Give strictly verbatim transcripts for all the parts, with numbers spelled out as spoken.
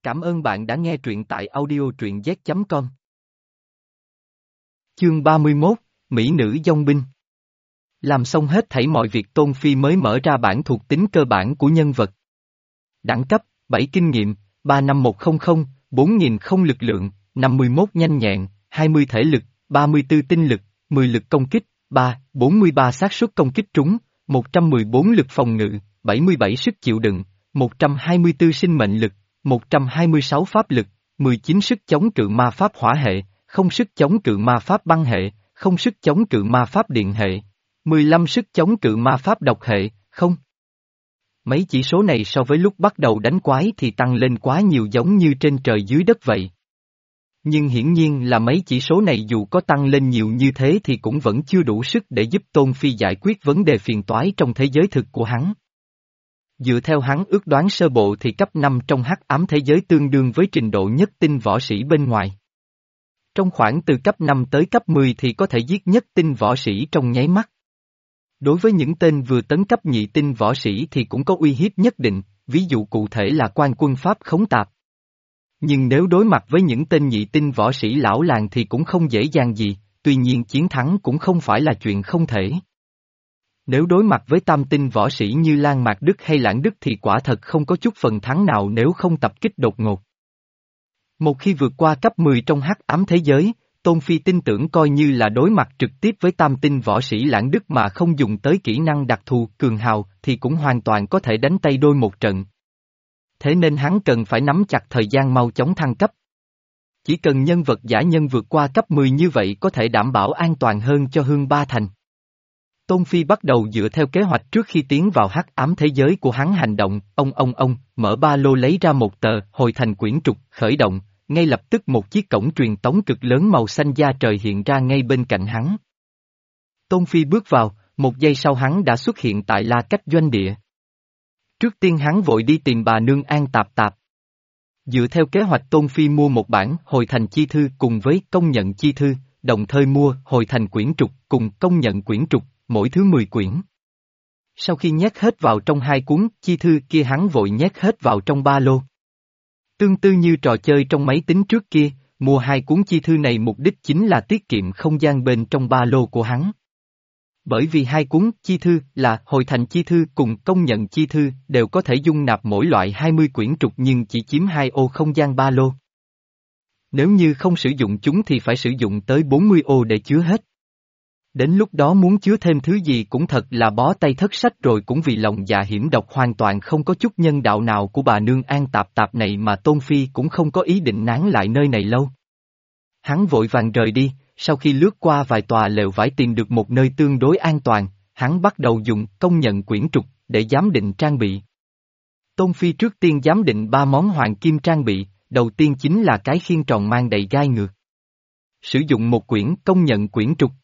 Cảm ơn bạn đã nghe truyện tại audio truyện z chấm com. Chương ba mươi mốt, Mỹ nữ dong binh. Làm xong hết thảy mọi việc Tôn Phi mới mở ra bảng thuộc tính cơ bản của nhân vật. Đẳng cấp, bảy kinh nghiệm, ba năm một không không, bốn nghìn không lực lượng, năm mươi mốt nhanh nhẹn, hai mươi thể lực, ba mươi tư tinh lực, mười lực công kích, ba, bốn mươi ba xác suất công kích trúng, một trăm mười bốn lực phòng ngự, bảy mươi bảy sức chịu đựng, một trăm hai mươi tư sinh mệnh lực, một trăm hai mươi sáu pháp lực, mười chín sức chống cự ma pháp hỏa hệ, không sức chống cự ma pháp băng hệ, không sức chống cự ma pháp điện hệ, mười lăm sức chống cự ma pháp độc hệ, không. Mấy chỉ số này so với lúc bắt đầu đánh quái thì tăng lên quá nhiều giống như trên trời dưới đất vậy. Nhưng hiển nhiên là mấy chỉ số này dù có tăng lên nhiều như thế thì cũng vẫn chưa đủ sức để giúp Tôn Phi giải quyết vấn đề phiền toái trong thế giới thực của hắn. Dựa theo hắn ước đoán sơ bộ thì cấp năm trong hắc ám thế giới tương đương với trình độ nhất tinh võ sĩ bên ngoài. Trong khoảng từ cấp năm tới cấp mười thì có thể giết nhất tinh võ sĩ trong nháy mắt. Đối với những tên vừa tấn cấp nhị tinh võ sĩ thì cũng có uy hiếp nhất định, ví dụ cụ thể là quan quân Pháp khống tạp. Nhưng nếu đối mặt với những tên nhị tinh võ sĩ lão làng thì cũng không dễ dàng gì, tuy nhiên chiến thắng cũng không phải là chuyện không thể. Nếu đối mặt với tam tinh võ sĩ như Lan Mạc Đức hay Lãng Đức thì quả thật không có chút phần thắng nào nếu không tập kích đột ngột. Một khi vượt qua cấp mười trong hắc ám thế giới, Tôn Phi tin tưởng coi như là đối mặt trực tiếp với tam tinh võ sĩ Lãng Đức mà không dùng tới kỹ năng đặc thù cường hào thì cũng hoàn toàn có thể đánh tay đôi một trận. Thế nên hắn cần phải nắm chặt thời gian mau chóng thăng cấp. Chỉ cần nhân vật giả nhân vượt qua cấp mười như vậy có thể đảm bảo an toàn hơn cho Hương Ba Thành. Tôn Phi bắt đầu dựa theo kế hoạch trước khi tiến vào hắc ám thế giới của hắn hành động, ông ông ông, mở ba lô lấy ra một tờ, hồi thành quyển trục, khởi động, ngay lập tức một chiếc cổng truyền tống cực lớn màu xanh da trời hiện ra ngay bên cạnh hắn. Tôn Phi bước vào, một giây sau hắn đã xuất hiện tại La Cách doanh địa. Trước tiên hắn vội đi tìm bà nương An Tạp Tạp. Dựa theo kế hoạch Tôn Phi mua một bản hồi thành chi thư cùng với công nhận chi thư, đồng thời mua hồi thành quyển trục cùng công nhận quyển trục, mỗi thứ mười quyển. Sau khi nhét hết vào trong hai cuốn chi thư kia hắn vội nhét hết vào trong ba lô. Tương tự như trò chơi trong máy tính trước kia, mua hai cuốn chi thư này mục đích chính là tiết kiệm không gian bên trong ba lô của hắn. Bởi vì hai cuốn chi thư là hồi thành chi thư cùng công nhận chi thư đều có thể dung nạp mỗi loại hai mươi quyển trục nhưng chỉ chiếm hai ô không gian ba lô. Nếu như không sử dụng chúng thì phải sử dụng tới bốn mươi ô để chứa hết. Đến lúc đó muốn chứa thêm thứ gì cũng thật là bó tay thất sách rồi, cũng vì lòng dạ hiểm độc hoàn toàn không có chút nhân đạo nào của bà nương An Tạp Tạp này mà Tôn Phi cũng không có ý định nán lại nơi này lâu. Hắn vội vàng rời đi, sau khi lướt qua vài tòa lều vải tìm được một nơi tương đối an toàn, hắn bắt đầu dùng công nhận quyển trục để giám định trang bị. Tôn Phi trước tiên giám định ba món hoàng kim trang bị, đầu tiên chính là cái khiên tròn mang đầy gai ngược. Sử dụng một quyển công nhận quyển trục.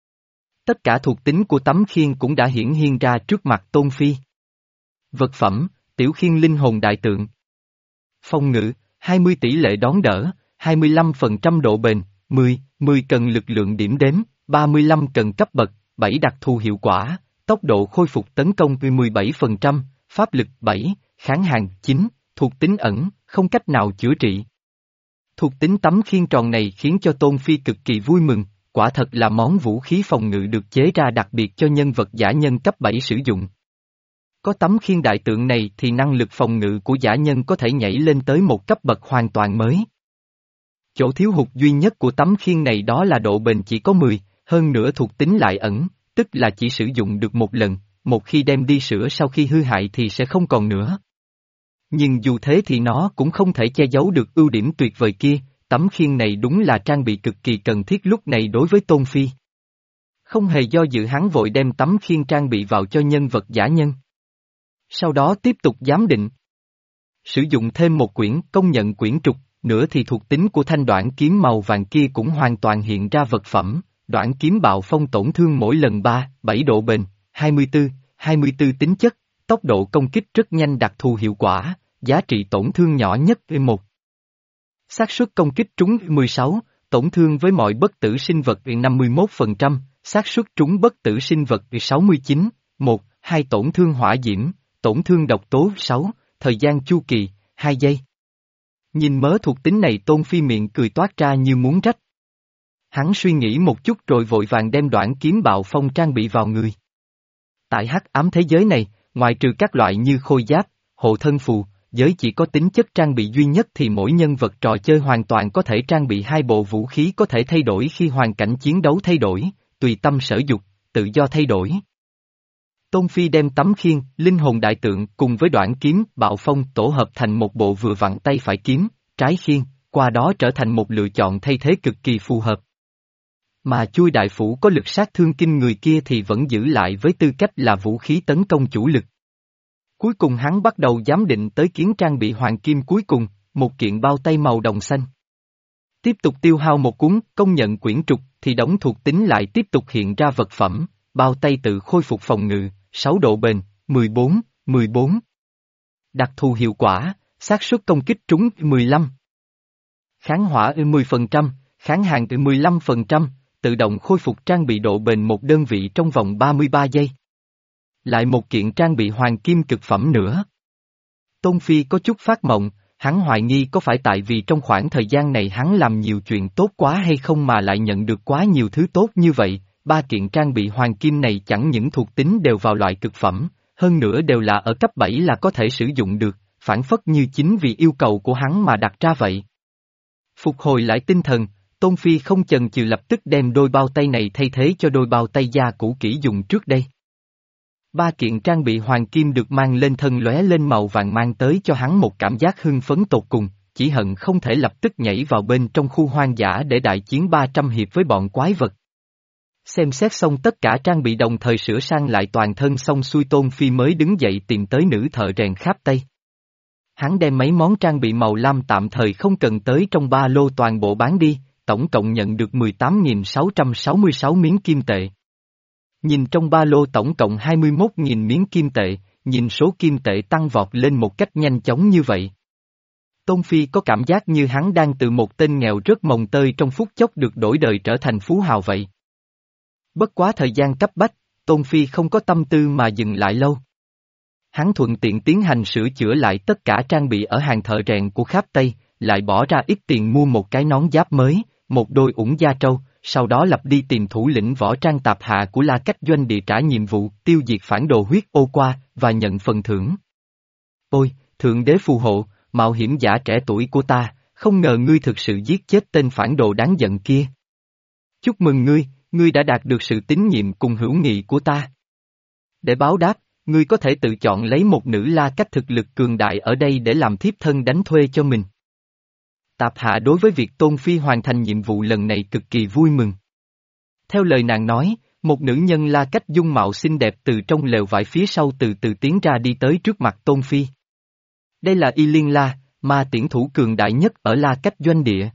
Tất cả thuộc tính của tấm khiên cũng đã hiển hiện ra trước mặt Tôn Phi. Vật phẩm, tiểu khiên linh hồn đại tượng. Phòng ngự, hai mươi tỷ lệ đón đỡ, hai mươi lăm phần trăm độ bền, mười, mười cần lực lượng điểm đếm, ba mươi lăm cần cấp bậc, bảy đặc thù hiệu quả, tốc độ khôi phục tấn công mười bảy phần trăm, pháp lực bảy, kháng hàng chín, thuộc tính ẩn, không cách nào chữa trị. Thuộc tính tấm khiên tròn này khiến cho Tôn Phi cực kỳ vui mừng. Quả thật là món vũ khí phòng ngự được chế ra đặc biệt cho nhân vật giả nhân cấp bảy sử dụng. Có tấm khiên đại tượng này thì năng lực phòng ngự của giả nhân có thể nhảy lên tới một cấp bậc hoàn toàn mới. Chỗ thiếu hụt duy nhất của tấm khiên này đó là độ bền chỉ có mười, hơn nữa thuộc tính lại ẩn, tức là chỉ sử dụng được một lần, một khi đem đi sửa sau khi hư hại thì sẽ không còn nữa. Nhưng dù thế thì nó cũng không thể che giấu được ưu điểm tuyệt vời kia. Tấm khiên này đúng là trang bị cực kỳ cần thiết lúc này đối với Tôn Phi. Không hề do dự hắn vội đem tấm khiên trang bị vào cho nhân vật giả nhân. Sau đó tiếp tục giám định. Sử dụng thêm một quyển công nhận quyển trục, nữa thì thuộc tính của thanh đoạn kiếm màu vàng kia cũng hoàn toàn hiện ra vật phẩm, đoạn kiếm bạo phong tổn thương mỗi lần ba, bảy độ bền, hai mươi tư, hai mươi tư tính chất, tốc độ công kích rất nhanh đặc thù hiệu quả, giá trị tổn thương nhỏ nhất một. Xác suất công kích trúng mười sáu, tổn thương với mọi bất tử sinh vật năm mươi mốt phần trăm, xác suất trúng bất tử sinh vật sáu mươi chín, một, hai tổn thương hỏa diễm, tổn thương độc tố sáu, thời gian chu kỳ, hai giây. Nhìn mớ thuộc tính này Tôn Phi miệng cười toát ra như muốn rách. Hắn suy nghĩ một chút rồi vội vàng đem đoạn kiếm bạo phong trang bị vào người. Tại hắc ám thế giới này, ngoài trừ các loại như khôi giáp, hộ thân phù, giới chỉ có tính chất trang bị duy nhất thì mỗi nhân vật trò chơi hoàn toàn có thể trang bị hai bộ vũ khí có thể thay đổi khi hoàn cảnh chiến đấu thay đổi, tùy tâm sở dục, tự do thay đổi. Tôn Phi đem tấm khiên, linh hồn đại tượng cùng với đoạn kiếm, bạo phong tổ hợp thành một bộ vừa vặn tay phải kiếm, trái khiên, qua đó trở thành một lựa chọn thay thế cực kỳ phù hợp. Mà chui đại phủ có lực sát thương kinh người kia thì vẫn giữ lại với tư cách là vũ khí tấn công chủ lực. Cuối cùng hắn bắt đầu giám định tới kiến trang bị hoàng kim cuối cùng, một kiện bao tay màu đồng xanh. Tiếp tục tiêu hao một cuốn công nhận quyển trục thì đống thuộc tính lại tiếp tục hiện ra vật phẩm, bao tay tự khôi phục phòng ngự, sáu độ bền, mười bốn, mười bốn. Đặc thù hiệu quả, xác suất công kích trúng mười lăm. Kháng hỏa mười phần trăm, kháng hạn mười lăm phần trăm, tự động khôi phục trang bị độ bền một đơn vị trong vòng ba mươi ba giây. Lại một kiện trang bị hoàng kim cực phẩm nữa. Tôn Phi có chút phát mộng, hắn hoài nghi có phải tại vì trong khoảng thời gian này hắn làm nhiều chuyện tốt quá hay không mà lại nhận được quá nhiều thứ tốt như vậy, ba kiện trang bị hoàng kim này chẳng những thuộc tính đều vào loại cực phẩm, hơn nữa đều là ở cấp bảy là có thể sử dụng được, phản phất như chính vì yêu cầu của hắn mà đặt ra vậy. Phục hồi lại tinh thần, Tôn Phi không chần chừ lập tức đem đôi bao tay này thay thế cho đôi bao tay da cũ kỹ dùng trước đây. Ba kiện trang bị hoàng kim được mang lên thân lóe lên màu vàng mang tới cho hắn một cảm giác hưng phấn tột cùng, chỉ hận không thể lập tức nhảy vào bên trong khu hoang dã để đại chiến ba trăm hiệp với bọn quái vật. Xem xét xong tất cả trang bị đồng thời sửa sang lại toàn thân xong xuôi Tôn Phi mới đứng dậy tìm tới nữ thợ rèn khắp Tây. Hắn đem mấy món trang bị màu lam tạm thời không cần tới trong ba lô toàn bộ bán đi, tổng cộng nhận được mười tám nghìn sáu trăm sáu mươi sáu miếng kim tệ. Nhìn trong ba lô tổng cộng hai mươi mốt nghìn miếng kim tệ, nhìn số kim tệ tăng vọt lên một cách nhanh chóng như vậy. Tôn Phi có cảm giác như hắn đang từ một tên nghèo rất mồng tơi trong phút chốc được đổi đời trở thành phú hào vậy. Bất quá thời gian cấp bách, Tôn Phi không có tâm tư mà dừng lại lâu. Hắn thuận tiện tiến hành sửa chữa lại tất cả trang bị ở hàng thợ rèn của Kháp Tây, lại bỏ ra ít tiền mua một cái nón giáp mới, một đôi ủng da trâu, sau đó lập đi tìm thủ lĩnh võ trang tạp hạ của La Cách doanh địa trả nhiệm vụ tiêu diệt phản đồ huyết ô qua và nhận phần thưởng. Ôi, Thượng Đế phù hộ, mạo hiểm giả trẻ tuổi của ta, không ngờ ngươi thực sự giết chết tên phản đồ đáng giận kia. Chúc mừng ngươi, ngươi đã đạt được sự tín nhiệm cùng hữu nghị của ta. Để báo đáp, ngươi có thể tự chọn lấy một nữ La Cách thực lực cường đại ở đây để làm thiếp thân đánh thuê cho mình. Tạp hạ đối với việc Tôn Phi hoàn thành nhiệm vụ lần này cực kỳ vui mừng. Theo lời nàng nói, một nữ nhân La Cách dung mạo xinh đẹp từ trong lều vải phía sau từ từ tiến ra đi tới trước mặt Tôn Phi. Đây là Y Liên La, ma tiễn thủ cường đại nhất ở La Cách doanh địa.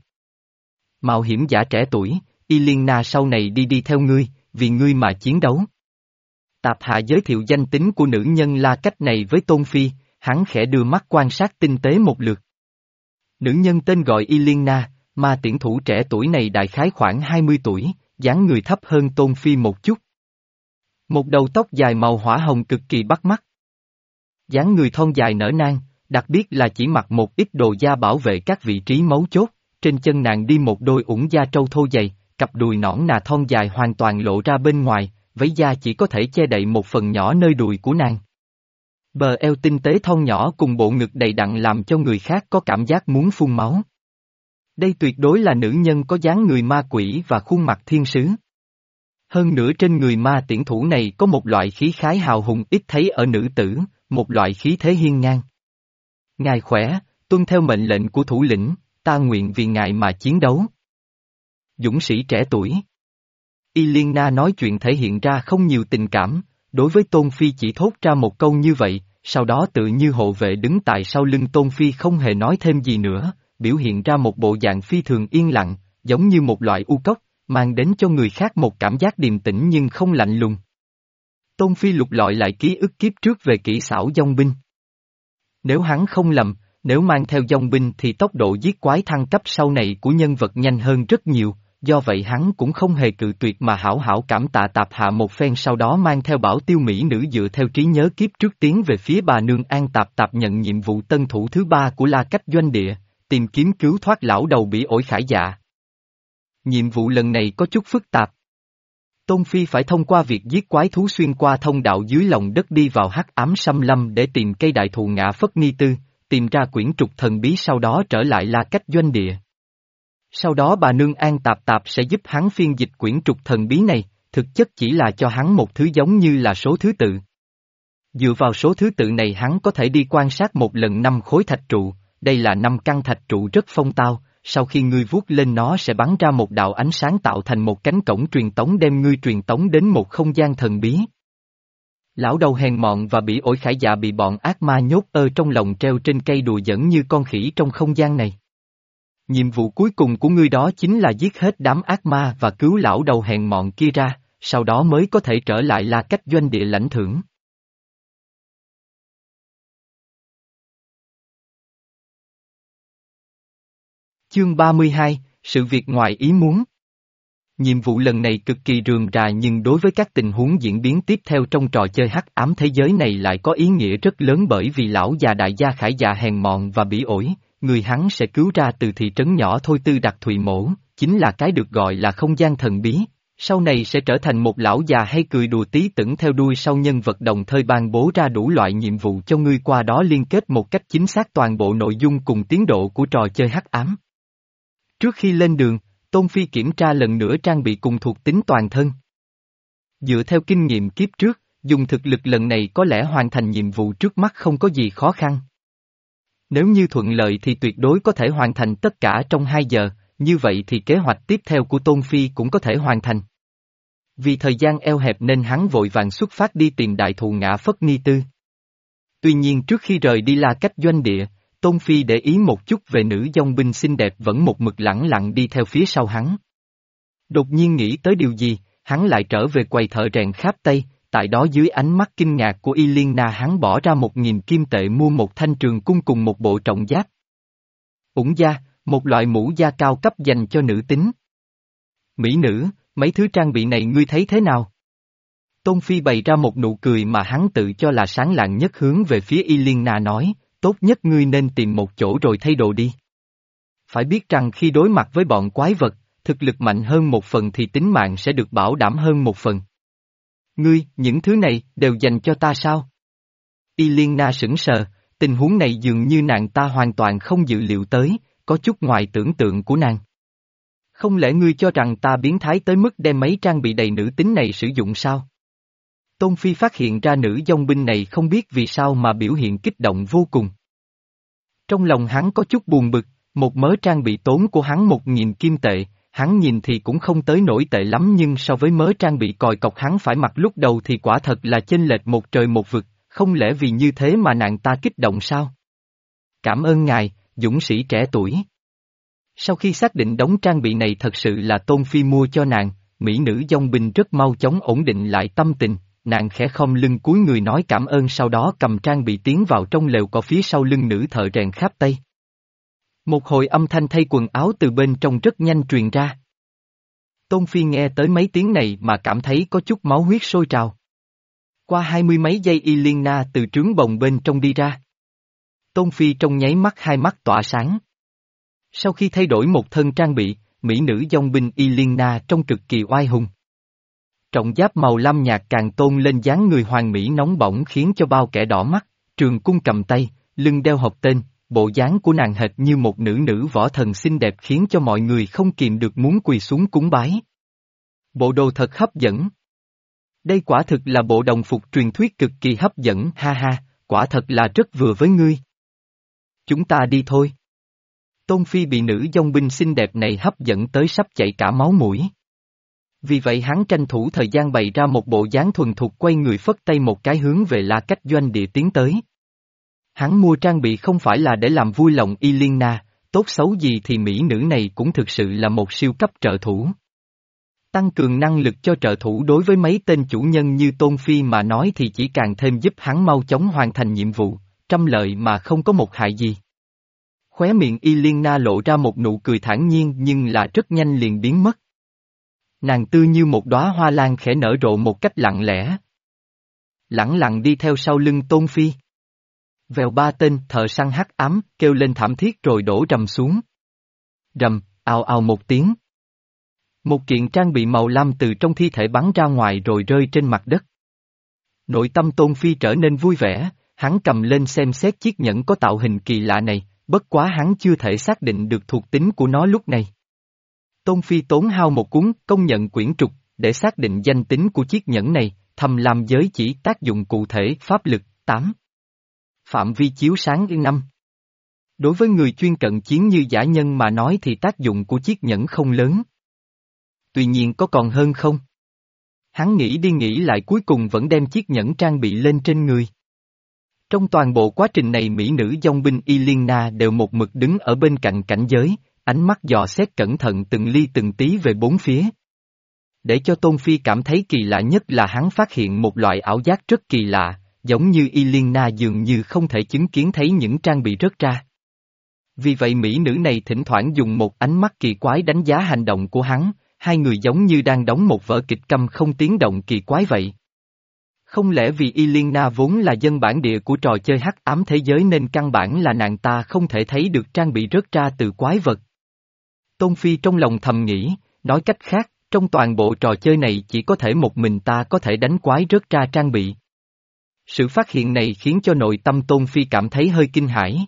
Mạo hiểm giả trẻ tuổi, Y Liên Na sau này đi đi theo ngươi, vì ngươi mà chiến đấu. Tạp hạ giới thiệu danh tính của nữ nhân La Cách này với Tôn Phi, hắn khẽ đưa mắt quan sát tinh tế một lượt. Nữ nhân tên gọi Y Liên Na, ma tiễn thủ trẻ tuổi này đại khái khoảng hai mươi tuổi, dáng người thấp hơn Tôn Phi một chút. Một đầu tóc dài màu hỏa hồng cực kỳ bắt mắt. Dáng người thon dài nở nang, đặc biệt là chỉ mặc một ít đồ da bảo vệ các vị trí mấu chốt, trên chân nàng đi một đôi ủng da trâu thô dày, cặp đùi nõn nà thon dài hoàn toàn lộ ra bên ngoài, váy da chỉ có thể che đậy một phần nhỏ nơi đùi của nàng. Bờ eo tinh tế thon nhỏ cùng bộ ngực đầy đặn làm cho người khác có cảm giác muốn phun máu. Đây tuyệt đối là nữ nhân có dáng người ma quỷ và khuôn mặt thiên sứ. Hơn nữa trên người ma tiễn thủ này có một loại khí khái hào hùng ít thấy ở nữ tử, một loại khí thế hiên ngang. Ngài khỏe, tuân theo mệnh lệnh của thủ lĩnh, ta nguyện vì ngài mà chiến đấu. Dũng sĩ trẻ tuổi. Y Liên Na nói chuyện thể hiện ra không nhiều tình cảm, đối với Tôn Phi chỉ thốt ra một câu như vậy, sau đó tự như hộ vệ đứng tại sau lưng Tôn Phi không hề nói thêm gì nữa, biểu hiện ra một bộ dạng phi thường yên lặng, giống như một loại u cốc, mang đến cho người khác một cảm giác điềm tĩnh nhưng không lạnh lùng. Tôn Phi lục lọi lại ký ức kiếp trước về kỹ xảo dong binh. Nếu hắn không lầm, nếu mang theo dong binh thì tốc độ giết quái thăng cấp sau này của nhân vật nhanh hơn rất nhiều, do vậy hắn cũng không hề cự tuyệt mà hảo hảo cảm tạ tạp hạ một phen sau đó mang theo bảo tiêu mỹ nữ dựa theo trí nhớ kiếp trước tiến về phía bà nương An Tạp Tạp nhận nhiệm vụ tân thủ thứ ba của La Cách doanh địa, tìm kiếm cứu thoát lão đầu bỉ ổi Khải Dạ. Nhiệm vụ lần này có chút phức tạp. Tôn Phi phải thông qua việc giết quái thú xuyên qua thông đạo dưới lòng đất đi vào hắc ám xâm lâm để tìm cây đại thụ ngã Phất Ni Tư, tìm ra quyển trục thần bí sau đó trở lại La Cách doanh địa. Sau đó bà nương An Tạp Tạp sẽ giúp hắn phiên dịch quyển trục thần bí này, thực chất chỉ là cho hắn một thứ giống như là số thứ tự. Dựa vào số thứ tự này hắn có thể đi quan sát một lần năm khối thạch trụ, đây là năm căn thạch trụ rất phong tao, sau khi ngươi vuốt lên nó sẽ bắn ra một đạo ánh sáng tạo thành một cánh cổng truyền tống đem ngươi truyền tống đến một không gian thần bí. Lão đầu hèn mọn và bỉ ổi Khải Dạ bị bọn ác ma nhốt ở trong lồng treo trên cây đùa giỡn như con khỉ trong không gian này. Nhiệm vụ cuối cùng của ngươi đó chính là giết hết đám ác ma và cứu lão đầu hèn mọn kia ra, sau đó mới có thể trở lại La Cách doanh địa lãnh thưởng. Chương ba mươi hai, sự việc ngoài ý muốn. Nhiệm vụ lần này cực kỳ rườm rà nhưng đối với các tình huống diễn biến tiếp theo trong trò chơi hắc ám thế giới này lại có ý nghĩa rất lớn bởi vì lão già đại gia Khải Dạ hèn mọn và bỉ ổi, người hắn sẽ cứu ra từ thị trấn nhỏ Thôi Tư Đặc Thụy Mổ, chính là cái được gọi là không gian thần bí, sau này sẽ trở thành một lão già hay cười đùa tí tửng theo đuôi sau nhân vật đồng thời ban bố ra đủ loại nhiệm vụ cho ngươi qua đó liên kết một cách chính xác toàn bộ nội dung cùng tiến độ của trò chơi hắc ám. Trước khi lên đường, Tôn Phi kiểm tra lần nữa trang bị cùng thuộc tính toàn thân. Dựa theo kinh nghiệm kiếp trước, dùng thực lực lần này có lẽ hoàn thành nhiệm vụ trước mắt không có gì khó khăn. Nếu như thuận lợi thì tuyệt đối có thể hoàn thành tất cả trong hai giờ, như vậy thì kế hoạch tiếp theo của Tôn Phi cũng có thể hoàn thành. Vì thời gian eo hẹp nên hắn vội vàng xuất phát đi tìm đại thụ ngã Phất Ni Tư. Tuy nhiên trước khi rời đi La Cách doanh địa, Tôn Phi để ý một chút về nữ dòng binh xinh đẹp vẫn một mực lẳng lặng đi theo phía sau hắn. Đột nhiên nghĩ tới điều gì, hắn lại trở về quầy thợ rèn khắp Tây, tại đó dưới ánh mắt kinh ngạc của Y Liên Na hắn bỏ ra một nghìn kim tệ mua một thanh trường cung cùng một bộ trọng giáp. Ủng gia, một loại mũ da cao cấp dành cho nữ tính. Mỹ nữ, mấy thứ trang bị này ngươi thấy thế nào? Tôn Phi bày ra một nụ cười mà hắn tự cho là sáng lạng nhất hướng về phía Y Liên Na nói, tốt nhất ngươi nên tìm một chỗ rồi thay đồ đi. Phải biết rằng khi đối mặt với bọn quái vật, thực lực mạnh hơn một phần thì tính mạng sẽ được bảo đảm hơn một phần. Ngươi, những thứ này, đều dành cho ta sao? Y Liên Na sững sờ, tình huống này dường như nàng ta hoàn toàn không dự liệu tới, có chút ngoài tưởng tượng của nàng. Không lẽ ngươi cho rằng ta biến thái tới mức đem mấy trang bị đầy nữ tính này sử dụng sao? Tôn Phi phát hiện ra nữ dòng binh này không biết vì sao mà biểu hiện kích động vô cùng. Trong lòng hắn có chút buồn bực, một mớ trang bị tốn của hắn một nghìn kim tệ, hắn nhìn thì cũng không tới nổi tệ lắm nhưng so với mớ trang bị còi cọc hắn phải mặc lúc đầu thì quả thật là chênh lệch một trời một vực, không lẽ vì như thế mà nàng ta kích động sao? Cảm ơn ngài, dũng sĩ trẻ tuổi. Sau khi xác định đống trang bị này thật sự là Tôn Phi mua cho nàng, mỹ nữ dòng binh rất mau chóng ổn định lại tâm tình, nàng khẽ khom lưng cúi người nói cảm ơn sau đó cầm trang bị tiến vào trong lều cỏ phía sau lưng nữ thợ rèn khắp Tây. Một hồi âm thanh thay quần áo từ bên trong rất nhanh truyền ra. Tôn Phi nghe tới mấy tiếng này mà cảm thấy có chút máu huyết sôi trào. Qua hai mươi mấy giây Y Liên Na từ trướng bồng bên trong đi ra. Tôn Phi trong nháy mắt hai mắt tỏa sáng. Sau khi thay đổi một thân trang bị, mỹ nữ dòng binh Y Liên Na trông cực kỳ oai hùng. Trọng giáp màu lam nhạt càng tôn lên dáng người hoàng mỹ nóng bỏng khiến cho bao kẻ đỏ mắt, trường cung cầm tay, lưng đeo hộp tên, bộ dáng của nàng hệt như một nữ nữ võ thần xinh đẹp khiến cho mọi người không kìm được muốn quỳ xuống cúng bái. Bộ đồ thật hấp dẫn. Đây quả thực là bộ đồng phục truyền thuyết cực kỳ hấp dẫn, ha ha, quả thật là rất vừa với ngươi. Chúng ta đi thôi. Tôn Phi bị nữ dòng binh xinh đẹp này hấp dẫn tới sắp chảy cả máu mũi. Vì vậy hắn tranh thủ thời gian bày ra một bộ dáng thuần thục quay người phất tay một cái hướng về La Cách doanh địa tiến tới. Hắn mua trang bị không phải là để làm vui lòng Y Liên Na, tốt xấu gì thì mỹ nữ này cũng thực sự là một siêu cấp trợ thủ. Tăng cường năng lực cho trợ thủ đối với mấy tên chủ nhân như Tôn Phi mà nói thì chỉ càng thêm giúp hắn mau chóng hoàn thành nhiệm vụ, trăm lợi mà không có một hại gì. Khóe miệng Y Liên Na lộ ra một nụ cười thản nhiên nhưng là rất nhanh liền biến mất. Nàng tươi như một đóa hoa lan khẽ nở rộ một cách lặng lẽ. Lẳng lặng đi theo sau lưng Tôn Phi. Vèo ba tên thợ săn hắc ám kêu lên thảm thiết rồi đổ rầm xuống. Rầm, ào ào một tiếng. Một kiện trang bị màu lam từ trong thi thể bắn ra ngoài rồi rơi trên mặt đất. Nội tâm Tôn Phi trở nên vui vẻ, hắn cầm lên xem xét chiếc nhẫn có tạo hình kỳ lạ này, bất quá hắn chưa thể xác định được thuộc tính của nó lúc này. Tôn Phi tốn hao một cuốn công nhận quyển trục, để xác định danh tính của chiếc nhẫn này, thầm làm giới chỉ tác dụng cụ thể pháp lực tám. Phạm vi chiếu sáng năm. Đối với người chuyên cận chiến như dã nhân mà nói thì tác dụng của chiếc nhẫn không lớn. Tuy nhiên có còn hơn không? Hắn nghĩ đi nghĩ lại cuối cùng vẫn đem chiếc nhẫn trang bị lên trên người. Trong toàn bộ quá trình này mỹ nữ dòng binh Yelena đều một mực đứng ở bên cạnh cảnh giới, ánh mắt dò xét cẩn thận từng ly từng tí về bốn phía. Để cho Tôn Phi cảm thấy kỳ lạ nhất là hắn phát hiện một loại ảo giác rất kỳ lạ, giống như Yelena dường như không thể chứng kiến thấy những trang bị rớt ra. Vì vậy mỹ nữ này thỉnh thoảng dùng một ánh mắt kỳ quái đánh giá hành động của hắn, hai người giống như đang đóng một vở kịch câm không tiếng động kỳ quái vậy. Không lẽ vì Yelena vốn là dân bản địa của trò chơi hắc ám thế giới nên căn bản là nàng ta không thể thấy được trang bị rớt ra từ quái vật? Tôn Phi trong lòng thầm nghĩ, nói cách khác, trong toàn bộ trò chơi này chỉ có thể một mình ta có thể đánh quái rớt ra trang bị. Sự phát hiện này khiến cho nội tâm Tôn Phi cảm thấy hơi kinh hãi.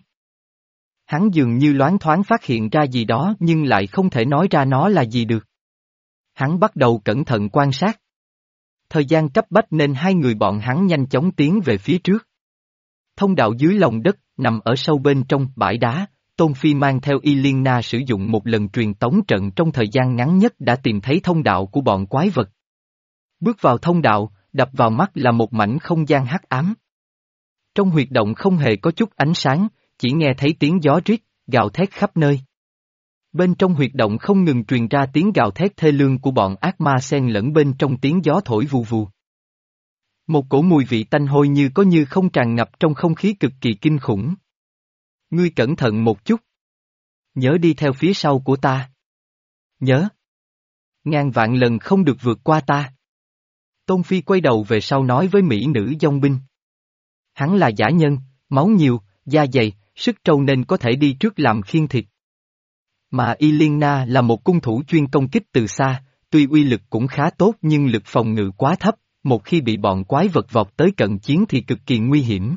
Hắn dường như loáng thoáng phát hiện ra gì đó nhưng lại không thể nói ra nó là gì được. Hắn bắt đầu cẩn thận quan sát. Thời gian cấp bách nên hai người bọn hắn nhanh chóng tiến về phía trước. Thông đạo dưới lòng đất, nằm ở sâu bên trong bãi đá, Tôn Phi mang theo Yelena sử dụng một lần truyền tống trận trong thời gian ngắn nhất đã tìm thấy thông đạo của bọn quái vật. Bước vào thông đạo, đập vào mắt là một mảnh không gian hắc ám. Trong huyệt động không hề có chút ánh sáng, chỉ nghe thấy tiếng gió rít, gào thét khắp nơi. Bên trong huyệt động không ngừng truyền ra tiếng gào thét thê lương của bọn ác ma xen lẫn bên trong tiếng gió thổi vù vù. Một cổ mùi vị tanh hôi như có như không tràn ngập trong không khí cực kỳ kinh khủng. Ngươi cẩn thận một chút. Nhớ đi theo phía sau của ta. Nhớ. Ngàn vạn lần không được vượt qua ta. Tôn Phi quay đầu về sau nói với mỹ nữ dòng binh. Hắn là giả nhân, máu nhiều, da dày, sức trâu nên có thể đi trước làm khiên thịt. Mà Yelena là một cung thủ chuyên công kích từ xa, tuy uy lực cũng khá tốt nhưng lực phòng ngự quá thấp, một khi bị bọn quái vật vọt tới cận chiến thì cực kỳ nguy hiểm.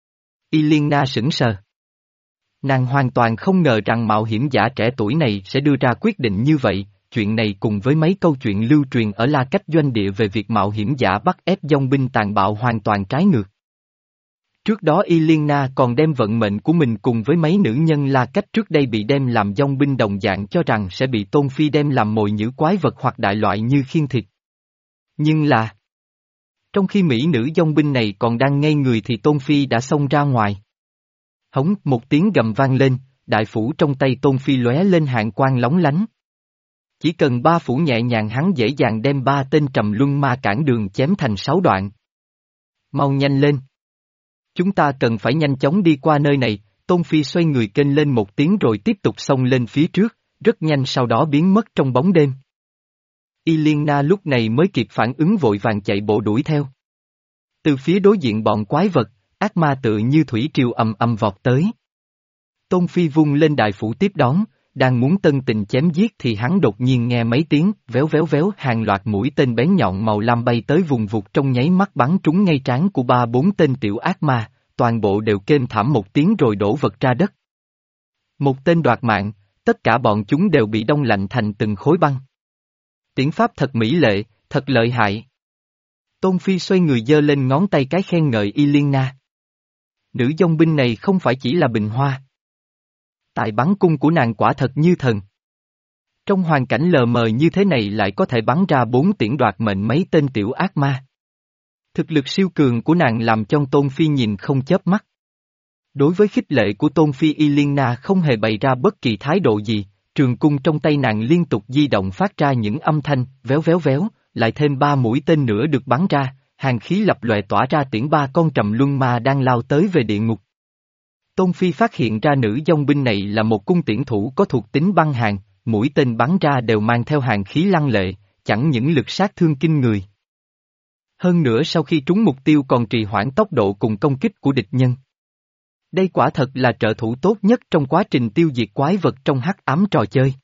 Yelena sững sờ. Nàng hoàn toàn không ngờ rằng mạo hiểm giả trẻ tuổi này sẽ đưa ra quyết định như vậy, chuyện này cùng với mấy câu chuyện lưu truyền ở La Cách doanh địa về việc mạo hiểm giả bắt ép dòng binh tàn bạo hoàn toàn trái ngược. Trước đó Yelena còn đem vận mệnh của mình cùng với mấy nữ nhân La Cách trước đây bị đem làm dòng binh đồng dạng cho rằng sẽ bị Tôn Phi đem làm mồi nhử quái vật hoặc đại loại như khiên thịt. Nhưng là... Trong khi mỹ nữ dòng binh này còn đang ngây người thì Tôn Phi đã xông ra ngoài. Hống, một tiếng gầm vang lên, đại phủ trong tay Tôn Phi lóe lên hàn quang lóng lánh. Chỉ cần ba phủ nhẹ nhàng hắn dễ dàng đem ba tên trầm luân ma cản đường chém thành sáu đoạn. Mau nhanh lên. Chúng ta cần phải nhanh chóng đi qua nơi này, Tôn Phi xoay người kênh lên một tiếng rồi tiếp tục xông lên phía trước, rất nhanh sau đó biến mất trong bóng đêm. Yelena lúc này mới kịp phản ứng vội vàng chạy bộ đuổi theo. Từ phía đối diện bọn quái vật, ác ma tự như thủy triều ầm ầm vọt tới. Tôn Phi vung lên đại phủ tiếp đón, đang muốn tân tình chém giết thì hắn đột nhiên nghe mấy tiếng véo véo véo hàng loạt mũi tên bén nhọn màu lam bay tới vùng vụt trong nháy mắt bắn trúng ngay trán của ba bốn tên tiểu ác ma, toàn bộ đều kêu thảm một tiếng rồi đổ vật ra đất. Một tên đoạt mạng, tất cả bọn chúng đều bị đông lạnh thành từng khối băng. Tiễn pháp thật mỹ lệ, thật lợi hại. Tôn Phi xoay người giơ lên ngón tay cái khen ngợi Yelena. Nữ dòng binh này không phải chỉ là bình hoa. Tại bắn cung của nàng quả thật như thần. Trong hoàn cảnh lờ mờ như thế này lại có thể bắn ra bốn tiễn đoạt mệnh mấy tên tiểu ác ma. Thực lực siêu cường của nàng làm cho Tôn Phi nhìn không chớp mắt. Đối với khích lệ của Tôn Phi Yelena không hề bày ra bất kỳ thái độ gì, trường cung trong tay nàng liên tục di động phát ra những âm thanh, véo véo véo, lại thêm ba mũi tên nữa được bắn ra, hàn khí lập lòe tỏa ra tiễn ba con trầm luân ma đang lao tới về địa ngục. Tôn Phi phát hiện ra nữ dòng binh này là một cung tiễn thủ có thuộc tính băng hàn, mũi tên bắn ra đều mang theo hàn khí lăng lệ, chẳng những lực sát thương kinh người. Hơn nữa sau khi trúng mục tiêu còn trì hoãn tốc độ cùng công kích của địch nhân. Đây quả thật là trợ thủ tốt nhất trong quá trình tiêu diệt quái vật trong hắc ám trò chơi.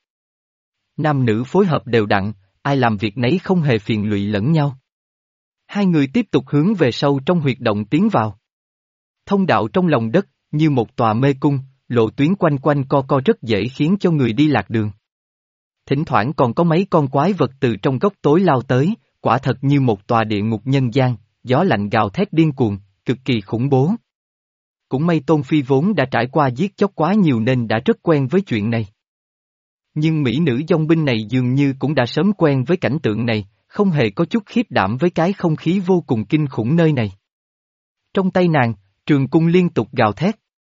Nam nữ phối hợp đều đặn, ai làm việc nấy không hề phiền lụy lẫn nhau. Hai người tiếp tục hướng về sâu trong huyệt động tiến vào. Thông đạo trong lòng đất, như một tòa mê cung, lộ tuyến quanh quanh co co rất dễ khiến cho người đi lạc đường. Thỉnh thoảng còn có mấy con quái vật từ trong góc tối lao tới, quả thật như một tòa địa ngục nhân gian, gió lạnh gào thét điên cuồng, cực kỳ khủng bố. Cũng may Tôn Phi vốn đã trải qua giết chóc quá nhiều nên đã rất quen với chuyện này. Nhưng mỹ nữ dòng binh này dường như cũng đã sớm quen với cảnh tượng này, không hề có chút khiếp đảm với cái không khí vô cùng kinh khủng nơi này. Trong tay nàng, trường cung liên tục gào thét.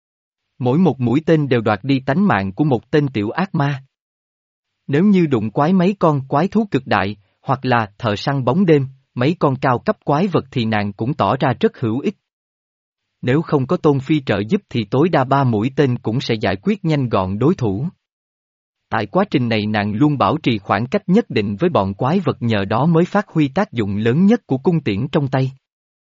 Mỗi một mũi tên đều đoạt đi tánh mạng của một tên tiểu ác ma. Nếu như đụng quái mấy con quái thú cực đại, hoặc là thợ săn bóng đêm, mấy con cao cấp quái vật thì nàng cũng tỏ ra rất hữu ích. Nếu không có Tôn Phi trợ giúp thì tối đa ba mũi tên cũng sẽ giải quyết nhanh gọn đối thủ. Tại quá trình này nàng luôn bảo trì khoảng cách nhất định với bọn quái vật, nhờ đó mới phát huy tác dụng lớn nhất của cung tiễn trong tay.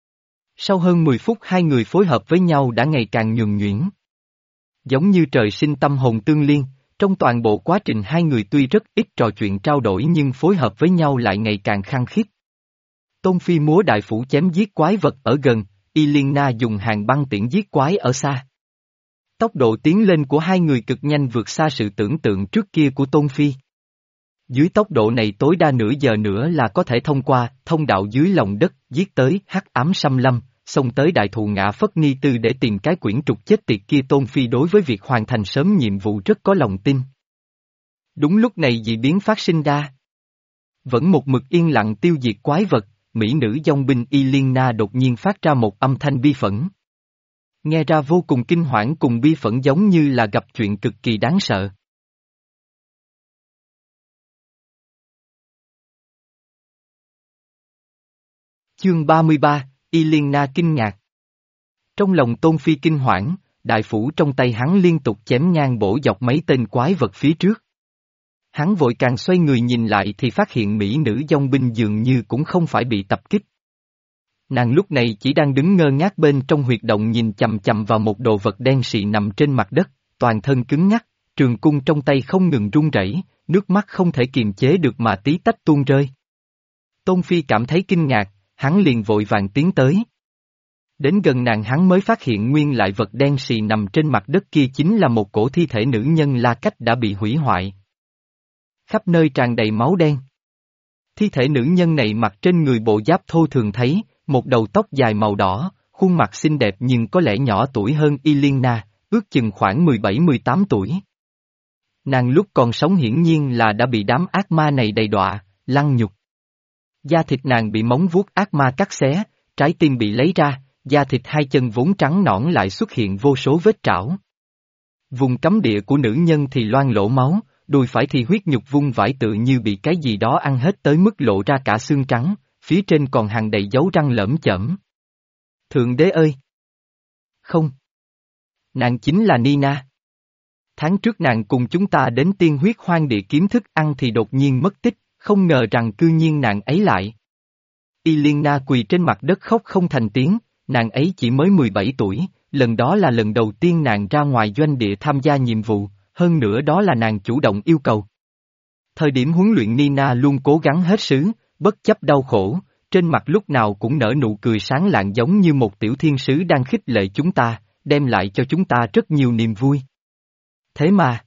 Sau hơn mười phút hai người phối hợp với nhau đã ngày càng nhuần nhuyễn. Giống như trời sinh tâm hồn tương liên, trong toàn bộ quá trình hai người tuy rất ít trò chuyện trao đổi nhưng phối hợp với nhau lại ngày càng khăng khít. Tôn Phi múa đại phủ chém giết quái vật ở gần, Yelena dùng hàng băng tiễn giết quái ở xa. Tốc độ tiến lên của hai người cực nhanh vượt xa sự tưởng tượng trước kia của Tôn Phi. Dưới tốc độ này tối đa nửa giờ nữa là có thể thông qua thông đạo dưới lòng đất, giết tới hắc ám xâm lâm, xông tới đại thụ ngã Phất Ni Tư để tìm cái quyển trục chết tiệt kia. Tôn Phi đối với việc hoàn thành sớm nhiệm vụ rất có lòng tin. Đúng lúc này dị biến phát sinh ra. Vẫn một mực yên lặng tiêu diệt quái vật, mỹ nữ dòng binh Yelena đột nhiên phát ra một âm thanh bi phẫn. Nghe ra vô cùng kinh hoảng cùng bi phẫn, giống như là gặp chuyện cực kỳ đáng sợ. Chương ba mươi ba, Yelena kinh ngạc. Trong lòng Tôn Phi kinh hoảng, đại phủ trong tay hắn liên tục chém ngang bổ dọc mấy tên quái vật phía trước. Hắn vội càng xoay người nhìn lại thì phát hiện mỹ nữ dòng binh dường như cũng không phải bị tập kích. Nàng lúc này chỉ đang đứng ngơ ngác bên trong huyệt động nhìn chằm chằm vào một đồ vật đen xị nằm trên mặt đất, toàn thân cứng ngắc, trường cung trong tay không ngừng run rẩy, nước mắt không thể kiềm chế được mà tí tách tuôn rơi. Tôn Phi cảm thấy kinh ngạc, hắn liền vội vàng tiến tới. Đến gần nàng hắn mới phát hiện nguyên lại vật đen xì nằm trên mặt đất kia chính là một cổ thi thể nữ nhân La Cách đã bị hủy hoại. Khắp nơi tràn đầy máu đen. Thi thể nữ nhân này mặc trên người bộ giáp thô thường thấy, một đầu tóc dài màu đỏ, khuôn mặt xinh đẹp nhưng có lẽ nhỏ tuổi hơn Yelena, ước chừng khoảng mười bảy mười tám tuổi. Nàng lúc còn sống hiển nhiên là đã bị đám ác ma này đầy đọa, lăng nhục. Da thịt nàng bị móng vuốt ác ma cắt xé, trái tim bị lấy ra, da thịt hai chân vốn trắng nõn lại xuất hiện vô số vết trảo. Vùng cấm địa của nữ nhân thì loang lỗ máu, đùi phải thì huyết nhục vung vãi tự như bị cái gì đó ăn hết tới mức lộ ra cả xương trắng, phía trên còn hàng đầy dấu răng lởm chởm. Thượng đế ơi! Không! Nàng chính là Nina. Tháng trước nàng cùng chúng ta đến tiên huyết hoang địa kiếm thức ăn thì đột nhiên mất tích, không ngờ rằng cư nhiên nàng ấy lại. Yelena quỳ trên mặt đất khóc không thành tiếng, nàng ấy chỉ mới mười bảy tuổi, lần đó là lần đầu tiên nàng ra ngoài doanh địa tham gia nhiệm vụ, hơn nữa đó là nàng chủ động yêu cầu. Thời điểm huấn luyện Nina luôn cố gắng hết sức, bất chấp đau khổ, trên mặt lúc nào cũng nở nụ cười sáng lạng giống như một tiểu thiên sứ đang khích lệ chúng ta, đem lại cho chúng ta rất nhiều niềm vui. Thế mà...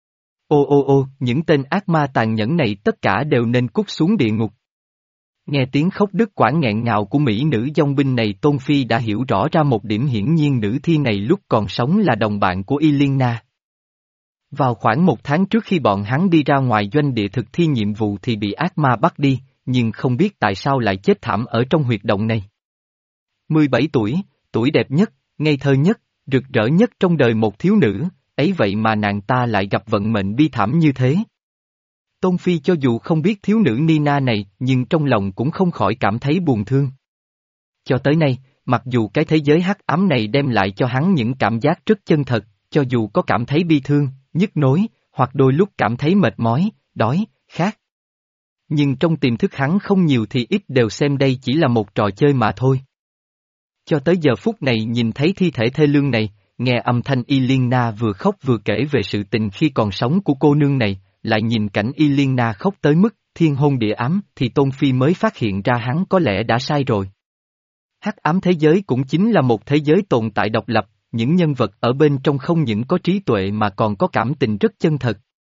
Ô ô ô, những tên ác ma tàn nhẫn này tất cả đều nên cút xuống địa ngục. Nghe tiếng khóc đứt quãng nghẹn ngào của mỹ nữ dòng binh này, Tôn Phi đã hiểu rõ ra một điểm, hiển nhiên nữ thi này lúc còn sống là đồng bạn của Yelena. Vào khoảng một tháng trước khi bọn hắn đi ra ngoài doanh địa thực thi nhiệm vụ thì bị ác ma bắt đi, nhưng không biết tại sao lại chết thảm ở trong huyệt động này. mười bảy tuổi, tuổi đẹp nhất, ngây thơ nhất, rực rỡ nhất trong đời một thiếu nữ, ấy vậy mà nàng ta lại gặp vận mệnh bi thảm như thế. Tôn Phi cho dù không biết thiếu nữ Nina này, nhưng trong lòng cũng không khỏi cảm thấy buồn thương. Cho tới nay, mặc dù cái thế giới hắc ám này đem lại cho hắn những cảm giác rất chân thật, cho dù có cảm thấy bi thương, nhức nối, hoặc đôi lúc cảm thấy mệt mỏi, đói, khát. Nhưng trong tiềm thức hắn không nhiều thì ít đều xem đây chỉ là một trò chơi mà thôi. Cho tới giờ phút này nhìn thấy thi thể thê lương này, nghe âm thanh Y Liên Na vừa khóc vừa kể về sự tình khi còn sống của cô nương này, lại nhìn cảnh Y Liên Na khóc tới mức thiên hôn địa ám thì Tôn Phi mới phát hiện ra hắn có lẽ đã sai rồi. Hắc ám thế giới cũng chính là một thế giới tồn tại độc lập, những nhân vật ở bên trong không những có trí tuệ mà còn có cảm tình rất chân thật.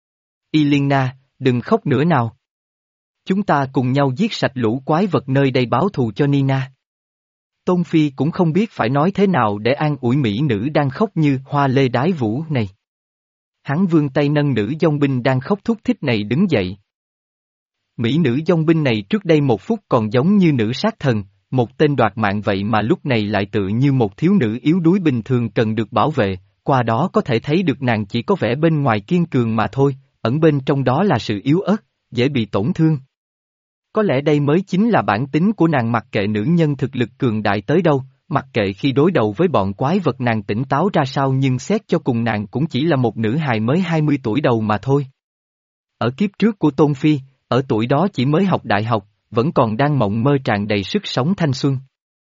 Y Liên Na, đừng khóc nữa nào. Chúng ta cùng nhau giết sạch lũ quái vật nơi đây báo thù cho Nina. Tôn Phi cũng không biết phải nói thế nào để an ủi mỹ nữ đang khóc như hoa lê đái vũ này. Hắn vươn tay nâng nữ dòng binh đang khóc thúc thích này đứng dậy. Mỹ nữ dòng binh này trước đây một phút còn giống như nữ sát thần, một tên đoạt mạng vậy mà lúc này lại tự như một thiếu nữ yếu đuối bình thường cần được bảo vệ, qua đó có thể thấy được nàng chỉ có vẻ bên ngoài kiên cường mà thôi, ẩn bên trong đó là sự yếu ớt, dễ bị tổn thương. Có lẽ đây mới chính là bản tính của nàng, mặc kệ nữ nhân thực lực cường đại tới đâu, mặc kệ khi đối đầu với bọn quái vật nàng tỉnh táo ra sao, nhưng xét cho cùng nàng cũng chỉ là một nữ hài mới hai mươi tuổi đầu mà thôi. Ở kiếp trước của Tôn Phi, ở tuổi đó chỉ mới học đại học, vẫn còn đang mộng mơ tràn đầy sức sống thanh xuân.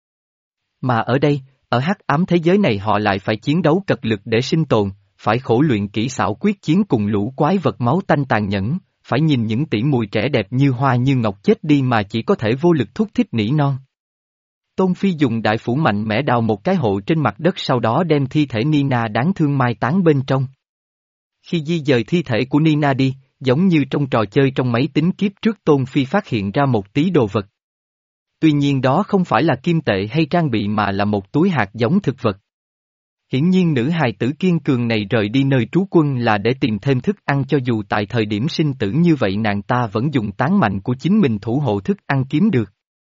Mà ở đây, ở hắc ám thế giới này họ lại phải chiến đấu cật lực để sinh tồn, phải khổ luyện kỹ xảo quyết chiến cùng lũ quái vật máu tanh tàn nhẫn, phải nhìn những tỷ mùi trẻ đẹp như hoa như ngọc chết đi mà chỉ có thể vô lực thúc thích nỉ non. Tôn Phi dùng đại phủ mạnh mẽ đào một cái hộ trên mặt đất, sau đó đem thi thể Nina đáng thương mai táng bên trong. Khi di dời thi thể của Nina đi, giống như trong trò chơi trong máy tính kiếp trước, Tôn Phi phát hiện ra một tí đồ vật. Tuy nhiên đó không phải là kim tệ hay trang bị mà là một túi hạt giống thực vật. Hiển nhiên nữ hài tử kiên cường này rời đi nơi trú quân là để tìm thêm thức ăn, cho dù tại thời điểm sinh tử như vậy nàng ta vẫn dùng tán mạnh của chính mình thủ hộ thức ăn kiếm được.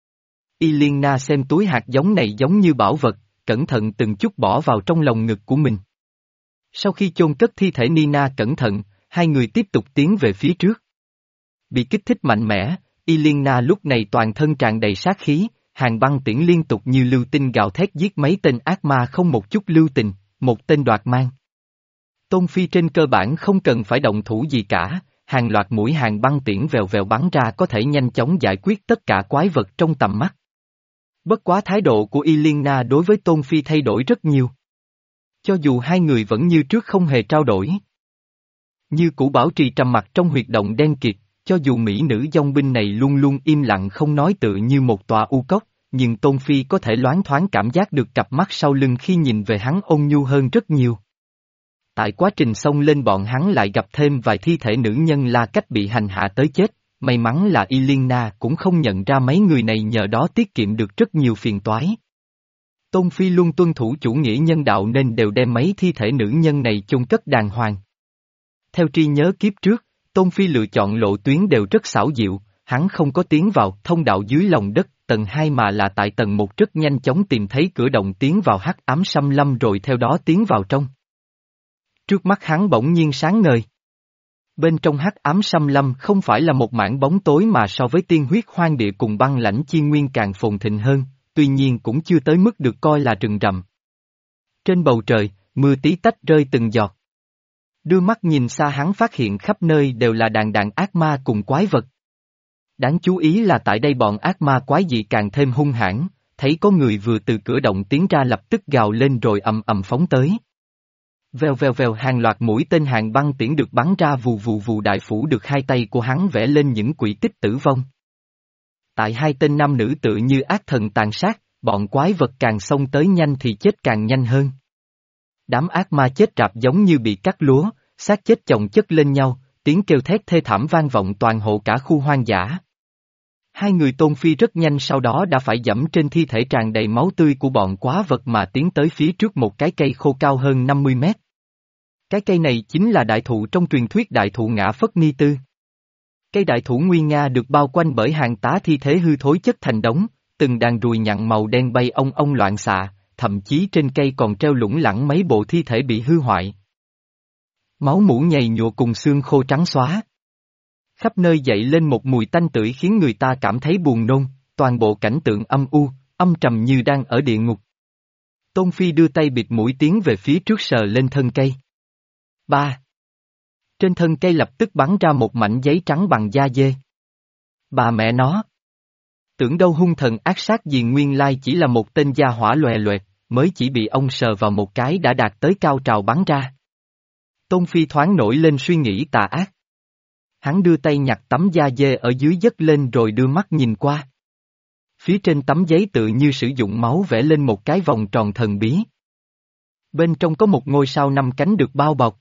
Y Liên Na xem túi hạt giống này giống như bảo vật, cẩn thận từng chút bỏ vào trong lồng ngực của mình. Sau khi chôn cất thi thể Nina cẩn thận, hai người tiếp tục tiến về phía trước. Bị kích thích mạnh mẽ, Y Liên Na lúc này toàn thân tràn đầy sát khí, hàng băng tiễn liên tục như lưu tinh gào thét giết mấy tên ác ma không một chút lưu tình, một tên đoạt mang. Tôn Phi trên cơ bản không cần phải động thủ gì cả, hàng loạt mũi hàng băng tiễn vèo vèo bắn ra có thể nhanh chóng giải quyết tất cả quái vật trong tầm mắt. Bất quá thái độ của Y Liên Na đối với Tôn Phi thay đổi rất nhiều. Cho dù hai người vẫn như trước không hề trao đổi. Như cũ bảo trì trầm mặc trong huyệt động đen kịt, cho dù mỹ nữ dòng binh này luôn luôn im lặng không nói tự như một tòa u cốc, nhưng Tôn Phi có thể loáng thoáng cảm giác được cặp mắt sau lưng khi nhìn về hắn ôn nhu hơn rất nhiều. Tại quá trình xông lên bọn hắn lại gặp thêm vài thi thể nữ nhân La Cách bị hành hạ tới chết, may mắn là Y Liên Na cũng không nhận ra mấy người này, nhờ đó tiết kiệm được rất nhiều phiền toái. Tôn Phi luôn tuân thủ chủ nghĩa nhân đạo nên đều đem mấy thi thể nữ nhân này chôn cất đàng hoàng. Theo trí nhớ kiếp trước, Tôn Phi lựa chọn lộ tuyến đều rất xảo diệu, hắn không có tiến vào thông đạo dưới lòng đất tầng hai mà là tại tầng một rất nhanh chóng tìm thấy cửa động tiến vào hắc ám xâm lâm rồi theo đó tiến vào trong. Trước mắt hắn bỗng nhiên sáng ngời. Bên trong hắc ám xâm lâm không phải là một mảng bóng tối mà so với tiên huyết hoang địa cùng băng lãnh chi nguyên càng phồn thịnh hơn, tuy nhiên cũng chưa tới mức được coi là rừng rậm. Trên bầu trời, mưa tí tách rơi từng giọt. Đưa mắt nhìn xa hắn phát hiện khắp nơi đều là đàn đàn ác ma cùng quái vật. Đáng chú ý là tại đây bọn ác ma quái dị càng thêm hung hãn, thấy có người vừa từ cửa động tiến ra lập tức gào lên rồi ầm ầm phóng tới. Vèo vèo vèo, hàng loạt mũi tên hàng băng tiễn được bắn ra, vù vù vù, đại phủ được hai tay của hắn vẽ lên những quỹ tích tử vong. Tại hai tên nam nữ tự như ác thần tàn sát, bọn quái vật càng xông tới nhanh thì chết càng nhanh hơn. Đám ác ma chết rạp giống như bị cắt lúa, xác chết chồng chất lên nhau, tiếng kêu thét thê thảm vang vọng toàn hộ cả khu hoang dã. Hai người Tôn Phi rất nhanh sau đó đã phải dẫm trên thi thể tràn đầy máu tươi của bọn quái vật mà tiến tới phía trước một cái cây khô cao hơn năm mươi mét. Cái cây này chính là đại thụ trong truyền thuyết đại thụ ngã Phất Ni Tư. Cây đại thụ nguy nga được bao quanh bởi hàng tá thi thể hư thối chất thành đống, từng đàn ruồi nhặn màu đen bay ong ong loạn xạ, thậm chí trên cây còn treo lủng lẳng mấy bộ thi thể bị hư hoại. Máu mủ nhầy nhụa cùng xương khô trắng xóa. Khắp nơi dậy lên một mùi tanh tưởi khiến người ta cảm thấy buồn nôn, toàn bộ cảnh tượng âm u, âm trầm như đang ở địa ngục. Tôn Phi đưa tay bịt mũi tiến về phía trước sờ lên thân cây. Ba. Trên thân cây lập tức bắn ra một mảnh giấy trắng bằng da dê. Bà mẹ nó. Tưởng đâu hung thần ác sát gì nguyên lai chỉ là một tên gia hỏa loè loẹt, mới chỉ bị ông sờ vào một cái đã đạt tới cao trào bắn ra. Tôn Phi thoáng nổi lên suy nghĩ tà ác. Hắn đưa tay nhặt tấm da dê ở dưới dấc lên rồi đưa mắt nhìn qua. Phía trên tấm giấy tự như sử dụng máu vẽ lên một cái vòng tròn thần bí. Bên trong có một ngôi sao năm cánh được bao bọc.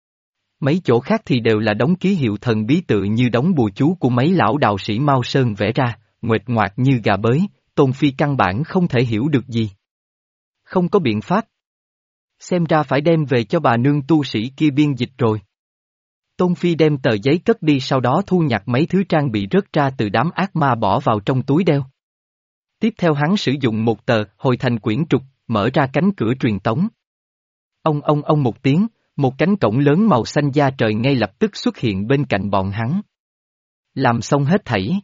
Mấy chỗ khác thì đều là đống ký hiệu thần bí tự như đống bùa chú của mấy lão đạo sĩ Mao Sơn vẽ ra, nguệch ngoạc như gà bới, Tôn Phi căn bản không thể hiểu được gì. Không có biện pháp. Xem ra phải đem về cho bà nương tu sĩ kia biên dịch rồi. Tôn Phi đem tờ giấy cất đi, sau đó thu nhặt mấy thứ trang bị rớt ra từ đám ác ma bỏ vào trong túi đeo. Tiếp theo hắn sử dụng một tờ hồi thành quyển trục, mở ra cánh cửa truyền tống. Ông ông ông một tiếng, một cánh cổng lớn màu xanh da trời ngay lập tức xuất hiện bên cạnh bọn hắn. Làm xong hết thảy.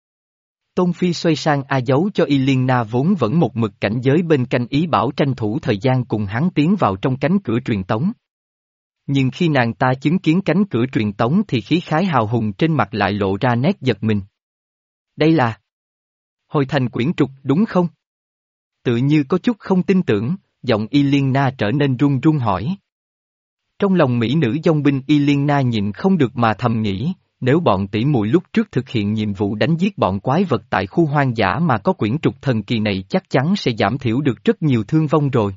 Tôn Phi xoay sang A Dấu cho Y Liên Na vốn vẫn một mực cảnh giới bên cạnh ý bảo tranh thủ thời gian cùng hắn tiến vào trong cánh cửa truyền tống. Nhưng khi nàng ta chứng kiến cánh cửa truyền tống thì khí khái hào hùng trên mặt lại lộ ra nét giật mình. Đây là hồi thành quyển trục đúng không? Tự như có chút không tin tưởng, giọng Y Liên Na trở nên run run hỏi. Trong lòng mỹ nữ dòng binh Y Liên Na nhịn không được mà thầm nghĩ, nếu bọn tỷ muội lúc trước thực hiện nhiệm vụ đánh giết bọn quái vật tại khu hoang dã mà có quyển trục thần kỳ này chắc chắn sẽ giảm thiểu được rất nhiều thương vong rồi.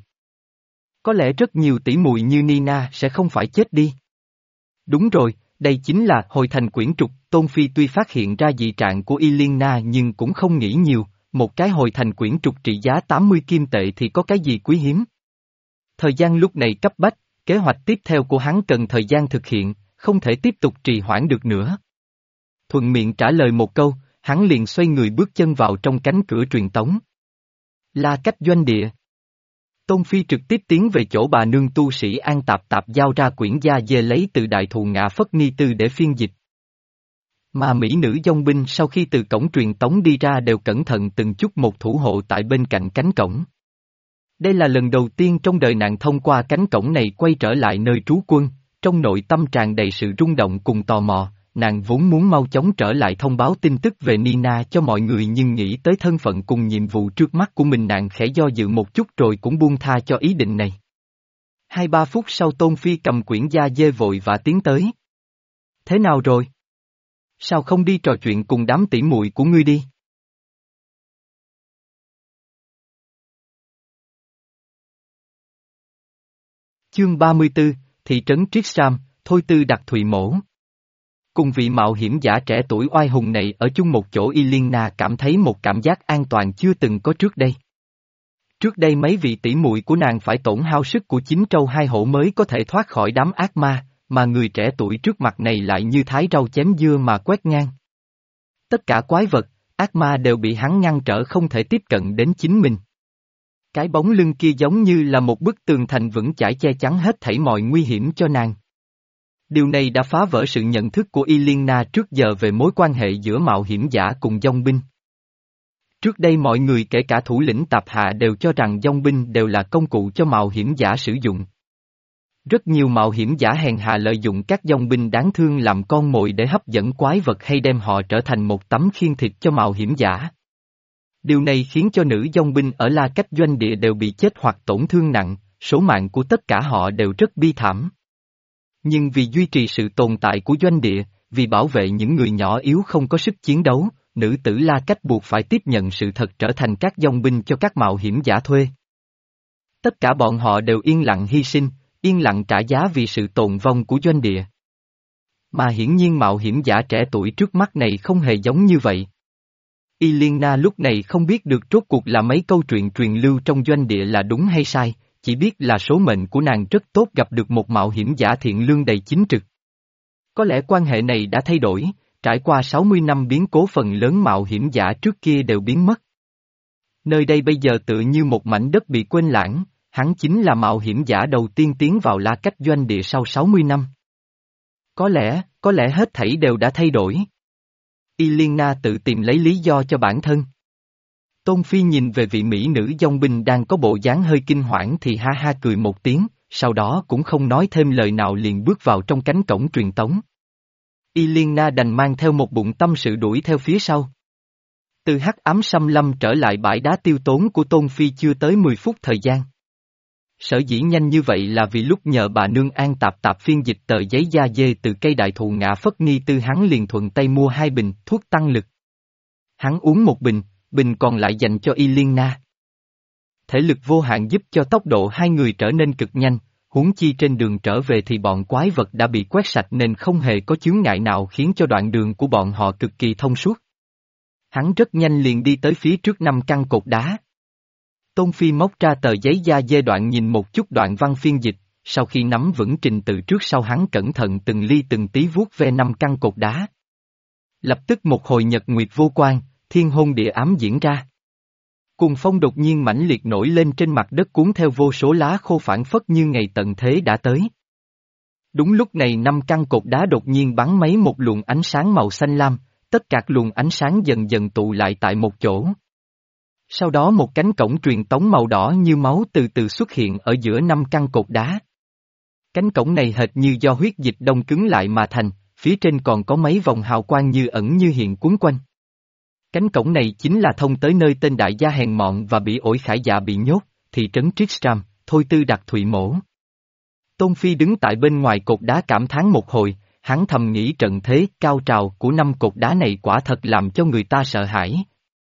Có lẽ rất nhiều tỷ muội như Nina sẽ không phải chết đi. Đúng rồi, đây chính là hồi thành quyển trục. Tôn Phi tuy phát hiện ra dị trạng của Y Liên Na nhưng cũng không nghĩ nhiều, một cái hồi thành quyển trục trị giá tám mươi kim tệ thì có cái gì quý hiếm. Thời gian lúc này cấp bách, kế hoạch tiếp theo của hắn cần thời gian thực hiện, không thể tiếp tục trì hoãn được nữa. Thuận miệng trả lời một câu, hắn liền xoay người bước chân vào trong cánh cửa truyền tống. La Cách doanh địa. Tôn Phi trực tiếp tiến về chỗ bà nương tu sĩ An Tạp Tạp giao ra quyển gia dê lấy từ đại thụ Ngạ Phất Ni Tư để phiên dịch. Mà mỹ nữ dòng binh sau khi từ cổng truyền tống đi ra đều cẩn thận từng chút một thủ hộ tại bên cạnh cánh cổng. Đây là lần đầu tiên trong đời nàng thông qua cánh cổng này quay trở lại nơi trú quân, trong nội tâm tràn đầy sự rung động cùng tò mò, nàng vốn muốn mau chóng trở lại thông báo tin tức về Nina cho mọi người nhưng nghĩ tới thân phận cùng nhiệm vụ trước mắt của mình nàng khẽ do dự một chút rồi cũng buông tha cho ý định này. Hai ba phút sau Tôn Phi cầm quyển gia dê vội và tiến tới. Thế nào rồi? Sao không đi trò chuyện cùng đám tỷ muội của ngươi đi? Chương ba mươi tư, Thị trấn Triết Sam, Thôi Tư đặt Thụy Mổ. Cùng vị mạo hiểm giả trẻ tuổi oai hùng này ở chung một chỗ Y Liên Na cảm thấy một cảm giác an toàn chưa từng có trước đây. Trước đây mấy vị tỷ muội của nàng phải tổn hao sức của chín trâu hai hổ mới có thể thoát khỏi đám ác ma, mà người trẻ tuổi trước mặt này lại như thái rau chém dưa mà quét ngang. Tất cả quái vật, ác ma đều bị hắn ngăn trở không thể tiếp cận đến chính mình. Cái bóng lưng kia giống như là một bức tường thành vững chãi che chắn hết thảy mọi nguy hiểm cho nàng. Điều này đã phá vỡ sự nhận thức của Y Liên Na trước giờ về mối quan hệ giữa mạo hiểm giả cùng dòng binh. Trước đây mọi người kể cả thủ lĩnh tạp hạ đều cho rằng dòng binh đều là công cụ cho mạo hiểm giả sử dụng. Rất nhiều mạo hiểm giả hèn hạ lợi dụng các dòng binh đáng thương làm con mồi để hấp dẫn quái vật hay đem họ trở thành một tấm khiên thịt cho mạo hiểm giả. Điều này khiến cho nữ dòng binh ở La Cách doanh địa đều bị chết hoặc tổn thương nặng, số mạng của tất cả họ đều rất bi thảm. Nhưng vì duy trì sự tồn tại của doanh địa, vì bảo vệ những người nhỏ yếu không có sức chiến đấu, nữ tử La Cách buộc phải tiếp nhận sự thật trở thành các dòng binh cho các mạo hiểm giả thuê. Tất cả bọn họ đều yên lặng hy sinh, yên lặng trả giá vì sự tồn vong của doanh địa. Mà hiển nhiên mạo hiểm giả trẻ tuổi trước mắt này không hề giống như vậy. Y Liên Na lúc này không biết được rốt cuộc là mấy câu chuyện truyền lưu trong doanh địa là đúng hay sai, chỉ biết là số mệnh của nàng rất tốt gặp được một mạo hiểm giả thiện lương đầy chính trực. Có lẽ quan hệ này đã thay đổi, trải qua sáu mươi năm biến cố phần lớn mạo hiểm giả trước kia đều biến mất. Nơi đây bây giờ tự như một mảnh đất bị quên lãng, hắn chính là mạo hiểm giả đầu tiên tiến vào La Cách doanh địa sau sáu mươi năm. Có lẽ, có lẽ hết thảy đều đã thay đổi. Y Liên Na tự tìm lấy lý do cho bản thân. Tôn Phi nhìn về vị mỹ nữ dòng binh đang có bộ dáng hơi kinh hoảng thì ha ha cười một tiếng, sau đó cũng không nói thêm lời nào liền bước vào trong cánh cổng truyền tống. Y Liên Na đành mang theo một bụng tâm sự đuổi theo phía sau. Từ hắc ám xâm lâm trở lại bãi đá tiêu tốn của Tôn Phi chưa tới mười phút thời gian. Sở dĩ nhanh như vậy là vì lúc nhờ bà nương An Tạp Tạp phiên dịch tờ giấy da dê từ cây đại thụ ngã phất ni tư hắn liền thuận tay mua hai bình thuốc tăng lực. Hắn uống một bình, bình còn lại dành cho Y Liên Na. Thể lực vô hạn giúp cho tốc độ hai người trở nên cực nhanh, huống chi trên đường trở về thì bọn quái vật đã bị quét sạch nên không hề có chướng ngại nào khiến cho đoạn đường của bọn họ cực kỳ thông suốt. Hắn rất nhanh liền đi tới phía trước năm căn cột đá. Tôn Phi móc ra tờ giấy da dê đoạn nhìn một chút đoạn văn phiên dịch, sau khi nắm vững trình tự trước sau hắn cẩn thận từng ly từng tí vuốt ve năm căn cột đá. Lập tức một hồi nhật nguyệt vô quan, thiên hôn địa ám diễn ra. Cuồng phong đột nhiên mãnh liệt nổi lên trên mặt đất cuốn theo vô số lá khô phảng phất như ngày tận thế đã tới. Đúng lúc này năm căn cột đá đột nhiên bắn mấy một luồng ánh sáng màu xanh lam, tất cả luồng ánh sáng dần dần tụ lại tại một chỗ. Sau đó một cánh cổng truyền tống màu đỏ như máu từ từ xuất hiện ở giữa năm căn cột đá. Cánh cổng này hệt như do huyết dịch đông cứng lại mà thành, phía trên còn có mấy vòng hào quang như ẩn như hiện cuốn quanh. Cánh cổng này chính là thông tới nơi tên đại gia hèn mọn và bị ổi khải dạ bị nhốt, thị trấn Tristram, Thôi Tư Đặc Thụy Mổ. Tôn Phi đứng tại bên ngoài cột đá cảm thán một hồi, hắn thầm nghĩ trận thế cao trào của năm cột đá này quả thật làm cho người ta sợ hãi.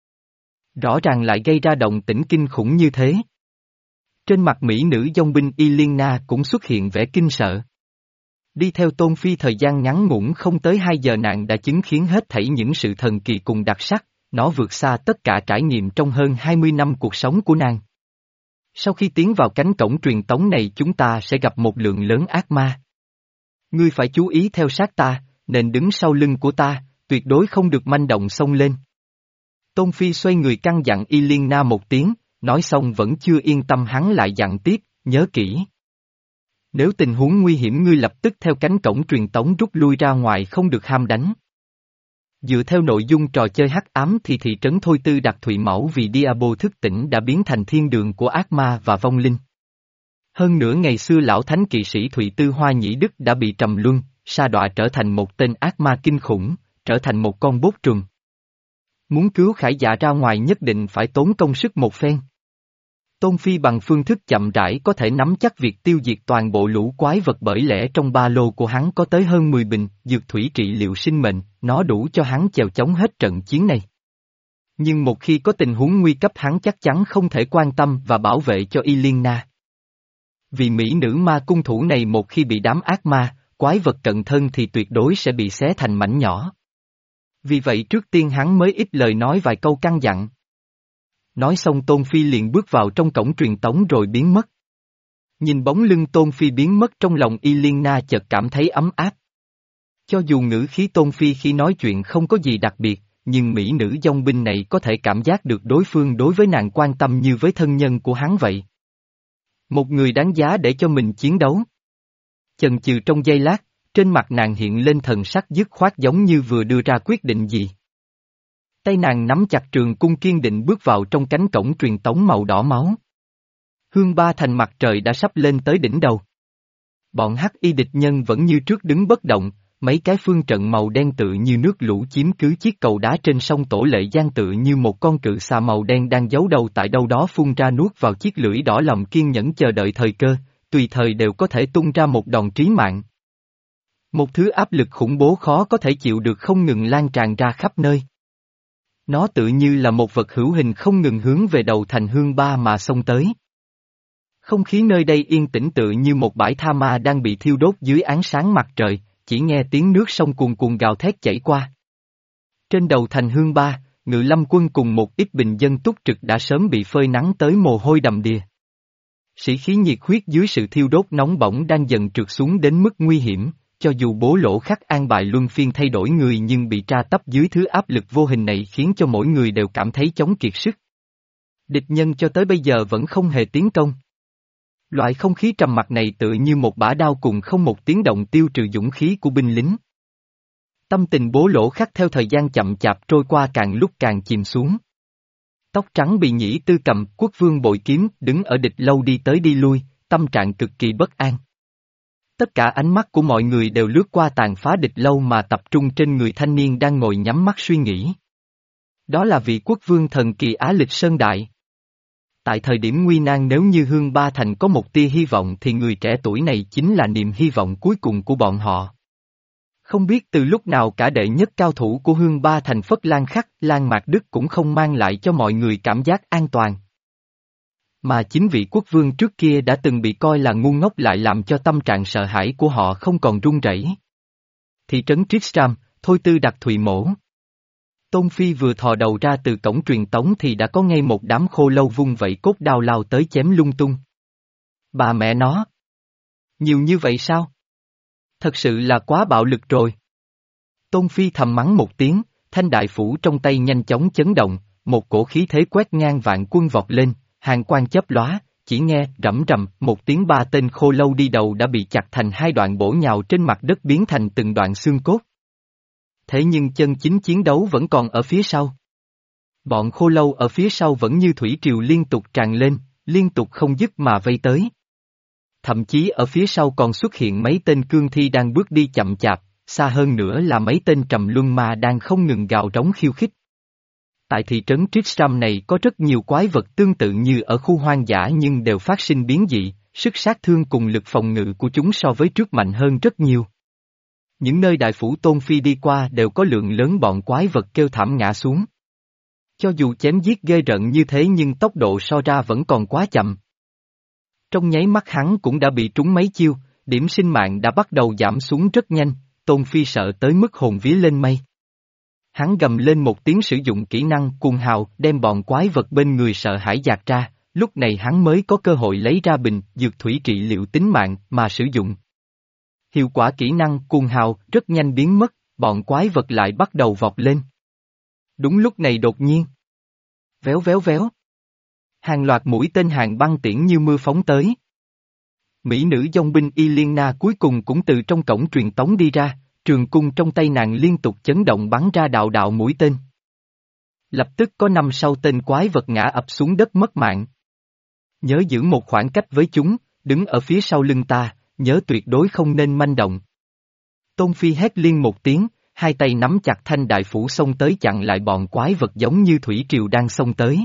Rõ ràng lại gây ra động tĩnh kinh khủng như thế. Trên mặt mỹ nữ dòng binh Y Liên Na cũng xuất hiện vẻ kinh sợ. Đi theo Tôn Phi thời gian ngắn ngủn không tới hai giờ nàng đã chứng kiến hết thảy những sự thần kỳ cùng đặc sắc, nó vượt xa tất cả trải nghiệm trong hơn hai mươi năm cuộc sống của nàng. Sau khi tiến vào cánh cổng truyền tống này chúng ta sẽ gặp một lượng lớn ác ma. Ngươi phải chú ý theo sát ta, nên đứng sau lưng của ta, tuyệt đối không được manh động xông lên. Tôn Phi xoay người căn dặn Y Liên Na một tiếng, nói xong vẫn chưa yên tâm hắn lại dặn tiếp, nhớ kỹ. Nếu tình huống nguy hiểm ngươi lập tức theo cánh cổng truyền tống rút lui ra ngoài không được ham đánh. Dựa theo nội dung trò chơi hắc ám thì thị trấn Thôi Tư Đặc Thụy Mẫu vì Diabo thức tỉnh đã biến thành thiên đường của ác ma và vong linh. Hơn nữa ngày xưa lão thánh kỵ sĩ Thụy Tư Hoa Nhĩ Đức đã bị trầm luân, sa đọa trở thành một tên ác ma kinh khủng, trở thành một con bốt trùng. Muốn cứu khải dạ ra ngoài nhất định phải tốn công sức một phen. Tôn Phi bằng phương thức chậm rãi có thể nắm chắc việc tiêu diệt toàn bộ lũ quái vật bởi lẽ trong ba lô của hắn có tới hơn mười bình dược thủy trị liệu sinh mệnh, nó đủ cho hắn chèo chống hết trận chiến này. Nhưng một khi có tình huống nguy cấp hắn chắc chắn không thể quan tâm và bảo vệ cho Y Liên Na. Vì mỹ nữ ma cung thủ này một khi bị đám ác ma, quái vật cận thân thì tuyệt đối sẽ bị xé thành mảnh nhỏ. Vì vậy trước tiên hắn mới ít lời nói vài câu căn dặn. Nói xong Tôn Phi liền bước vào trong cổng truyền tống rồi biến mất. Nhìn bóng lưng Tôn Phi biến mất trong lòng Y Liên Na chợt cảm thấy ấm áp. Cho dù ngữ khí Tôn Phi khi nói chuyện không có gì đặc biệt, nhưng mỹ nữ dòng binh này có thể cảm giác được đối phương đối với nàng quan tâm như với thân nhân của hắn vậy. Một người đáng giá để cho mình chiến đấu. Chần chừ trong giây lát, trên mặt nàng hiện lên thần sắc dứt khoát giống như vừa đưa ra quyết định gì. Tay nàng nắm chặt trường cung kiên định bước vào trong cánh cổng truyền tống màu đỏ máu. Hương ba thành mặt trời đã sắp lên tới đỉnh đầu. Bọn hắc y địch nhân vẫn như trước đứng bất động, mấy cái phương trận màu đen tự như nước lũ chiếm cứ chiếc cầu đá trên sông Tổ Lệ Giang tự như một con cự xà màu đen đang giấu đầu tại đâu đó phun ra nuốt vào chiếc lưỡi đỏ lòng kiên nhẫn chờ đợi thời cơ, tùy thời đều có thể tung ra một đòn trí mạng. Một thứ áp lực khủng bố khó có thể chịu được không ngừng lan tràn ra khắp nơi. Nó tự như là một vật hữu hình không ngừng hướng về đầu thành hương ba mà xông tới. Không khí nơi đây yên tĩnh tự như một bãi tha ma đang bị thiêu đốt dưới ánh sáng mặt trời, chỉ nghe tiếng nước sông cuồn cuộn gào thét chảy qua. Trên đầu thành hương ba, Ngự Lâm Quân cùng một ít bình dân túc trực đã sớm bị phơi nắng tới mồ hôi đầm đìa. Sĩ khí nhiệt huyết dưới sự thiêu đốt nóng bỏng đang dần trượt xuống đến mức nguy hiểm. Cho dù bố lỗ khắc an bài luân phiên thay đổi người nhưng bị tra tấp dưới thứ áp lực vô hình này khiến cho mỗi người đều cảm thấy chống kiệt sức. Địch nhân cho tới bây giờ vẫn không hề tiến công. Loại không khí trầm mặc này tự như một bả đao cùng không một tiếng động tiêu trừ dũng khí của binh lính. Tâm tình bố lỗ khắc theo thời gian chậm chạp trôi qua càng lúc càng chìm xuống. Tóc trắng bị nhĩ tư cầm, quốc vương bội kiếm, đứng ở địch lâu đi tới đi lui, tâm trạng cực kỳ bất an. Tất cả ánh mắt của mọi người đều lướt qua tàn phá địch lâu mà tập trung trên người thanh niên đang ngồi nhắm mắt suy nghĩ. Đó là vị quốc vương thần kỳ Á Lịch Sơn Đại. Tại thời điểm nguy nan, nếu như Hương Ba Thành có một tia hy vọng thì người trẻ tuổi này chính là niềm hy vọng cuối cùng của bọn họ. Không biết từ lúc nào cả đệ nhất cao thủ của Hương Ba Thành Phất Lan Khắc, Lan Mạc Đức cũng không mang lại cho mọi người cảm giác an toàn. Mà chính vị quốc vương trước kia đã từng bị coi là ngu ngốc lại làm cho tâm trạng sợ hãi của họ không còn run rẩy. Thị trấn Tristram, Thôi Tư Đặc Thụy Mổ. Tôn Phi vừa thò đầu ra từ cổng truyền tống thì đã có ngay một đám khô lâu vung vẩy cốt đao lao tới chém lung tung. Bà mẹ nó! Nhiều như vậy sao? Thật sự là quá bạo lực rồi. Tôn Phi thầm mắng một tiếng, thanh đại phủ trong tay nhanh chóng chấn động, một cổ khí thế quét ngang vạn quân vọt lên, hàng quang chớp lóa, chỉ nghe rầm rầm một tiếng, ba tên khô lâu đi đầu đã bị chặt thành hai đoạn bổ nhào trên mặt đất biến thành từng đoạn xương cốt. Thế nhưng chân chính chiến đấu vẫn còn ở phía sau. Bọn khô lâu ở phía sau vẫn như thủy triều liên tục tràn lên, liên tục không dứt mà vây tới. Thậm chí ở phía sau còn xuất hiện mấy tên cương thi đang bước đi chậm chạp, xa hơn nữa là mấy tên trầm luân ma đang không ngừng gào rống khiêu khích. Tại thị trấn Tristram này có rất nhiều quái vật tương tự như ở khu hoang dã nhưng đều phát sinh biến dị, sức sát thương cùng lực phòng ngự của chúng so với trước mạnh hơn rất nhiều. Những nơi đại phủ Tôn Phi đi qua đều có lượng lớn bọn quái vật kêu thảm ngã xuống. Cho dù chém giết ghê rợn như thế nhưng tốc độ so ra vẫn còn quá chậm. Trong nháy mắt hắn cũng đã bị trúng mấy chiêu, điểm sinh mạng đã bắt đầu giảm xuống rất nhanh, Tôn Phi sợ tới mức hồn vía lên mây. Hắn gầm lên một tiếng, sử dụng kỹ năng cuồng hào đem bọn quái vật bên người sợ hãi dạt ra, lúc này hắn mới có cơ hội lấy ra bình dược thủy trị liệu tính mạng mà sử dụng. Hiệu quả kỹ năng cuồng hào rất nhanh biến mất, bọn quái vật lại bắt đầu vọt lên. Đúng lúc này đột nhiên. Véo véo véo. Hàng loạt mũi tên hàng băng tiễn như mưa phóng tới. Mỹ nữ dòng binh Yelena cuối cùng cũng từ trong cổng truyền tống đi ra, trường cung trong tay nàng liên tục chấn động bắn ra đạo đạo mũi tên. Lập tức có năm sáu tên quái vật ngã ập xuống đất mất mạng. Nhớ giữ một khoảng cách với chúng, đứng ở phía sau lưng ta, nhớ tuyệt đối không nên manh động. Tôn Phi hét liên một tiếng, hai tay nắm chặt thanh đại phủ xông tới chặn lại bọn quái vật giống như thủy triều đang xông tới.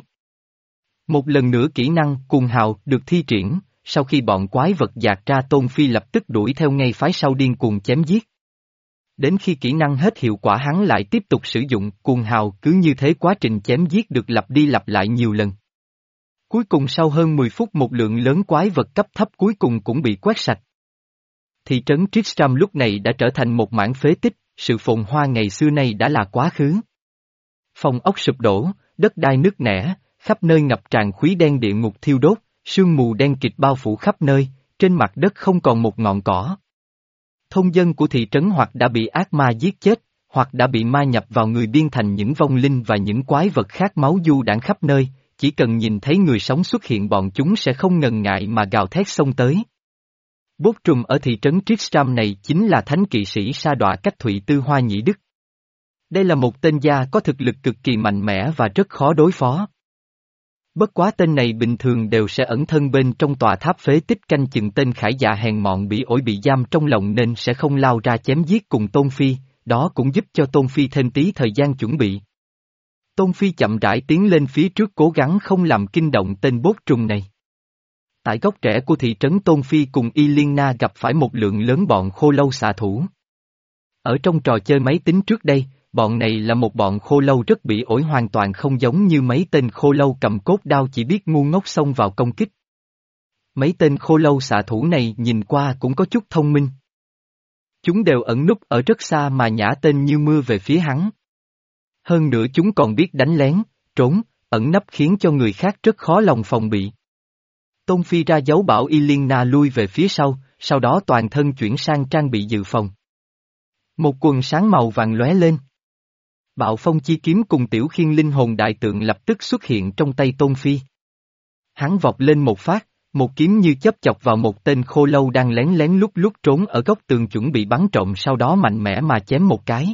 Một lần nữa kỹ năng cuồng hào được thi triển, sau khi bọn quái vật dạt ra Tôn Phi lập tức đuổi theo ngay phái sau điên cuồng chém giết. Đến khi kỹ năng hết hiệu quả hắn lại tiếp tục sử dụng cuồng hào, cứ như thế quá trình chém giết được lặp đi lặp lại nhiều lần. Cuối cùng sau hơn mười phút một lượng lớn quái vật cấp thấp cuối cùng cũng bị quét sạch. Thị trấn Tristram lúc này đã trở thành một mảng phế tích, sự phồn hoa ngày xưa nay đã là quá khứ. Phòng ốc sụp đổ, đất đai nứt nẻ, khắp nơi ngập tràn khí đen địa ngục thiêu đốt, sương mù đen kịt bao phủ khắp nơi, trên mặt đất không còn một ngọn cỏ. Thôn dân của thị trấn hoặc đã bị ác ma giết chết, hoặc đã bị ma nhập vào người biên thành những vong linh và những quái vật khát máu du đãng khắp nơi, chỉ cần nhìn thấy người sống xuất hiện bọn chúng sẽ không ngần ngại mà gào thét xông tới. Bốt trùm ở thị trấn Tristram này chính là thánh kỵ sĩ sa đọa cách Thụy Tư Hoa Nhĩ Đức. Đây là một tên gia có thực lực cực kỳ mạnh mẽ và rất khó đối phó. Bất quá tên này bình thường đều sẽ ẩn thân bên trong tòa tháp phế tích canh chừng tên khải dạ hèn mọn bị ổi bị giam trong lòng nên sẽ không lao ra chém giết cùng Tôn Phi, đó cũng giúp cho Tôn Phi thêm tí thời gian chuẩn bị. Tôn Phi chậm rãi tiến lên phía trước cố gắng không làm kinh động tên bốt trùng này. Tại góc rẽ của thị trấn Tôn Phi cùng Yelena gặp phải một lượng lớn bọn khô lâu xạ thủ. Ở trong trò chơi máy tính trước đây, bọn này là một bọn khô lâu rất bị ổi, hoàn toàn không giống như mấy tên khô lâu cầm cốt đao chỉ biết ngu ngốc xông vào công kích. Mấy tên khô lâu xạ thủ này nhìn qua cũng có chút thông minh. Chúng đều ẩn núp ở rất xa mà nhả tên như mưa về phía hắn. Hơn nữa chúng còn biết đánh lén, trốn, ẩn nấp khiến cho người khác rất khó lòng phòng bị. Tôn Phi ra dấu bảo Yelena lui về phía sau, sau đó toàn thân chuyển sang trang bị dự phòng. Một quần sáng màu vàng lóe lên. Bạo phong chi kiếm cùng tiểu khiên linh hồn đại tượng lập tức xuất hiện trong tay Tôn Phi. Hắn vọt lên một phát, một kiếm như chớp chọc vào một tên khô lâu đang lén lén lút lút trốn ở góc tường chuẩn bị bắn trộm, sau đó mạnh mẽ mà chém một cái.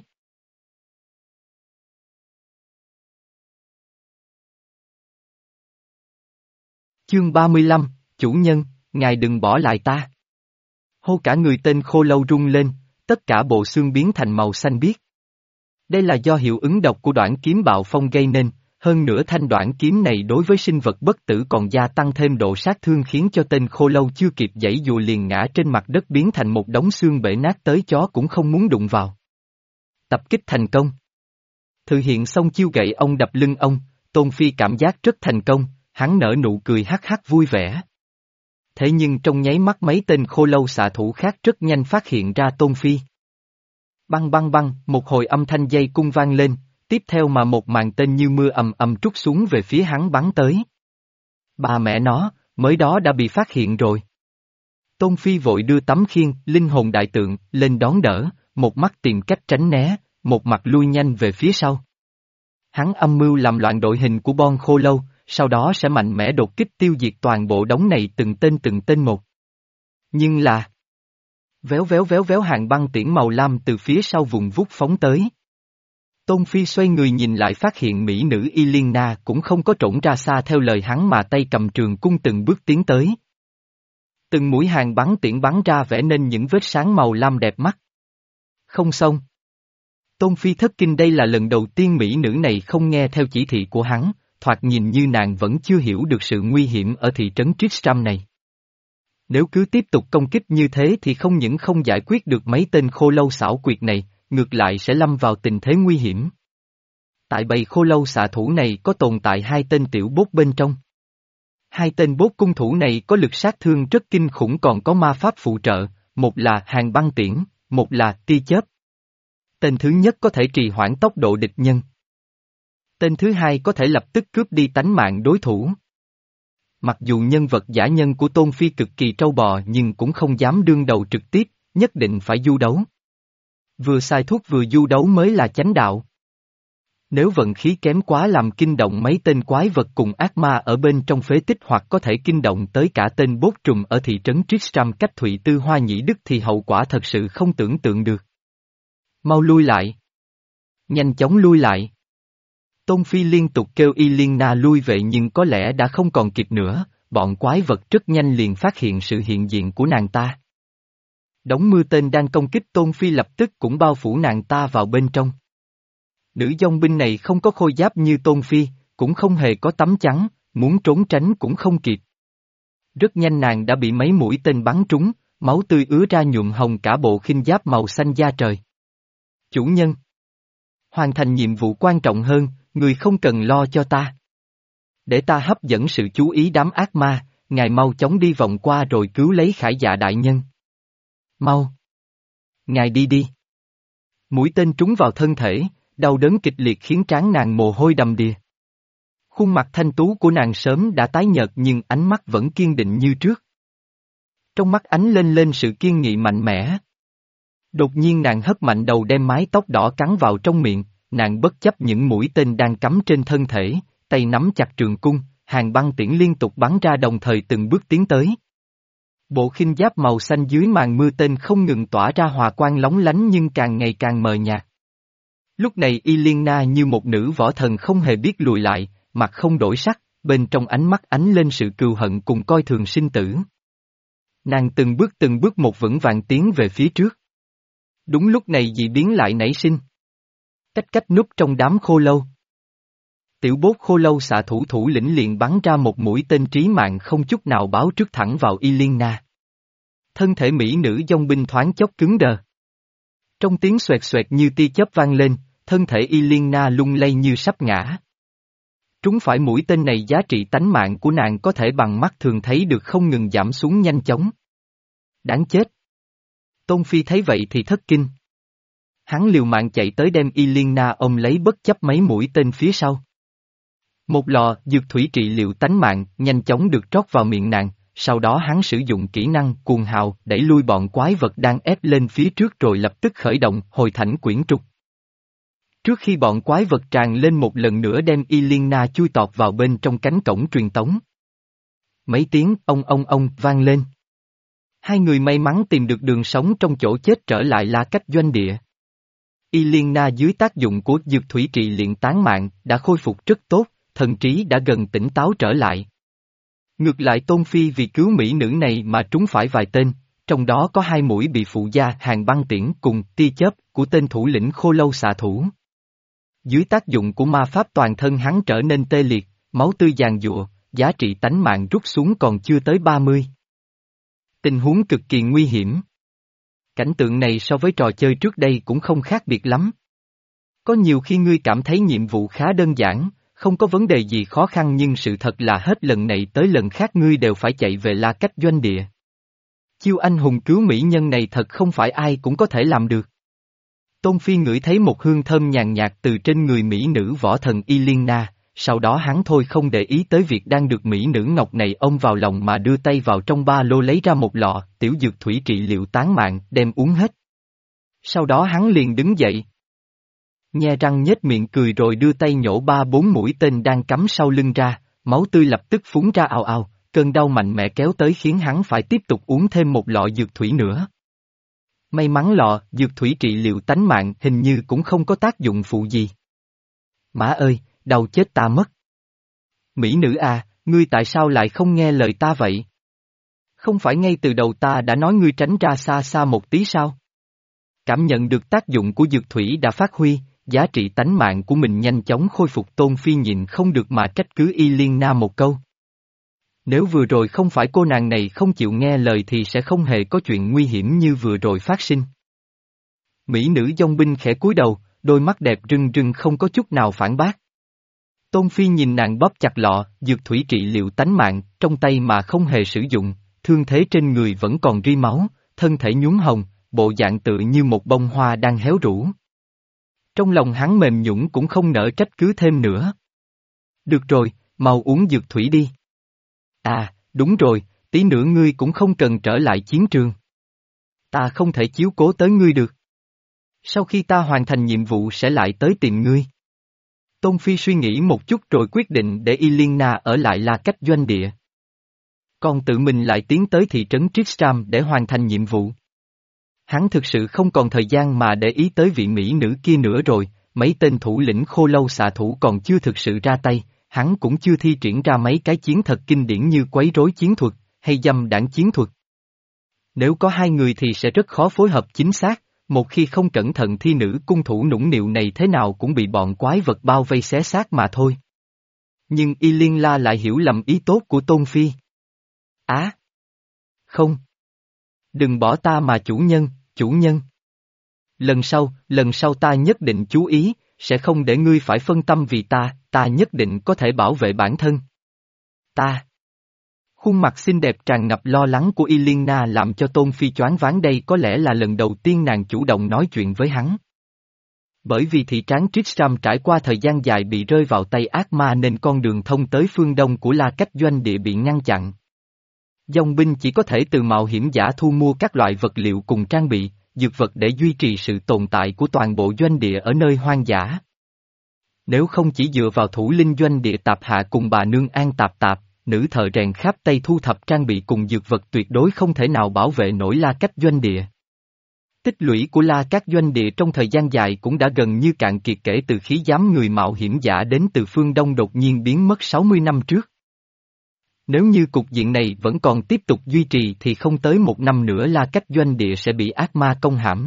Chương ba mươi lăm, chủ nhân, ngài đừng bỏ lại ta. Hô cả người tên khô lâu rung lên, tất cả bộ xương biến thành màu xanh biếc. Đây là do hiệu ứng độc của đoản kiếm bạo phong gây nên, Hơn nữa thanh đoạn kiếm này đối với sinh vật bất tử còn gia tăng thêm độ sát thương khiến cho tên khô lâu chưa kịp giãy dụa liền ngã trên mặt đất biến thành một đống xương bể nát tới chó cũng không muốn đụng vào. Tập kích thành công. Thực hiện xong chiêu gậy ông đập lưng ông, Tôn Phi cảm giác rất thành công, hắn nở nụ cười hắc hắc vui vẻ. Thế nhưng trong nháy mắt mấy tên khô lâu xạ thủ khác rất nhanh phát hiện ra Tôn Phi. Băng băng băng, một hồi âm thanh dây cung vang lên, tiếp theo mà một màn tên như mưa ầm ầm trút xuống về phía hắn bắn tới. Bà mẹ nó, mới đó đã bị phát hiện rồi. Tôn Phi vội đưa tấm khiên, linh hồn đại tượng, lên đón đỡ, một mắt tìm cách tránh né, một mặt lui nhanh về phía sau. Hắn âm mưu làm loạn đội hình của bon khô lâu, sau đó sẽ mạnh mẽ đột kích tiêu diệt toàn bộ đống này từng tên từng tên một. Nhưng là... Véo véo véo véo hàng băng tiễn màu lam từ phía sau vùng vút phóng tới. Tôn Phi xoay người nhìn lại phát hiện mỹ nữ Yelena cũng không có trỗng ra xa theo lời hắn mà tay cầm trường cung từng bước tiến tới. Từng mũi hàng bắn tiễn bắn ra vẽ nên những vết sáng màu lam đẹp mắt. Không xong. Tôn Phi thất kinh, đây là lần đầu tiên mỹ nữ này không nghe theo chỉ thị của hắn, thoạt nhìn như nàng vẫn chưa hiểu được sự nguy hiểm ở thị trấn Tristram này. Nếu cứ tiếp tục công kích như thế thì không những không giải quyết được mấy tên khô lâu xảo quyệt này, ngược lại sẽ lâm vào tình thế nguy hiểm. Tại bầy khô lâu xạ thủ này có tồn tại hai tên tiểu bốt bên trong. Hai tên bốt cung thủ này có lực sát thương rất kinh khủng còn có ma pháp phụ trợ, một là hàng băng tiễn, một là tia chớp. Tên thứ nhất có thể trì hoãn tốc độ địch nhân. Tên thứ hai có thể lập tức cướp đi tánh mạng đối thủ. Mặc dù nhân vật giả nhân của Tôn Phi cực kỳ trâu bò nhưng cũng không dám đương đầu trực tiếp, nhất định phải du đấu. Vừa sai thuốc vừa du đấu mới là chánh đạo. Nếu vận khí kém quá làm kinh động mấy tên quái vật cùng ác ma ở bên trong phế tích hoặc có thể kinh động tới cả tên bốt trùm ở thị trấn Tristram cách Thụy Tư Hoa Nhĩ Đức thì hậu quả thật sự không tưởng tượng được. Mau lui lại. Nhanh chóng lui lại. Tôn Phi liên tục kêu Yelena lui về nhưng có lẽ đã không còn kịp nữa, bọn quái vật rất nhanh liền phát hiện sự hiện diện của nàng ta. Đống mưa tên đang công kích Tôn Phi lập tức cũng bao phủ nàng ta vào bên trong. Nữ dòng binh này không có khôi giáp như Tôn Phi, cũng không hề có tấm chắn, muốn trốn tránh cũng không kịp. Rất nhanh nàng đã bị mấy mũi tên bắn trúng, máu tươi ứa ra nhuộm hồng cả bộ khinh giáp màu xanh da trời. Chủ nhân! Hoàn thành nhiệm vụ quan trọng hơn, người không cần lo cho ta. Để ta hấp dẫn sự chú ý đám ác ma, ngài mau chóng đi vòng qua rồi cứu lấy Khải Dạ đại nhân. Mau! Ngài đi đi! Mũi tên trúng vào thân thể, đau đớn kịch liệt khiến trán nàng mồ hôi đầm đìa. Khuôn mặt thanh tú của nàng sớm đã tái nhợt nhưng ánh mắt vẫn kiên định như trước. Trong mắt ánh lên lên sự kiên nghị mạnh mẽ. Đột nhiên nàng hất mạnh đầu đem mái tóc đỏ cắn vào trong miệng, nàng bất chấp những mũi tên đang cắm trên thân thể, tay nắm chặt trường cung, hàng băng tiễn liên tục bắn ra đồng thời từng bước tiến tới. Bộ khinh giáp màu xanh dưới màn mưa tên không ngừng tỏa ra hòa quang lóng lánh nhưng càng ngày càng mờ nhạt. Lúc này Yelena như một nữ võ thần không hề biết lùi lại, mặt không đổi sắc, bên trong ánh mắt ánh lên sự cừu hận cùng coi thường sinh tử. Nàng từng bước từng bước một vững vàng tiến về phía trước. Đúng lúc này dị biến lại nảy sinh. Cách cách núp trong đám khô lâu. Tiểu bốt khô lâu xạ thủ thủ lĩnh liền bắn ra một mũi tên trí mạng không chút nào báo trước thẳng vào Yelena. Thân thể mỹ nữ dòng binh thoáng chốc cứng đờ. Trong tiếng xoẹt xoẹt như tia chớp vang lên, thân thể Yelena lung lay như sắp ngã. Trúng phải mũi tên này giá trị tánh mạng của nàng có thể bằng mắt thường thấy được không ngừng giảm xuống nhanh chóng. Đáng chết! Tôn Phi thấy vậy thì thất kinh. Hắn liều mạng chạy tới đem Yelena ôm lấy bất chấp mấy mũi tên phía sau. Một lò dược thủy trị liệu tánh mạng nhanh chóng được trót vào miệng nàng, sau đó hắn sử dụng kỹ năng cuồng hào đẩy lui bọn quái vật đang ép lên phía trước rồi lập tức khởi động hồi thảnh quyển trục. Trước khi bọn quái vật tràn lên một lần nữa đem Yelena chui tọt vào bên trong cánh cổng truyền tống. Mấy tiếng ông ông ông vang lên. Hai người may mắn tìm được đường sống trong chỗ chết trở lại La Cách doanh địa. Yelena dưới tác dụng của dược thủy trị liệu tán mạng đã khôi phục rất tốt, thần trí đã gần tỉnh táo trở lại. Ngược lại Tôn Phi vì cứu mỹ nữ này mà trúng phải vài tên, trong đó có hai mũi bị phụ gia hàng băng tiễn cùng tia chớp của tên thủ lĩnh khô lâu xạ thủ. Dưới tác dụng của ma pháp toàn thân hắn trở nên tê liệt, máu tươi giàn giụa, giá trị tánh mạng rút xuống còn chưa tới ba mươi. Tình huống cực kỳ nguy hiểm. Cảnh tượng này so với trò chơi trước đây cũng không khác biệt lắm. Có nhiều khi ngươi cảm thấy nhiệm vụ khá đơn giản, không có vấn đề gì khó khăn nhưng sự thật là hết lần này tới lần khác ngươi đều phải chạy về La Cách doanh địa. Chiêu anh hùng cứu mỹ nhân này thật không phải ai cũng có thể làm được. Tôn Phi ngửi thấy một hương thơm nhàn nhạt từ trên người mỹ nữ võ thần Yelena, sau đó hắn thôi không để ý tới việc đang được mỹ nữ ngọc này ôm vào lòng mà đưa tay vào trong ba lô lấy ra một lọ tiểu dược thủy trị liệu tán mạng đem uống hết. Sau đó hắn liền đứng dậy. Nhe răng nhếch miệng cười rồi đưa tay nhổ ba bốn mũi tên đang cắm sau lưng ra, máu tươi lập tức phúng ra ào ào, cơn đau mạnh mẽ kéo tới khiến hắn phải tiếp tục uống thêm một lọ dược thủy nữa. May mắn lọ dược thủy trị liệu tánh mạng hình như cũng không có tác dụng phụ gì. Má ơi, đau chết ta mất. Mỹ nữ à, ngươi tại sao lại không nghe lời ta vậy? Không phải ngay từ đầu ta đã nói ngươi tránh ra xa xa một tí sao? Cảm nhận được tác dụng của dược thủy đã phát huy, giá trị tánh mạng của mình nhanh chóng khôi phục. Tôn Phi nhịn không được mà trách cứ Yelena một câu. Nếu vừa rồi không phải cô nàng này không chịu nghe lời thì sẽ không hề có chuyện nguy hiểm như vừa rồi phát sinh. Mỹ nữ dòng binh khẽ cúi đầu, đôi mắt đẹp rưng rưng không có chút nào phản bác. Tôn Phi nhìn nàng bóp chặt lọ, dược thủy trị liệu tánh mạng, trong tay mà không hề sử dụng, thương thế trên người vẫn còn ri máu, thân thể nhuốm hồng, bộ dạng tựa như một bông hoa đang héo rũ. Trong lòng hắn mềm nhũn cũng không nỡ trách cứ thêm nữa. Được rồi, mau uống dược thủy đi. À, đúng rồi, tí nữa ngươi cũng không cần trở lại chiến trường. Ta không thể chiếu cố tới ngươi được. Sau khi ta hoàn thành nhiệm vụ sẽ lại tới tìm ngươi. Tôn Phi suy nghĩ một chút rồi quyết định để Yelena ở lại La Cách doanh địa. Còn tự mình lại tiến tới thị trấn Tristram để hoàn thành nhiệm vụ. Hắn thực sự không còn thời gian mà để ý tới vị mỹ nữ kia nữa rồi, mấy tên thủ lĩnh khô lâu xạ thủ còn chưa thực sự ra tay, hắn cũng chưa thi triển ra mấy cái chiến thật kinh điển như quấy rối chiến thuật, hay dâm đảng chiến thuật. Nếu có hai người thì sẽ rất khó phối hợp chính xác, một khi không cẩn thận thi nữ cung thủ nũng nịu này thế nào cũng bị bọn quái vật bao vây xé xác mà thôi. Nhưng Yelena lại hiểu lầm ý tốt của Tôn Phi. Á! À, không! Đừng bỏ ta mà chủ nhân, chủ nhân! Lần sau, lần sau ta nhất định chú ý, sẽ không để ngươi phải phân tâm vì ta, ta nhất định có thể bảo vệ bản thân. Ta! Khuôn mặt xinh đẹp tràn ngập lo lắng của Yelena làm cho Tôn Phi choáng váng, đây có lẽ là lần đầu tiên nàng chủ động nói chuyện với hắn. Bởi vì thị trấn Tristram trải qua thời gian dài bị rơi vào tay ác ma nên con đường thông tới phương đông của La Cách doanh địa bị ngăn chặn. Dòng binh chỉ có thể từ mạo hiểm giả thu mua các loại vật liệu cùng trang bị, dược vật để duy trì sự tồn tại của toàn bộ doanh địa ở nơi hoang dã. Nếu không chỉ dựa vào thủ linh doanh địa Tạp Hạ cùng bà nương An Tạp Tạp, nữ thợ rèn khắp Tây thu thập trang bị cùng dược vật tuyệt đối không thể nào bảo vệ nổi La Cách doanh địa. Tích lũy của La Cách doanh địa trong thời gian dài cũng đã gần như cạn kiệt kể từ khi giám người mạo hiểm giả đến từ phương Đông đột nhiên biến mất sáu mươi năm trước. Nếu như cục diện này vẫn còn tiếp tục duy trì thì không tới một năm nữa La Cách doanh địa sẽ bị ác ma công hãm.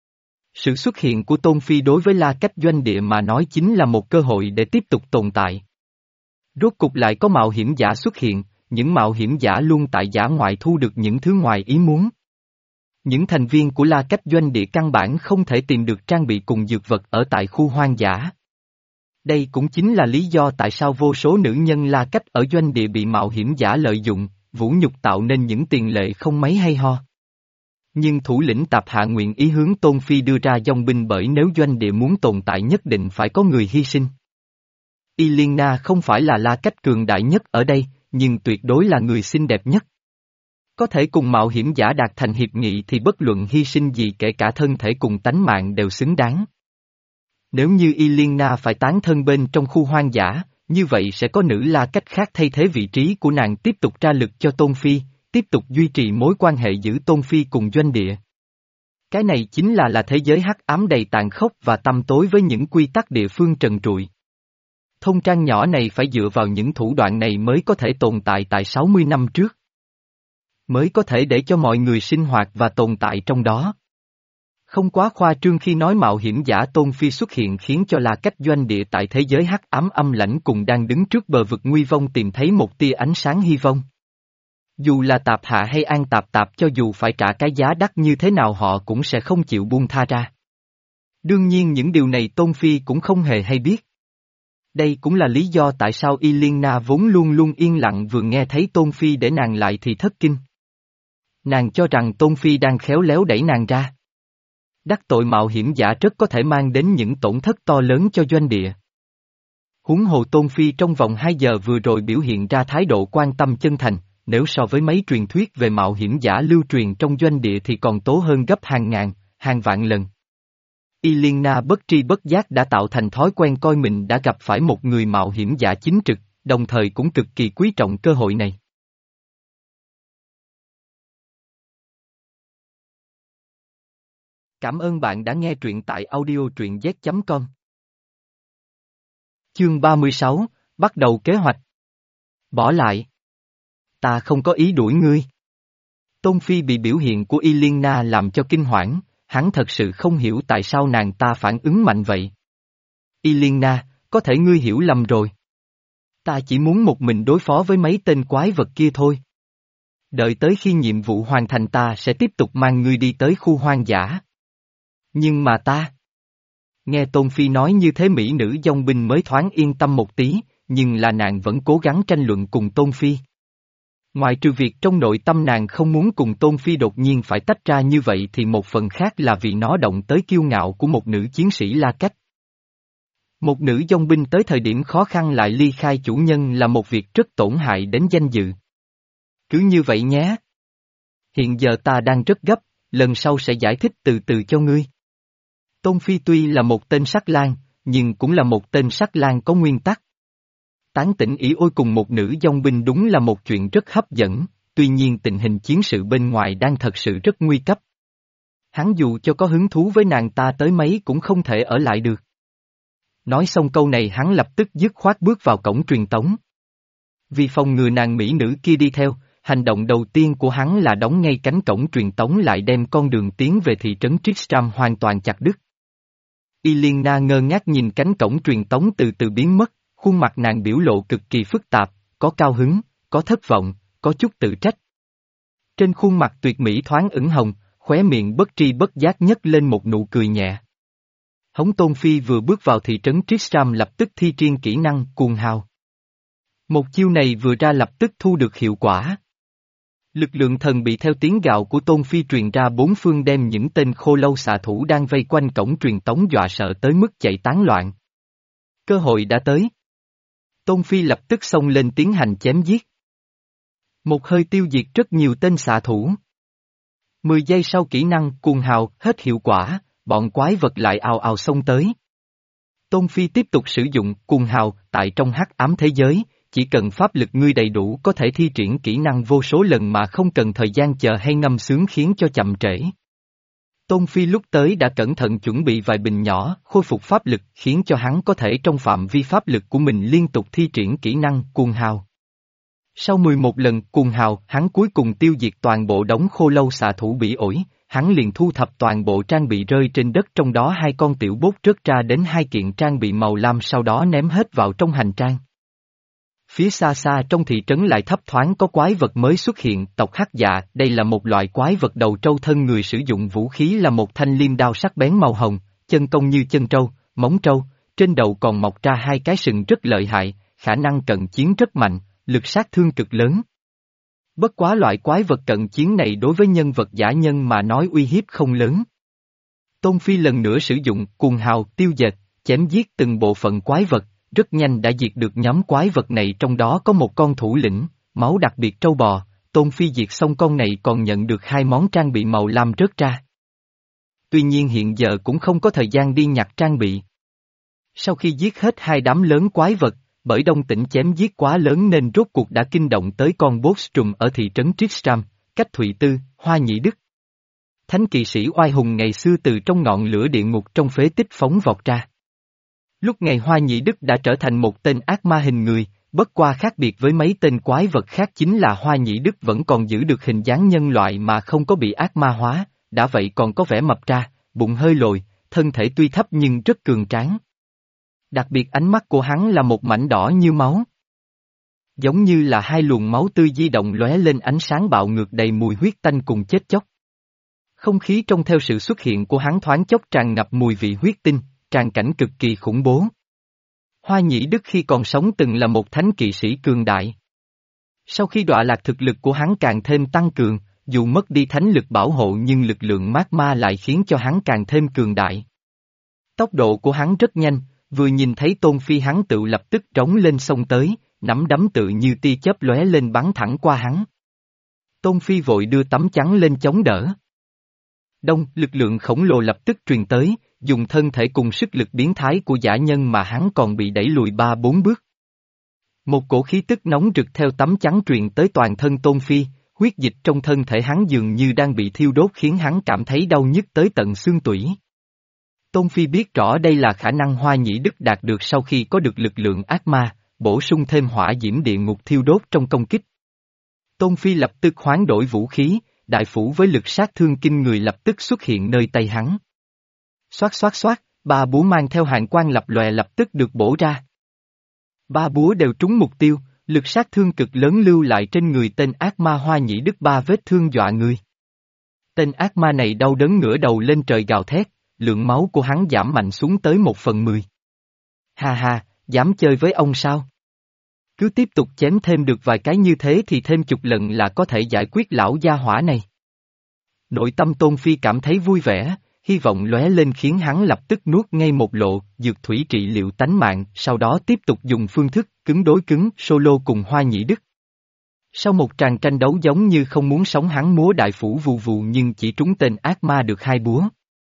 Sự xuất hiện của Tôn Phi đối với La Cách doanh địa mà nói chính là một cơ hội để tiếp tục tồn tại. Rốt cục lại có mạo hiểm giả xuất hiện, những mạo hiểm giả luôn tại dã ngoại thu được những thứ ngoài ý muốn. Những thành viên của La Cách doanh địa căn bản không thể tìm được trang bị cùng dược vật ở tại khu hoang dã. Đây cũng chính là lý do tại sao vô số nữ nhân La Cách ở doanh địa bị mạo hiểm giả lợi dụng, vũ nhục tạo nên những tiền lệ không mấy hay ho. Nhưng thủ lĩnh Tạp Hạ nguyện ý hướng Tôn Phi đưa ra dòng binh bởi nếu doanh địa muốn tồn tại nhất định phải có người hy sinh. Yelena không phải là La Cách cường đại nhất ở đây, nhưng tuyệt đối là người xinh đẹp nhất. Có thể cùng mạo hiểm giả đạt thành hiệp nghị thì bất luận hy sinh gì kể cả thân thể cùng tánh mạng đều xứng đáng. Nếu như Yelena phải tán thân bên trong khu hoang dã, như vậy sẽ có nữ La Cách khác thay thế vị trí của nàng tiếp tục ra lực cho Tôn Phi, tiếp tục duy trì mối quan hệ giữa Tôn Phi cùng doanh địa. Cái này chính là là thế giới hắc ám đầy tàn khốc và tăm tối với những quy tắc địa phương trần trụi. Thôn trang nhỏ này phải dựa vào những thủ đoạn này mới có thể tồn tại tại sáu mươi năm trước. Mới có thể để cho mọi người sinh hoạt và tồn tại trong đó. Không quá khoa trương khi nói mạo hiểm giả Tôn Phi xuất hiện khiến cho La Cách doanh địa tại thế giới hắc ám âm lãnh cùng đang đứng trước bờ vực nguy vong tìm thấy một tia ánh sáng hy vọng. Dù là Tạp Hạ hay An Tạp Tạp cho dù phải trả cái giá đắt như thế nào họ cũng sẽ không chịu buông tha ra. Đương nhiên những điều này Tôn Phi cũng không hề hay biết. Đây cũng là lý do tại sao Y Liên Na vốn luôn luôn yên lặng vừa nghe thấy Tôn Phi để nàng lại thì thất kinh. Nàng cho rằng Tôn Phi đang khéo léo đẩy nàng ra. Đắc tội mạo hiểm giả rất có thể mang đến những tổn thất to lớn cho doanh địa. Huống hồ Tôn Phi trong vòng hai giờ vừa rồi biểu hiện ra thái độ quan tâm chân thành, nếu so với mấy truyền thuyết về mạo hiểm giả lưu truyền trong doanh địa thì còn tố hơn gấp hàng ngàn, hàng vạn lần. Y Liên Na bất tri bất giác đã tạo thành thói quen coi mình đã gặp phải một người mạo hiểm giả chính trực, đồng thời cũng cực kỳ quý trọng cơ hội này. Cảm ơn bạn đã nghe truyện tại audio truyện z chấm com. Chương ba mươi sáu, bắt đầu kế hoạch. Bỏ lại. Ta không có ý đuổi ngươi. Tôn Phi bị biểu hiện của Y Liên Na làm cho kinh hoảng, hắn thật sự không hiểu tại sao nàng ta phản ứng mạnh vậy. Y Liên Na, có thể ngươi hiểu lầm rồi. Ta chỉ muốn một mình đối phó với mấy tên quái vật kia thôi. Đợi tới khi nhiệm vụ hoàn thành ta sẽ tiếp tục mang ngươi đi tới khu hoang dã. Nhưng mà ta... Nghe Tôn Phi nói như thế mỹ nữ dòng binh mới thoáng yên tâm một tí, nhưng là nàng vẫn cố gắng tranh luận cùng Tôn Phi. Ngoài trừ việc trong nội tâm nàng không muốn cùng Tôn Phi đột nhiên phải tách ra như vậy thì một phần khác là vì nó động tới kiêu ngạo của một nữ chiến sĩ La Cách. Một nữ dòng binh tới thời điểm khó khăn lại ly khai chủ nhân là một việc rất tổn hại đến danh dự. Cứ như vậy nhé. Hiện giờ ta đang rất gấp, lần sau sẽ giải thích từ từ cho ngươi. Tôn Phi tuy là một tên sắc lang, nhưng cũng là một tên sắc lang có nguyên tắc. Tán tỉnh ỷ ôi cùng một nữ dòng binh đúng là một chuyện rất hấp dẫn, tuy nhiên tình hình chiến sự bên ngoài đang thật sự rất nguy cấp. Hắn dù cho có hứng thú với nàng ta tới mấy cũng không thể ở lại được. Nói xong câu này hắn lập tức dứt khoát bước vào cổng truyền tống. Vì phòng ngừa nàng mỹ nữ kia đi theo, hành động đầu tiên của hắn là đóng ngay cánh cổng truyền tống lại đem con đường tiến về thị trấn Tristram hoàn toàn chặt đứt. Y Liên Na ngơ ngác nhìn cánh cổng truyền tống từ từ biến mất, khuôn mặt nàng biểu lộ cực kỳ phức tạp, có cao hứng, có thất vọng, có chút tự trách. Trên khuôn mặt tuyệt mỹ thoáng ửng hồng, khóe miệng bất tri bất giác nhấc lên một nụ cười nhẹ. Hống Tôn Phi vừa bước vào thị trấn Tristram lập tức thi triển kỹ năng cuồng hào. Một chiêu này vừa ra lập tức thu được hiệu quả. Lực lượng thần bị theo tiếng gào của Tôn Phi truyền ra bốn phương đem những tên khô lâu xạ thủ đang vây quanh cổng truyền tống dọa sợ tới mức chạy tán loạn. Cơ hội đã tới. Tôn Phi lập tức xông lên tiến hành chém giết. Một hơi tiêu diệt rất nhiều tên xạ thủ. Mười giây sau kỹ năng cuồng hào hết hiệu quả, bọn quái vật lại ào ào xông tới. Tôn Phi tiếp tục sử dụng cuồng hào tại trong hắc ám thế giới. Chỉ cần pháp lực ngươi đầy đủ có thể thi triển kỹ năng vô số lần mà không cần thời gian chờ hay ngâm sướng khiến cho chậm trễ. Tôn Phi lúc tới đã cẩn thận chuẩn bị vài bình nhỏ khôi phục pháp lực khiến cho hắn có thể trong phạm vi pháp lực của mình liên tục thi triển kỹ năng cuồng hào. Sau mười một lần cuồng hào hắn cuối cùng tiêu diệt toàn bộ đống khô lâu xạ thủ bỉ ổi, hắn liền thu thập toàn bộ trang bị rơi trên đất trong đó hai con tiểu bốt rớt ra đến hai kiện trang bị màu lam sau đó ném hết vào trong hành trang. Phía xa xa trong thị trấn lại thấp thoáng có quái vật mới xuất hiện, tộc hắc dạ, đây là một loại quái vật đầu trâu thân người sử dụng vũ khí là một thanh liêm đao sắc bén màu hồng, chân cong như chân trâu, móng trâu, trên đầu còn mọc ra hai cái sừng rất lợi hại, khả năng cận chiến rất mạnh, lực sát thương cực lớn. Bất quá loại quái vật cận chiến này đối với nhân vật giả nhân mà nói uy hiếp không lớn. Tôn Phi lần nữa sử dụng cuồng hào tiêu dệt, chém giết từng bộ phận quái vật. Rất nhanh đã diệt được nhóm quái vật này trong đó có một con thủ lĩnh, máu đặc biệt trâu bò, Tôn Phi diệt xong con này còn nhận được hai món trang bị màu lam rớt ra. Tuy nhiên hiện giờ cũng không có thời gian đi nhặt trang bị. Sau khi giết hết hai đám lớn quái vật, bởi đông tĩnh chém giết quá lớn nên rốt cuộc đã kinh động tới con boss trùm ở thị trấn Tristram, cách Thụy Tư, Hoa Nhĩ Đức. Thánh kỵ sĩ oai hùng ngày xưa từ trong ngọn lửa địa ngục trong phế tích phóng vọt ra. Lúc ngày Hoa Nhĩ Đức đã trở thành một tên ác ma hình người, bất qua khác biệt với mấy tên quái vật khác chính là Hoa Nhĩ Đức vẫn còn giữ được hình dáng nhân loại mà không có bị ác ma hóa, đã vậy còn có vẻ mập ra, bụng hơi lồi, thân thể tuy thấp nhưng rất cường tráng. Đặc biệt ánh mắt của hắn là một mảnh đỏ như máu. Giống như là hai luồng máu tươi di động lóe lên ánh sáng bạo ngược đầy mùi huyết tanh cùng chết chóc. Không khí trong theo sự xuất hiện của hắn thoáng chốc tràn ngập mùi vị huyết tinh, tràn cảnh cực kỳ khủng bố. Hoa Nhĩ Đức khi còn sống từng là một thánh kỵ sĩ cường đại. Sau khi đọa lạc thực lực của hắn càng thêm tăng cường, dù mất đi thánh lực bảo hộ nhưng lực lượng mát ma lại khiến cho hắn càng thêm cường đại. Tốc độ của hắn rất nhanh, vừa nhìn thấy Tôn Phi hắn tự lập tức trống lên xông tới, nắm đấm tự như tia chớp lóe lên bắn thẳng qua hắn. Tôn Phi vội đưa tấm chắn lên chống đỡ. Đông, lực lượng khổng lồ lập tức truyền tới, dùng thân thể cùng sức lực biến thái của dã nhân mà hắn còn bị đẩy lùi ba bốn bước. Một cổ khí tức nóng rực theo tấm chắn truyền tới toàn thân Tôn Phi, huyết dịch trong thân thể hắn dường như đang bị thiêu đốt khiến hắn cảm thấy đau nhức tới tận xương tủy. Tôn Phi biết rõ đây là khả năng Hoa Nhĩ Đức đạt được sau khi có được lực lượng ác ma, bổ sung thêm hỏa diễm địa ngục thiêu đốt trong công kích. Tôn Phi lập tức hoán đổi vũ khí, đại phủ với lực sát thương kinh người lập tức xuất hiện nơi tay hắn. Xoát xoát xoát, ba búa mang theo hàn quang lập lòe lập tức được bổ ra. Ba búa đều trúng mục tiêu, lực sát thương cực lớn lưu lại trên người tên ác ma Hoa Nhĩ Đức ba vết thương dọa người. Tên ác ma này đau đớn ngửa đầu lên trời gào thét, lượng máu của hắn giảm mạnh xuống tới một phần mười. Ha ha, dám chơi với ông sao? Cứ tiếp tục chém thêm được vài cái như thế thì thêm chục lần là có thể giải quyết lão gia hỏa này. Nội tâm Tôn Phi cảm thấy vui vẻ, hy vọng lóe lên khiến hắn lập tức nuốt ngay một lộ dược thủy trị liệu tánh mạng, sau đó tiếp tục dùng phương thức cứng đối cứng solo cùng Hoa Nhĩ Đức. Sau một tràng tranh đấu giống như không muốn sống hắn múa đại phủ vù vù nhưng chỉ trúng tên ác ma được hai búa.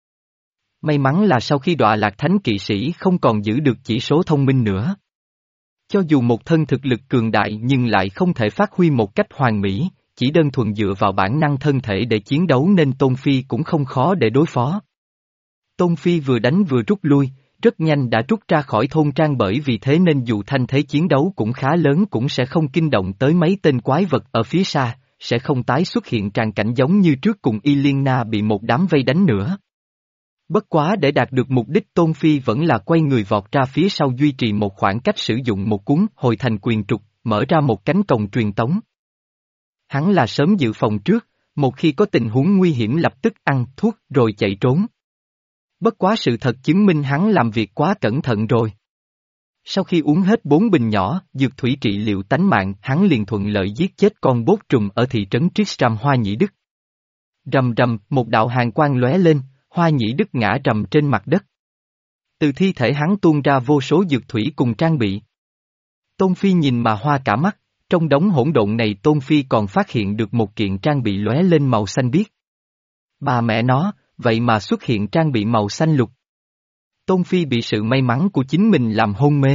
May mắn là sau khi đọa lạc thánh kỵ sĩ không còn giữ được chỉ số thông minh nữa. Cho dù một thân thực lực cường đại nhưng lại không thể phát huy một cách hoàn mỹ, chỉ đơn thuần dựa vào bản năng thân thể để chiến đấu nên Tôn Phi cũng không khó để đối phó. Tôn Phi vừa đánh vừa rút lui, rất nhanh đã rút ra khỏi thôn trang bởi vì thế nên dù thanh thế chiến đấu cũng khá lớn cũng sẽ không kinh động tới mấy tên quái vật ở phía xa, sẽ không tái xuất hiện tràng cảnh giống như trước cùng Y Liên Na bị một đám vây đánh nữa. Bất quá để đạt được mục đích Tôn Phi vẫn là quay người vọt ra phía sau duy trì một khoảng cách sử dụng một cuốn hồi thành quyền trục, mở ra một cánh cổng truyền tống. Hắn là sớm dự phòng trước, một khi có tình huống nguy hiểm lập tức ăn thuốc rồi chạy trốn. Bất quá sự thật chứng minh hắn làm việc quá cẩn thận rồi. Sau khi uống hết bốn bình nhỏ, dược thủy trị liệu tánh mạng, hắn liền thuận lợi giết chết con bốt trùng ở thị trấn Tristram Hoa Nhĩ Đức. Rầm rầm, một đạo hàn quang lóe lên, Hoa Nhĩ Đức ngã rầm trên mặt đất. Từ thi thể hắn tuôn ra vô số dược thủy cùng trang bị. Tôn Phi nhìn mà hoa cả mắt, trong đống hỗn độn này Tôn Phi còn phát hiện được một kiện trang bị lóe lên màu xanh biếc. Bà mẹ nó, vậy mà xuất hiện trang bị màu xanh lục. Tôn Phi bị sự may mắn của chính mình làm hôn mê.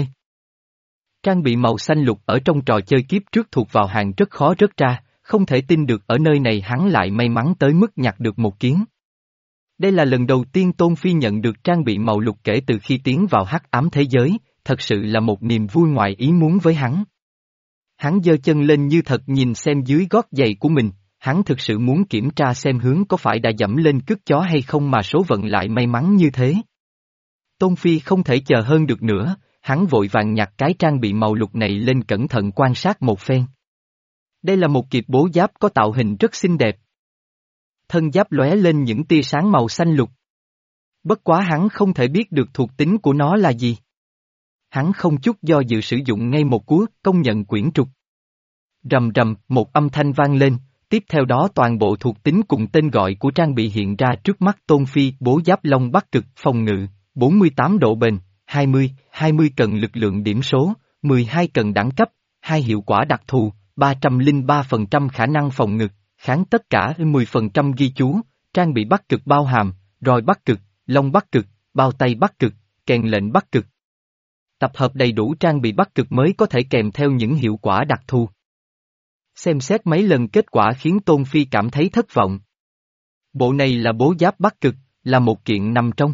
Trang bị màu xanh lục ở trong trò chơi kiếp trước thuộc vào hàng rất khó rớt ra, không thể tin được ở nơi này hắn lại may mắn tới mức nhặt được một kiến. Đây là lần đầu tiên Tôn Phi nhận được trang bị màu lục kể từ khi tiến vào hắc ám thế giới, thật sự là một niềm vui ngoài ý muốn với hắn. Hắn giơ chân lên như thật nhìn xem dưới gót giày của mình, hắn thực sự muốn kiểm tra xem hướng có phải đã dẫm lên cước chó hay không mà số phận lại may mắn như thế. Tôn Phi không thể chờ hơn được nữa, hắn vội vàng nhặt cái trang bị màu lục này lên cẩn thận quan sát một phen. Đây là một kiệp bố giáp có tạo hình rất xinh đẹp. Thân giáp lóe lên những tia sáng màu xanh lục. Bất quá hắn không thể biết được thuộc tính của nó là gì. Hắn không chút do dự sử dụng ngay một cú công nhận quyển trục. Rầm rầm, một âm thanh vang lên, tiếp theo đó toàn bộ thuộc tính cùng tên gọi của trang bị hiện ra trước mắt Tôn Phi. Bố giáp Long Bắc Cực, phòng ngự, bốn mươi tám độ bền, hai mươi, hai mươi cần lực lượng điểm số, mười hai cần đẳng cấp, hai hiệu quả đặc thù, ba trăm lẻ ba phần trăm khả năng phòng ngự, kháng tất cả mười phần trăm ghi chú, trang bị Bắc Cực bao hàm, roi Bắc Cực, Long Bắc Cực, bao tay Bắc Cực, kèn lệnh Bắc Cực. Tập hợp đầy đủ trang bị Bắc Cực mới có thể kèm theo những hiệu quả đặc thù. Xem xét mấy lần kết quả khiến Tôn Phi cảm thấy thất vọng. Bộ này là bố giáp Bắc Cực, là một kiện nằm trong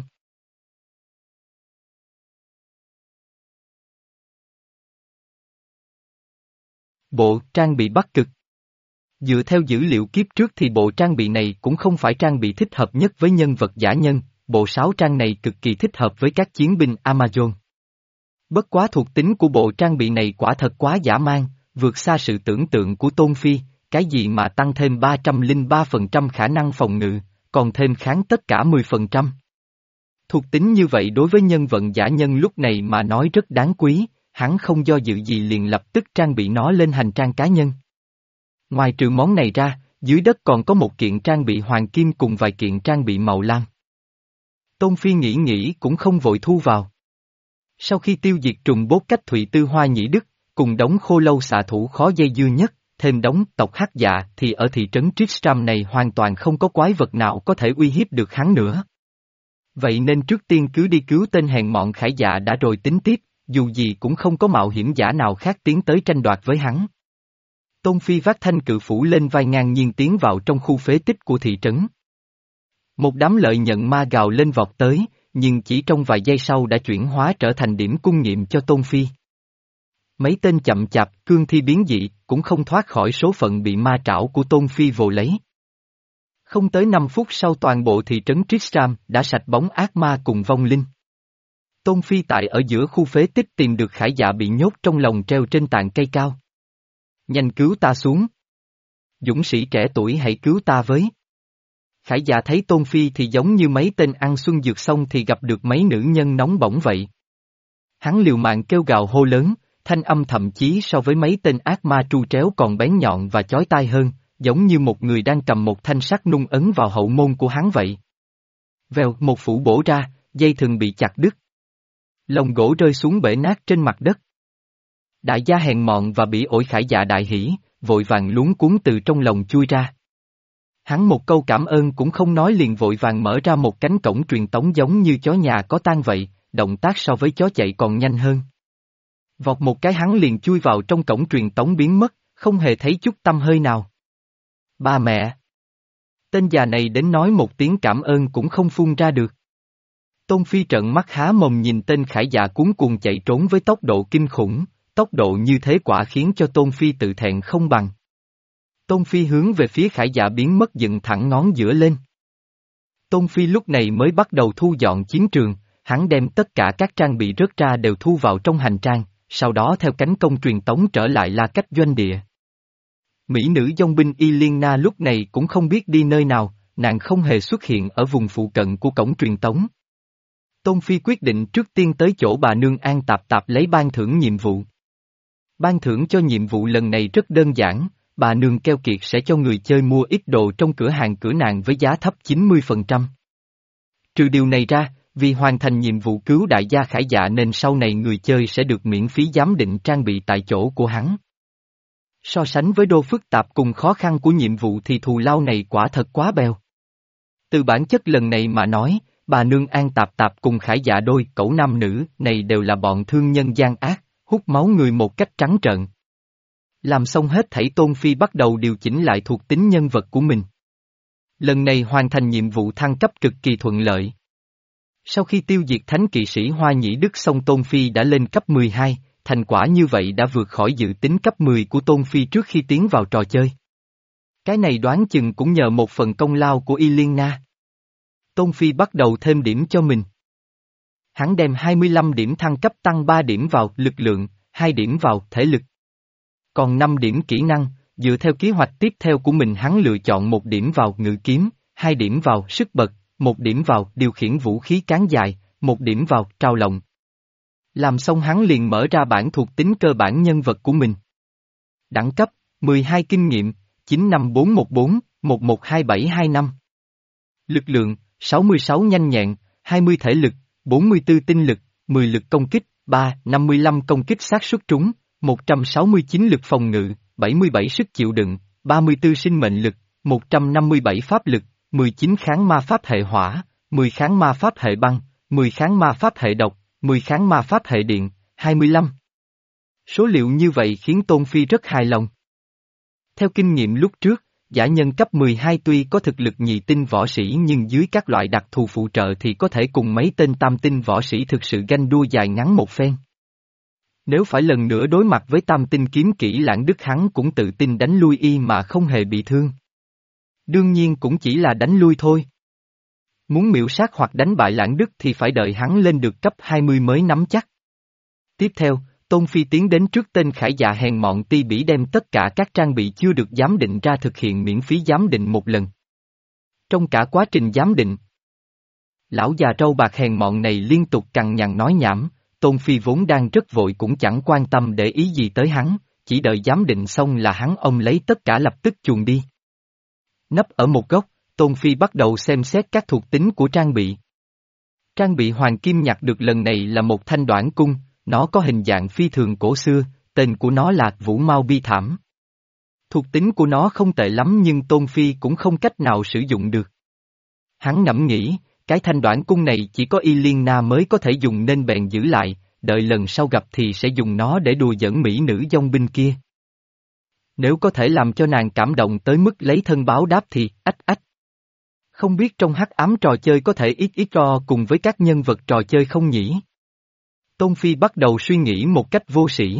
bộ trang bị Bắc Cực. Dựa theo dữ liệu kiếp trước thì bộ trang bị này cũng không phải trang bị thích hợp nhất với nhân vật giả nhân, bộ sáo trang này cực kỳ thích hợp với các chiến binh Amazon. Bất quá thuộc tính của bộ trang bị này quả thật quá dã man, vượt xa sự tưởng tượng của Tôn Phi, cái gì mà tăng thêm ba trăm lẻ ba phần trăm khả năng phòng ngự, còn thêm kháng tất cả mười phần trăm. Thuộc tính như vậy đối với nhân vận giả nhân lúc này mà nói rất đáng quý, hắn không do dự gì liền lập tức trang bị nó lên hành trang cá nhân. Ngoài trừ món này ra, dưới đất còn có một kiện trang bị hoàng kim cùng vài kiện trang bị màu lam. Tôn Phi nghĩ nghĩ cũng không vội thu vào. Sau khi tiêu diệt trùng bốt cách Thụy Tư Hoa Nhĩ Đức, cùng đống khô lâu xạ thủ khó dây dưa nhất, thêm đống tộc hắc dạ thì ở thị trấn Tristram này hoàn toàn không có quái vật nào có thể uy hiếp được hắn nữa. Vậy nên trước tiên cứ đi cứu tên hèn mọn Khải Dạ đã rồi tính tiếp, dù gì cũng không có mạo hiểm giả nào khác tiến tới tranh đoạt với hắn. Tôn Phi vác thanh cự phủ lên vai ngang nhiên tiến vào trong khu phế tích của thị trấn. Một đám lợi nhận ma gào lên vọt tới, nhưng chỉ trong vài giây sau đã chuyển hóa trở thành điểm cung nghiệm cho Tôn Phi. Mấy tên chậm chạp, cương thi biến dị, cũng không thoát khỏi số phận bị ma trảo của Tôn Phi vồ lấy. Không tới năm phút sau toàn bộ thị trấn Tristram đã sạch bóng ác ma cùng vong linh. Tôn Phi tại ở giữa khu phế tích tìm được Khải Dạ bị nhốt trong lồng treo trên tàn cây cao. Nhanh cứu ta xuống. Dũng sĩ trẻ tuổi hãy cứu ta với. Khải Dạ thấy Tôn Phi thì giống như mấy tên ăn xuân dược xong thì gặp được mấy nữ nhân nóng bỏng vậy. Hắn liều mạng kêu gào hô lớn, thanh âm thậm chí so với mấy tên ác ma tru tréo còn bén nhọn và chói tai hơn, giống như một người đang cầm một thanh sắt nung ấn vào hậu môn của hắn vậy. Vèo, một phủ bổ ra, dây thừng bị chặt đứt. Lồng gỗ rơi xuống bể nát trên mặt đất. Đại gia hèn mọn và bị ổi Khải Dạ đại hỉ, vội vàng luống cuống từ trong lồng chui ra. Hắn một câu cảm ơn cũng không nói liền vội vàng mở ra một cánh cổng truyền tống giống như chó nhà có tang vậy, động tác so với chó chạy còn nhanh hơn. Vọt một cái hắn liền chui vào trong cổng truyền tống biến mất, không hề thấy chút tăm hơi nào. Ba mẹ! Tên già này đến nói một tiếng cảm ơn cũng không phun ra được. Tôn Phi trợn mắt há mồm nhìn tên Khải Dạ cuống cuồng chạy trốn với tốc độ kinh khủng, tốc độ như thế quả khiến cho Tôn Phi tự thẹn không bằng. Tôn Phi hướng về phía Khải Dạ biến mất dựng thẳng ngón giữa lên. Tôn Phi lúc này mới bắt đầu thu dọn chiến trường, hắn đem tất cả các trang bị rớt ra đều thu vào trong hành trang, sau đó theo cánh công truyền tống trở lại La Cách doanh địa. Mỹ nữ dòng binh Y Liên Na lúc này cũng không biết đi nơi nào, nàng không hề xuất hiện ở vùng phụ cận của cổng truyền tống. Tôn Phi quyết định trước tiên tới chỗ bà nương An Tạp Tạp lấy ban thưởng nhiệm vụ. Ban thưởng cho nhiệm vụ lần này rất đơn giản, bà nương keo kiệt sẽ cho người chơi mua ít đồ trong cửa hàng cửa nàng với giá thấp chín mươi phần trăm. Trừ điều này ra, vì hoàn thành nhiệm vụ cứu đại gia Khải Dạ nên sau này người chơi sẽ được miễn phí giám định trang bị tại chỗ của hắn. So sánh với đô phức tạp cùng khó khăn của nhiệm vụ thì thù lao này quả thật quá bèo. Từ bản chất lần này mà nói, bà nương An Tạp Tạp cùng Khải Dạ đôi cẩu nam nữ này đều là bọn thương nhân gian ác, hút máu người một cách trắng trợn. Làm xong hết thảy Tôn Phi bắt đầu điều chỉnh lại thuộc tính nhân vật của mình. Lần này hoàn thành nhiệm vụ thăng cấp cực kỳ thuận lợi. Sau khi tiêu diệt thánh kỵ sĩ Hoa Nhĩ Đức xong Tôn Phi đã lên cấp mười hai, thành quả như vậy đã vượt khỏi dự tính cấp mười của Tôn Phi trước khi tiến vào trò chơi. Cái này đoán chừng cũng nhờ một phần công lao của Y Liên Na. Tôn Phi bắt đầu thêm điểm cho mình. Hắn đem hai mươi lăm điểm thăng cấp tăng ba điểm vào lực lượng, hai điểm vào thể lực. Còn năm điểm kỹ năng, dựa theo kế hoạch tiếp theo của mình hắn lựa chọn một điểm vào ngự kiếm, hai điểm vào sức bật, một điểm vào điều khiển vũ khí cán dài, một điểm vào trào lộng. Làm xong hắn liền mở ra bảng thuộc tính cơ bản nhân vật của mình. Đẳng cấp, mười hai kinh nghiệm, chín năm bốn một bốn, một một hai bảy hai năm. Lực lượng, sáu mươi sáu nhanh nhẹn, hai mươi thể lực, bốn mươi tư tinh lực, mười lực công kích, ba, năm mươi lăm công kích xác suất trúng, một trăm sáu mươi chín lực phòng ngự, bảy mươi bảy sức chịu đựng, ba mươi tư sinh mệnh lực, một trăm năm mươi bảy pháp lực, mười chín kháng ma pháp hệ hỏa, mười kháng ma pháp hệ băng, mười kháng ma pháp hệ độc, mười kháng ma pháp hệ điện, hai mươi lăm. Số liệu như vậy khiến Tôn Phi rất hài lòng. Theo kinh nghiệm lúc trước, giả nhân cấp mười hai tuy có thực lực nhị tinh võ sĩ nhưng dưới các loại đặc thù phụ trợ thì có thể cùng mấy tên tam tinh võ sĩ thực sự ganh đua dài ngắn một phen. Nếu phải lần nữa đối mặt với tam tinh kiếm kỹ lãng đức hắn cũng tự tin đánh lui y mà không hề bị thương. Đương nhiên cũng chỉ là đánh lui thôi. Muốn miểu sát hoặc đánh bại Lãng Đức thì phải đợi hắn lên được cấp hai mươi mới nắm chắc. Tiếp theo, Tôn Phi tiến đến trước tên khải dạ hèn mọn Ti Bỉ đem tất cả các trang bị chưa được giám định ra thực hiện miễn phí giám định một lần. Trong cả quá trình giám định, lão già râu bạc hèn mọn này liên tục cằn nhằn nói nhảm, Tôn Phi vốn đang rất vội cũng chẳng quan tâm để ý gì tới hắn, chỉ đợi giám định xong là hắn ông lấy tất cả lập tức chuồn đi. Nấp ở một góc, Tôn Phi bắt đầu xem xét các thuộc tính của trang bị. Trang bị hoàng kim nhặt được lần này là một thanh đoản cung, nó có hình dạng phi thường cổ xưa, tên của nó là Vũ Mao Bi Thảm. Thuộc tính của nó không tệ lắm nhưng Tôn Phi cũng không cách nào sử dụng được. Hắn ngẫm nghĩ, cái thanh đoản cung này chỉ có Y Liên Na mới có thể dùng nên bèn giữ lại, đợi lần sau gặp thì sẽ dùng nó để đùa giỡn mỹ nữ dong binh kia. Nếu có thể làm cho nàng cảm động tới mức lấy thân báo đáp thì, ách ách. Không biết trong hắc ám trò chơi có thể ít ít ro cùng với các nhân vật trò chơi không nhỉ? Tôn Phi bắt đầu suy nghĩ một cách vô sĩ.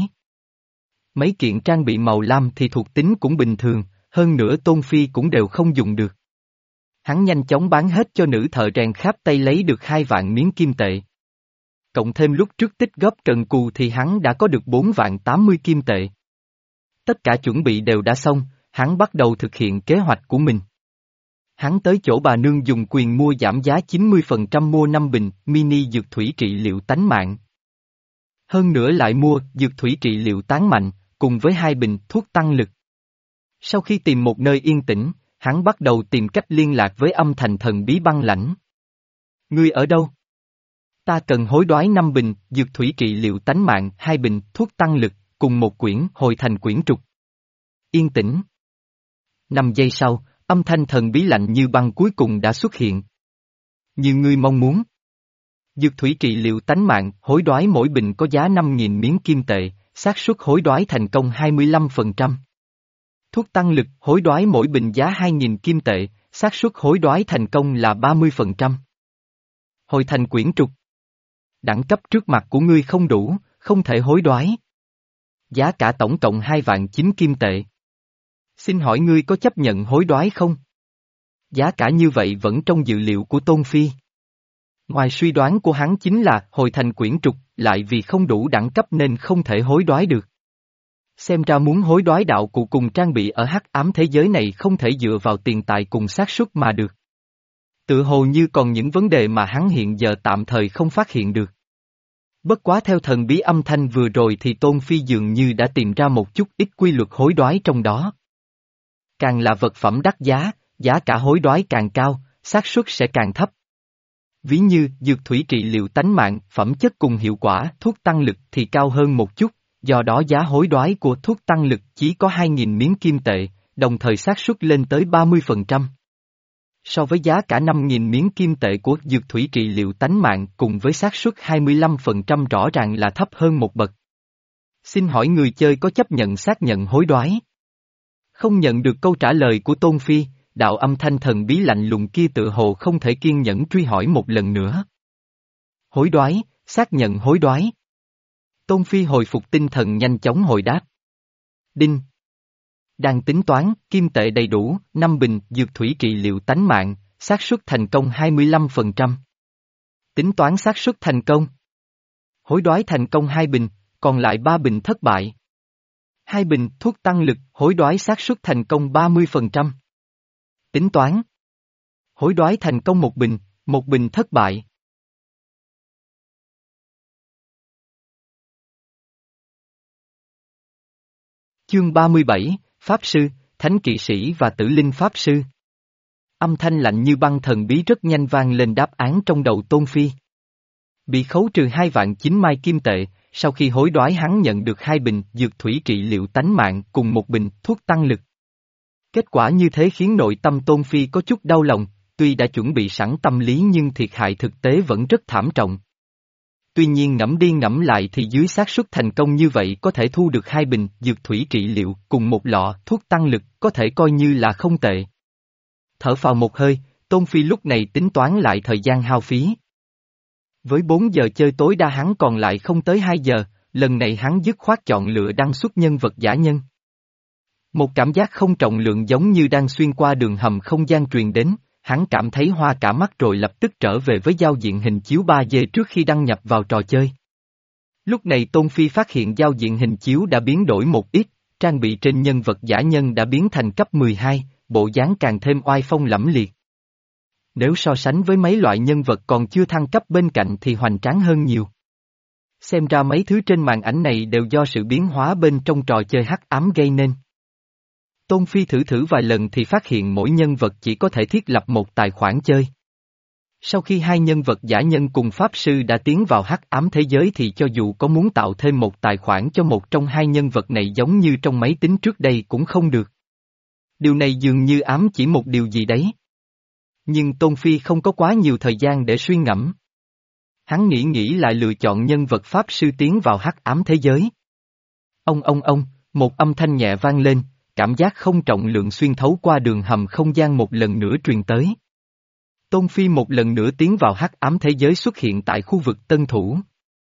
Mấy kiện trang bị màu lam thì thuộc tính cũng bình thường, hơn nữa Tôn Phi cũng đều không dùng được. Hắn nhanh chóng bán hết cho nữ thợ rèn khắp tay lấy được hai vạn miếng kim tệ. Cộng thêm lúc trước tích góp cần cù thì hắn đã có được bốn vạn tám mươi kim tệ. Tất cả chuẩn bị đều đã xong, hắn bắt đầu thực hiện kế hoạch của mình. Hắn tới chỗ bà nương dùng quyền mua giảm giá chín mươi phần trăm mua năm bình mini dược thủy trị liệu tánh mạng. Hơn nữa lại mua dược thủy trị liệu tán mạnh, cùng với hai bình thuốc tăng lực. Sau khi tìm một nơi yên tĩnh, hắn bắt đầu tìm cách liên lạc với âm thành thần bí băng lãnh. Ngươi ở đâu? Ta cần hối đoái năm bình dược thủy trị liệu tánh mạng, hai bình thuốc tăng lực, cùng một quyển hồi thành quyển trục. Yên tĩnh. Năm giây sau, âm thanh thần bí lạnh như băng cuối cùng đã xuất hiện. Như ngươi mong muốn. Dược thủy trị liệu tánh mạng, hối đoái mỗi bình có giá năm nghìn miếng kim tệ, xác suất hối đoái thành công hai mươi lăm phần trăm. Thuốc tăng lực, hối đoái mỗi bình giá hai nghìn kim tệ, xác suất hối đoái thành công là ba mươi phần trăm. Hồi thành quyển trục. Đẳng cấp trước mặt của ngươi không đủ, không thể hối đoái. Giá cả tổng cộng hai vạn chín kim tệ. Xin hỏi ngươi có chấp nhận hối đoái không? Giá cả như vậy vẫn trong dự liệu của Tôn Phi. Ngoài suy đoán của hắn chính là hồi thành quyển trục, lại vì không đủ đẳng cấp nên không thể hối đoái được. Xem ra muốn hối đoái đạo cụ cùng trang bị ở hắc ám thế giới này không thể dựa vào tiền tài cùng xác suất mà được. Tự hồ như còn những vấn đề mà hắn hiện giờ tạm thời không phát hiện được. Bất quá theo thần bí âm thanh vừa rồi thì Tôn Phi dường như đã tìm ra một chút ít quy luật hối đoái trong đó. Càng là vật phẩm đắt giá, giá cả hối đoái càng cao, xác suất sẽ càng thấp. Ví như dược thủy trị liệu tánh mạng, phẩm chất cùng hiệu quả thuốc tăng lực thì cao hơn một chút, do đó giá hối đoái của thuốc tăng lực chỉ có hai nghìn miếng kim tệ, đồng thời xác suất lên tới ba mươi phần trăm. So với giá cả năm nghìn miếng kim tệ của dược thủy trị liệu tánh mạng cùng với xác suất hai mươi lăm phần trăm rõ ràng là thấp hơn một bậc. Xin hỏi người chơi có chấp nhận xác nhận hối đoái? Không nhận được câu trả lời của Tôn Phi, đạo âm thanh thần bí lạnh lùng kia tự hồ không thể kiên nhẫn truy hỏi một lần nữa. Hối đoái, xác nhận hối đoái. Tôn Phi hồi phục tinh thần nhanh chóng hồi đáp. Đinh. Đang tính toán, kim tệ đầy đủ, năm bình dược thủy trị liệu tánh mạng, xác suất thành công hai mươi lăm phần trăm. Tính toán xác suất thành công. Hối đoái thành công hai bình, còn lại ba bình thất bại. Hai bình thuốc tăng lực, hối đoái xác suất thành công ba mươi phần trăm. Tính toán. Hối đoái thành công một bình, một bình thất bại. Chương ba mươi bảy, Pháp Sư, Thánh Kỵ Sĩ và Tử Linh Pháp Sư. Âm thanh lạnh như băng thần bí rất nhanh vang lên đáp án trong đầu Tôn Phi. Bị khấu trừ hai vạn chín mai kim tệ, sau khi hối đoái hắn nhận được hai bình dược thủy trị liệu tánh mạng cùng một bình thuốc tăng lực. Kết quả như thế khiến nội tâm Tôn Phi có chút đau lòng, tuy đã chuẩn bị sẵn tâm lý nhưng thiệt hại thực tế vẫn rất thảm trọng. Tuy nhiên ngẫm đi ngẫm lại thì dưới xác suất thành công như vậy có thể thu được hai bình dược thủy trị liệu cùng một lọ thuốc tăng lực có thể coi như là không tệ. Thở phào một hơi, Tôn Phi lúc này tính toán lại thời gian hao phí. Với bốn giờ chơi tối đa hắn còn lại không tới hai giờ, lần này hắn dứt khoát chọn lựa đăng xuất nhân vật giả nhân. Một cảm giác không trọng lượng giống như đang xuyên qua đường hầm không gian truyền đến, hắn cảm thấy hoa cả mắt rồi lập tức trở về với giao diện hình chiếu ba D trước khi đăng nhập vào trò chơi. Lúc này Tôn Phi phát hiện giao diện hình chiếu đã biến đổi một ít, trang bị trên nhân vật giả nhân đã biến thành cấp mười hai, bộ dáng càng thêm oai phong lẫm liệt. Nếu so sánh với mấy loại nhân vật còn chưa thăng cấp bên cạnh thì hoành tráng hơn nhiều. Xem ra mấy thứ trên màn ảnh này đều do sự biến hóa bên trong trò chơi hắc ám gây nên. Tôn Phi thử thử vài lần thì phát hiện mỗi nhân vật chỉ có thể thiết lập một tài khoản chơi. Sau khi hai nhân vật giả nhân cùng Pháp Sư đã tiến vào hắc ám thế giới thì cho dù có muốn tạo thêm một tài khoản cho một trong hai nhân vật này giống như trong máy tính trước đây cũng không được. Điều này dường như ám chỉ một điều gì đấy. Nhưng Tôn Phi không có quá nhiều thời gian để suy ngẫm. Hắn nghĩ nghĩ lại lựa chọn nhân vật Pháp Sư tiến vào hắc ám thế giới. Ông ông ông, một âm thanh nhẹ vang lên, cảm giác không trọng lượng xuyên thấu qua đường hầm không gian một lần nữa truyền tới. Tôn Phi một lần nữa tiến vào hắc ám thế giới xuất hiện tại khu vực Tân Thủ.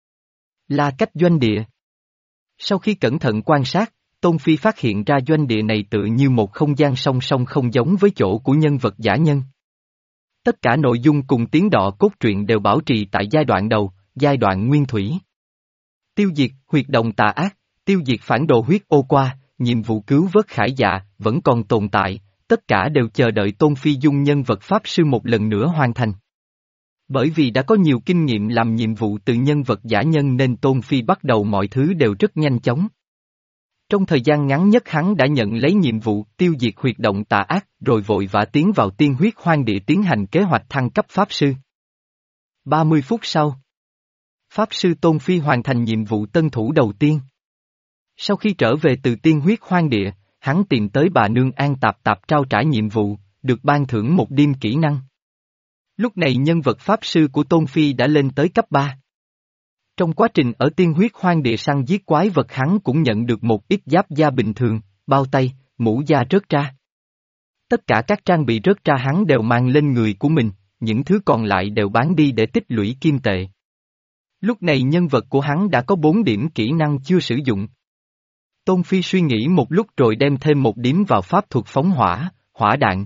La Cách doanh địa. Sau khi cẩn thận quan sát, Tôn Phi phát hiện ra doanh địa này tự như một không gian song song không giống với chỗ của nhân vật giả nhân. Tất cả nội dung cùng tiếng đọ cốt truyện đều bảo trì tại giai đoạn đầu, giai đoạn nguyên thủy. Tiêu diệt, huyệt động tà ác, tiêu diệt phản đồ huyết ô qua, nhiệm vụ cứu vớt Khải Dạ, vẫn còn tồn tại, tất cả đều chờ đợi Tôn Phi dung nhân vật Pháp Sư một lần nữa hoàn thành. Bởi vì đã có nhiều kinh nghiệm làm nhiệm vụ từ nhân vật giả nhân nên Tôn Phi bắt đầu mọi thứ đều rất nhanh chóng. Trong thời gian ngắn nhất hắn đã nhận lấy nhiệm vụ tiêu diệt huyệt động tà ác rồi vội vã tiến vào tiên huyết hoang địa tiến hành kế hoạch thăng cấp Pháp Sư. ba mươi phút sau, Pháp Sư Tôn Phi hoàn thành nhiệm vụ tân thủ đầu tiên. Sau khi trở về từ tiên huyết hoang địa, hắn tìm tới bà nương An Tạp Tạp trao trả nhiệm vụ, được ban thưởng một đêm kỹ năng. Lúc này nhân vật Pháp Sư của Tôn Phi đã lên tới cấp ba. Trong quá trình ở tiên huyết hoang địa săn giết quái vật hắn cũng nhận được một ít giáp da bình thường, bao tay, mũ da rớt ra. Tất cả các trang bị rớt ra hắn đều mang lên người của mình, những thứ còn lại đều bán đi để tích lũy kim tệ. Lúc này nhân vật của hắn đã có bốn điểm kỹ năng chưa sử dụng. Tôn Phi suy nghĩ một lúc rồi đem thêm một điểm vào pháp thuật phóng hỏa, hỏa đạn.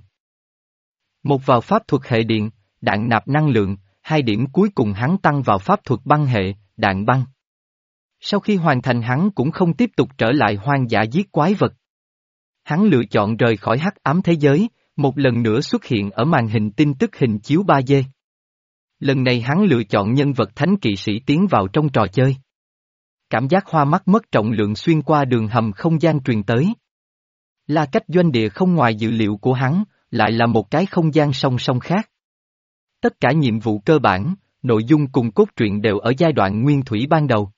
Một vào pháp thuật hệ điện, đạn nạp năng lượng, hai điểm cuối cùng hắn tăng vào pháp thuật băng hệ, đạn băng. Sau khi hoàn thành hắn cũng không tiếp tục trở lại hoang dã giết quái vật. Hắn lựa chọn rời khỏi hắc ám thế giới, một lần nữa xuất hiện ở màn hình tin tức hình chiếu ba D. Lần này hắn lựa chọn nhân vật thánh kỵ sĩ tiến vào trong trò chơi. Cảm giác hoa mắt mất trọng lượng xuyên qua đường hầm không gian truyền tới. La Cách doanh địa không ngoài dự liệu của hắn, lại là một cái không gian song song khác. Tất cả nhiệm vụ cơ bản, nội dung cùng cốt truyện đều ở giai đoạn nguyên thủy ban đầu.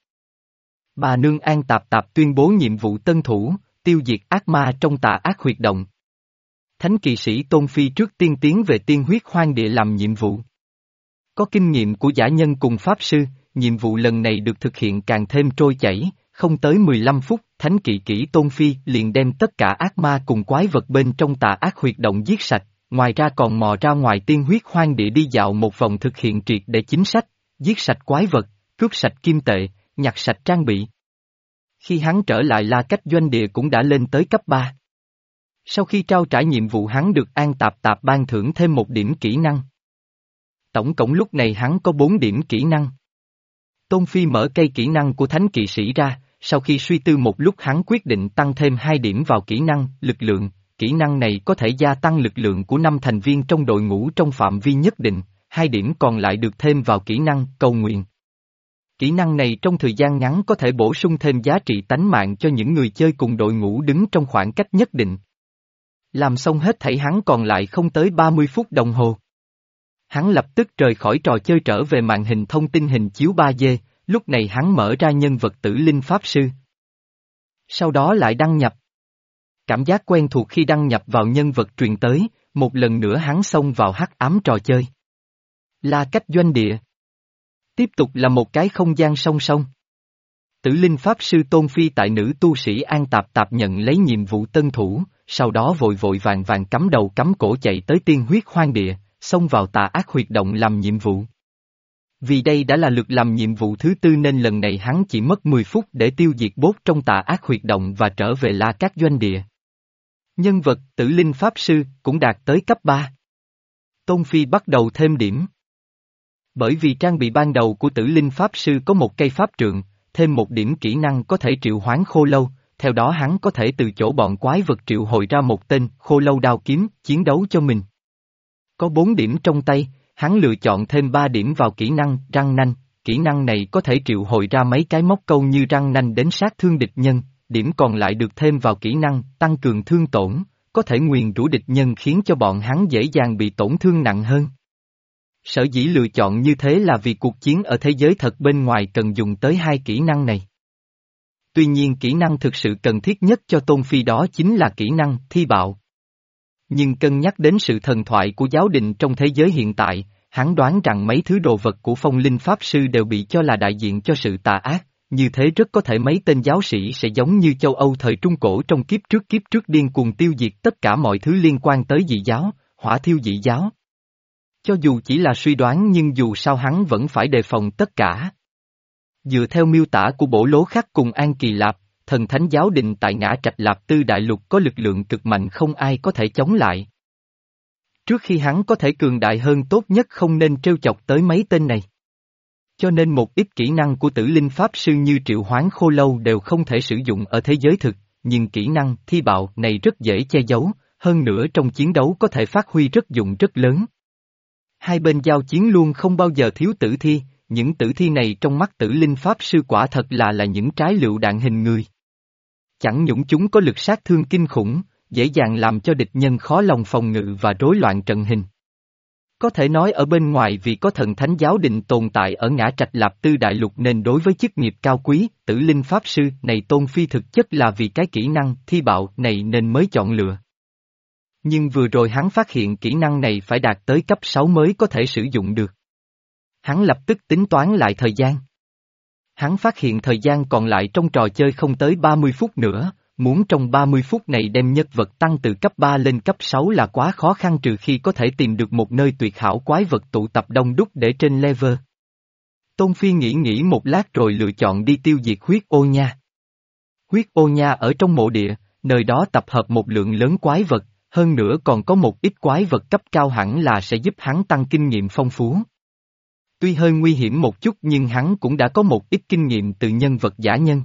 Bà nương An Tạp Tạp tuyên bố nhiệm vụ tân thủ, tiêu diệt ác ma trong tà ác huyệt động. Thánh kỵ sĩ Tôn Phi trước tiên tiến về tiên huyết hoang địa làm nhiệm vụ. Có kinh nghiệm của giả nhân cùng Pháp Sư, nhiệm vụ lần này được thực hiện càng thêm trôi chảy, không tới mười lăm phút, Thánh kỵ kỹ Tôn Phi liền đem tất cả ác ma cùng quái vật bên trong tà ác huyệt động giết sạch, ngoài ra còn mò ra ngoài tiên huyết hoang địa đi dạo một vòng thực hiện triệt để chính sách, giết sạch quái vật, cướp sạch kim tệ, nhặt sạch trang bị. Khi hắn trở lại La Cách doanh địa cũng đã lên tới cấp ba. Sau khi trao trả nhiệm vụ hắn được An Tạp Tạp ban thưởng thêm một điểm kỹ năng. Tổng cộng lúc này hắn có bốn điểm kỹ năng. Tôn Phi mở cây kỹ năng của Thánh kỵ sĩ ra, sau khi suy tư một lúc hắn quyết định tăng thêm hai điểm vào kỹ năng, lực lượng, kỹ năng này có thể gia tăng lực lượng của năm thành viên trong đội ngũ trong phạm vi nhất định, hai điểm còn lại được thêm vào kỹ năng, cầu nguyện. Kỹ năng này trong thời gian ngắn có thể bổ sung thêm giá trị tánh mạng cho những người chơi cùng đội ngũ đứng trong khoảng cách nhất định. Làm xong hết thảy hắn còn lại không tới ba mươi phút đồng hồ. Hắn lập tức rời khỏi trò chơi trở về màn hình thông tin hình chiếu ba D, lúc này hắn mở ra nhân vật Tử Linh Pháp Sư. Sau đó lại đăng nhập. Cảm giác quen thuộc khi đăng nhập vào nhân vật truyền tới, một lần nữa hắn xông vào hắc ám trò chơi. La Cách doanh địa. Tiếp tục là một cái không gian song song. Tử Linh Pháp Sư Tôn Phi tại nữ tu sĩ An Tạp Tạp nhận lấy nhiệm vụ tân thủ, sau đó vội vội vàng vàng cắm đầu cắm cổ chạy tới tiên huyết hoang địa, xông vào tà ác huyệt động làm nhiệm vụ. Vì đây đã là lượt làm nhiệm vụ thứ tư nên lần này hắn chỉ mất mười phút để tiêu diệt bốt trong tà ác huyệt động và trở về La Các doanh địa. Nhân vật Tử Linh Pháp Sư cũng đạt tới cấp ba. Tôn Phi bắt đầu thêm điểm. Bởi vì trang bị ban đầu của tử linh pháp sư có một cây pháp trượng, thêm một điểm kỹ năng có thể triệu hoán khô lâu, theo đó hắn có thể từ chỗ bọn quái vật triệu hồi ra một tên khô lâu đao kiếm, chiến đấu cho mình. Có bốn điểm trong tay, hắn lựa chọn thêm ba điểm vào kỹ năng răng nanh, kỹ năng này có thể triệu hồi ra mấy cái móc câu như răng nanh đến sát thương địch nhân, điểm còn lại được thêm vào kỹ năng tăng cường thương tổn, có thể nguyền rủa địch nhân khiến cho bọn hắn dễ dàng bị tổn thương nặng hơn. Sở dĩ lựa chọn như thế là vì cuộc chiến ở thế giới thật bên ngoài cần dùng tới hai kỹ năng này. Tuy nhiên kỹ năng thực sự cần thiết nhất cho Tôn Phi đó chính là kỹ năng thi bạo. Nhưng cân nhắc đến sự thần thoại của giáo đình trong thế giới hiện tại, hắn đoán rằng mấy thứ đồ vật của phong linh pháp sư đều bị cho là đại diện cho sự tà ác, như thế rất có thể mấy tên giáo sĩ sẽ giống như châu Âu thời Trung Cổ trong kiếp trước kiếp trước điên cuồng tiêu diệt tất cả mọi thứ liên quan tới dị giáo, hỏa thiêu dị giáo. Cho dù chỉ là suy đoán nhưng dù sao hắn vẫn phải đề phòng tất cả. Dựa theo miêu tả của Bổ Lố Khắc cùng An Kỳ Lạp, thần thánh giáo đình tại Ngã Trạch Lạp Tư Đại Lục có lực lượng cực mạnh không ai có thể chống lại. Trước khi hắn có thể cường đại hơn tốt nhất không nên trêu chọc tới mấy tên này. Cho nên một ít kỹ năng của tử linh pháp sư như triệu hoán khô lâu đều không thể sử dụng ở thế giới thực, nhưng kỹ năng thi bạo này rất dễ che giấu, hơn nữa trong chiến đấu có thể phát huy rất dụng rất lớn. Hai bên giao chiến luôn không bao giờ thiếu tử thi, những tử thi này trong mắt tử linh pháp sư quả thật là là những trái lựu đạn hình người. Chẳng những chúng có lực sát thương kinh khủng, dễ dàng làm cho địch nhân khó lòng phòng ngự và rối loạn trận hình. Có thể nói ở bên ngoài vì có thần thánh giáo định tồn tại ở Ngã Trạch Lạp Tư Đại Lục nên đối với chức nghiệp cao quý, tử linh pháp sư này Tôn Phi thực chất là vì cái kỹ năng thi bạo này nên mới chọn lựa. Nhưng vừa rồi hắn phát hiện kỹ năng này phải đạt tới cấp sáu mới có thể sử dụng được. Hắn lập tức tính toán lại thời gian. Hắn phát hiện thời gian còn lại trong trò chơi không tới ba mươi phút nữa, muốn trong ba mươi phút này đem nhất vật tăng từ cấp ba lên cấp sáu là quá khó khăn trừ khi có thể tìm được một nơi tuyệt hảo quái vật tụ tập đông đúc để trên level. Tôn Phi nghĩ nghĩ một lát rồi lựa chọn đi tiêu diệt huyết ô nha. Huyết ô nha ở trong mộ địa, nơi đó tập hợp một lượng lớn quái vật, hơn nữa còn có một ít quái vật cấp cao hẳn là sẽ giúp hắn tăng kinh nghiệm phong phú. Tuy hơi nguy hiểm một chút nhưng hắn cũng đã có một ít kinh nghiệm từ nhân vật giả nhân.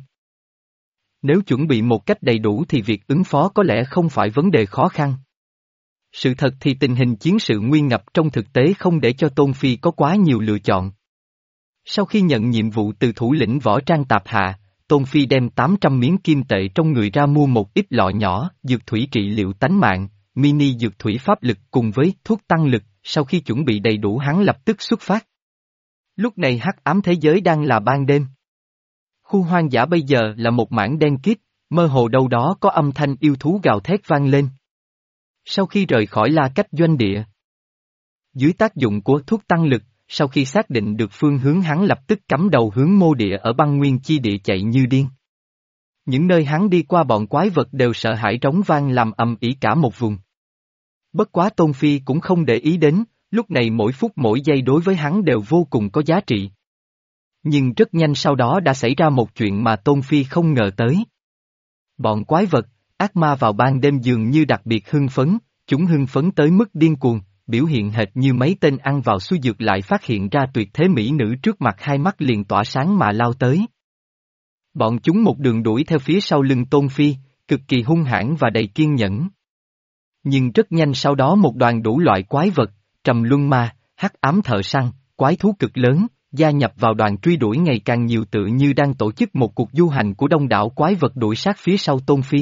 Nếu chuẩn bị một cách đầy đủ thì việc ứng phó có lẽ không phải vấn đề khó khăn. Sự thật thì tình hình chiến sự nguy ngập trong thực tế không để cho Tôn Phi có quá nhiều lựa chọn. Sau khi nhận nhiệm vụ từ thủ lĩnh Võ Trang Tạp Hạ, Tôn Phi đem tám trăm miếng kim tệ trong người ra mua một ít lọ nhỏ, dược thủy trị liệu tánh mạng, mini dược thủy pháp lực cùng với thuốc tăng lực, sau khi chuẩn bị đầy đủ hắn lập tức xuất phát. Lúc này hắc ám thế giới đang là ban đêm. Khu hoang dã bây giờ là một mảng đen kịt, mơ hồ đâu đó có âm thanh yêu thú gào thét vang lên. Sau khi rời khỏi La Cách doanh địa, dưới tác dụng của thuốc tăng lực, sau khi xác định được phương hướng hắn lập tức cắm đầu hướng mô địa ở băng nguyên chi địa chạy như điên. Những nơi hắn đi qua bọn quái vật đều sợ hãi trống vang làm ầm ĩ cả một vùng. Bất quá Tôn Phi cũng không để ý đến, lúc này mỗi phút mỗi giây đối với hắn đều vô cùng có giá trị. Nhưng rất nhanh sau đó đã xảy ra một chuyện mà Tôn Phi không ngờ tới. Bọn quái vật, ác ma vào ban đêm dường như đặc biệt hưng phấn, chúng hưng phấn tới mức điên cuồng, biểu hiện hệt như mấy tên ăn vào xuôi dược lại phát hiện ra tuyệt thế mỹ nữ trước mặt hai mắt liền tỏa sáng mà lao tới. Bọn chúng một đường đuổi theo phía sau lưng Tôn Phi, cực kỳ hung hãn và đầy kiên nhẫn. Nhưng rất nhanh sau đó một đoàn đủ loại quái vật, trầm luân ma, hắc ám thợ săn, quái thú cực lớn, gia nhập vào đoàn truy đuổi ngày càng nhiều tự như đang tổ chức một cuộc du hành của đông đảo quái vật đuổi sát phía sau Tôn Phi.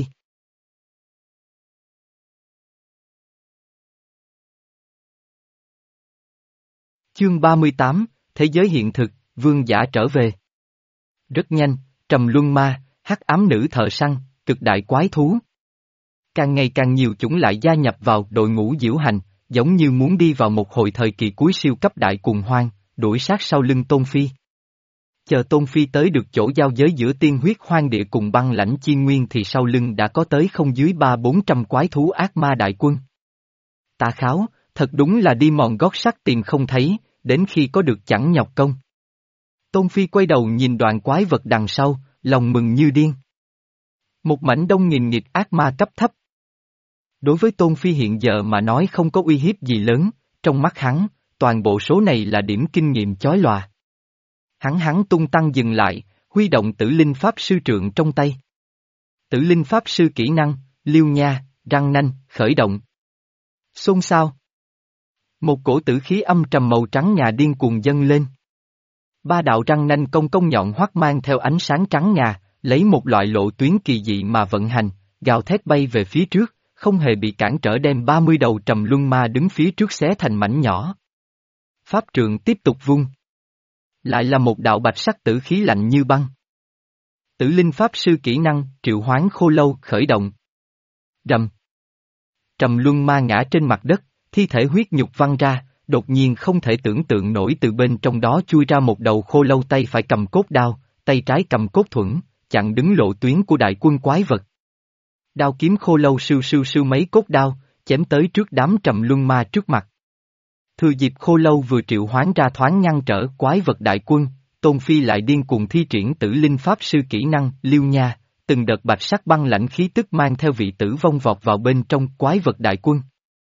Chương ba mươi tám, Thế giới hiện thực, vương giả trở về. Rất nhanh, trầm luân ma, hắc ám nữ thợ săn, cực đại quái thú. Càng ngày càng nhiều chúng lại gia nhập vào đội ngũ diễu hành, giống như muốn đi vào một hồi thời kỳ cuối siêu cấp đại cuồng hoang, đuổi sát sau lưng Tôn Phi. Chờ Tôn Phi tới được chỗ giao giới giữa tiên huyết hoang địa cùng băng lãnh chi nguyên thì sau lưng đã có tới không dưới ba bốn trăm quái thú ác ma đại quân. Tà kháo, thật đúng là đi mòn gót sắt tìm không thấy, đến khi có được chẳng nhọc công. Tôn Phi quay đầu nhìn đoàn quái vật đằng sau, lòng mừng như điên. Một mảnh đông nghìn nghịt ác ma cấp thấp. Đối với Tôn Phi hiện giờ mà nói không có uy hiếp gì lớn, trong mắt hắn, toàn bộ số này là điểm kinh nghiệm chói lòa. Hắn hắn tung tăng dừng lại, huy động tử linh pháp sư trượng trong tay. Tử linh pháp sư kỹ năng, liêu nha, răng nanh, khởi động. Xôn xao. Một cổ tử khí âm trầm màu trắng ngà điên cuồng dâng lên. Ba đạo răng nanh công công nhọn hoắt mang theo ánh sáng trắng ngà, lấy một loại lộ tuyến kỳ dị mà vận hành, gào thét bay về phía trước, không hề bị cản trở đem ba mươi đầu trầm luân ma đứng phía trước xé thành mảnh nhỏ. Pháp trượng tiếp tục vung. Lại là một đạo bạch sắc tử khí lạnh như băng. Tử linh pháp sư kỹ năng, triệu hoán khô lâu, khởi động. Rầm. Trầm luân ma ngã trên mặt đất, thi thể huyết nhục văng ra, đột nhiên không thể tưởng tượng nổi từ bên trong đó chui ra một đầu khô lâu tay phải cầm cốt đao, tay trái cầm cốt thuẫn, chặn đứng lộ tuyến của đại quân quái vật. Đao kiếm khô lâu sưu sưu sưu mấy cốt đao, chém tới trước đám trầm luân ma trước mặt. Thừa dịp khô lâu vừa triệu hoán ra thoáng ngăn trở quái vật đại quân, Tôn Phi lại điên cuồng thi triển tử linh pháp sư kỹ năng, liêu nha, từng đợt bạch sắc băng lãnh khí tức mang theo vị tử vong vọt vào bên trong quái vật đại quân.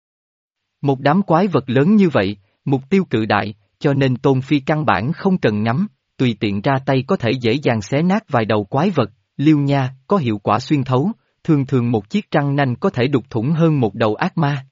Một đám quái vật lớn như vậy, mục tiêu cự đại, cho nên Tôn Phi căn bản không cần ngắm, tùy tiện ra tay có thể dễ dàng xé nát vài đầu quái vật, liêu nha, có hiệu quả xuyên thấu, thường thường một chiếc răng nanh có thể đục thủng hơn một đầu ác ma.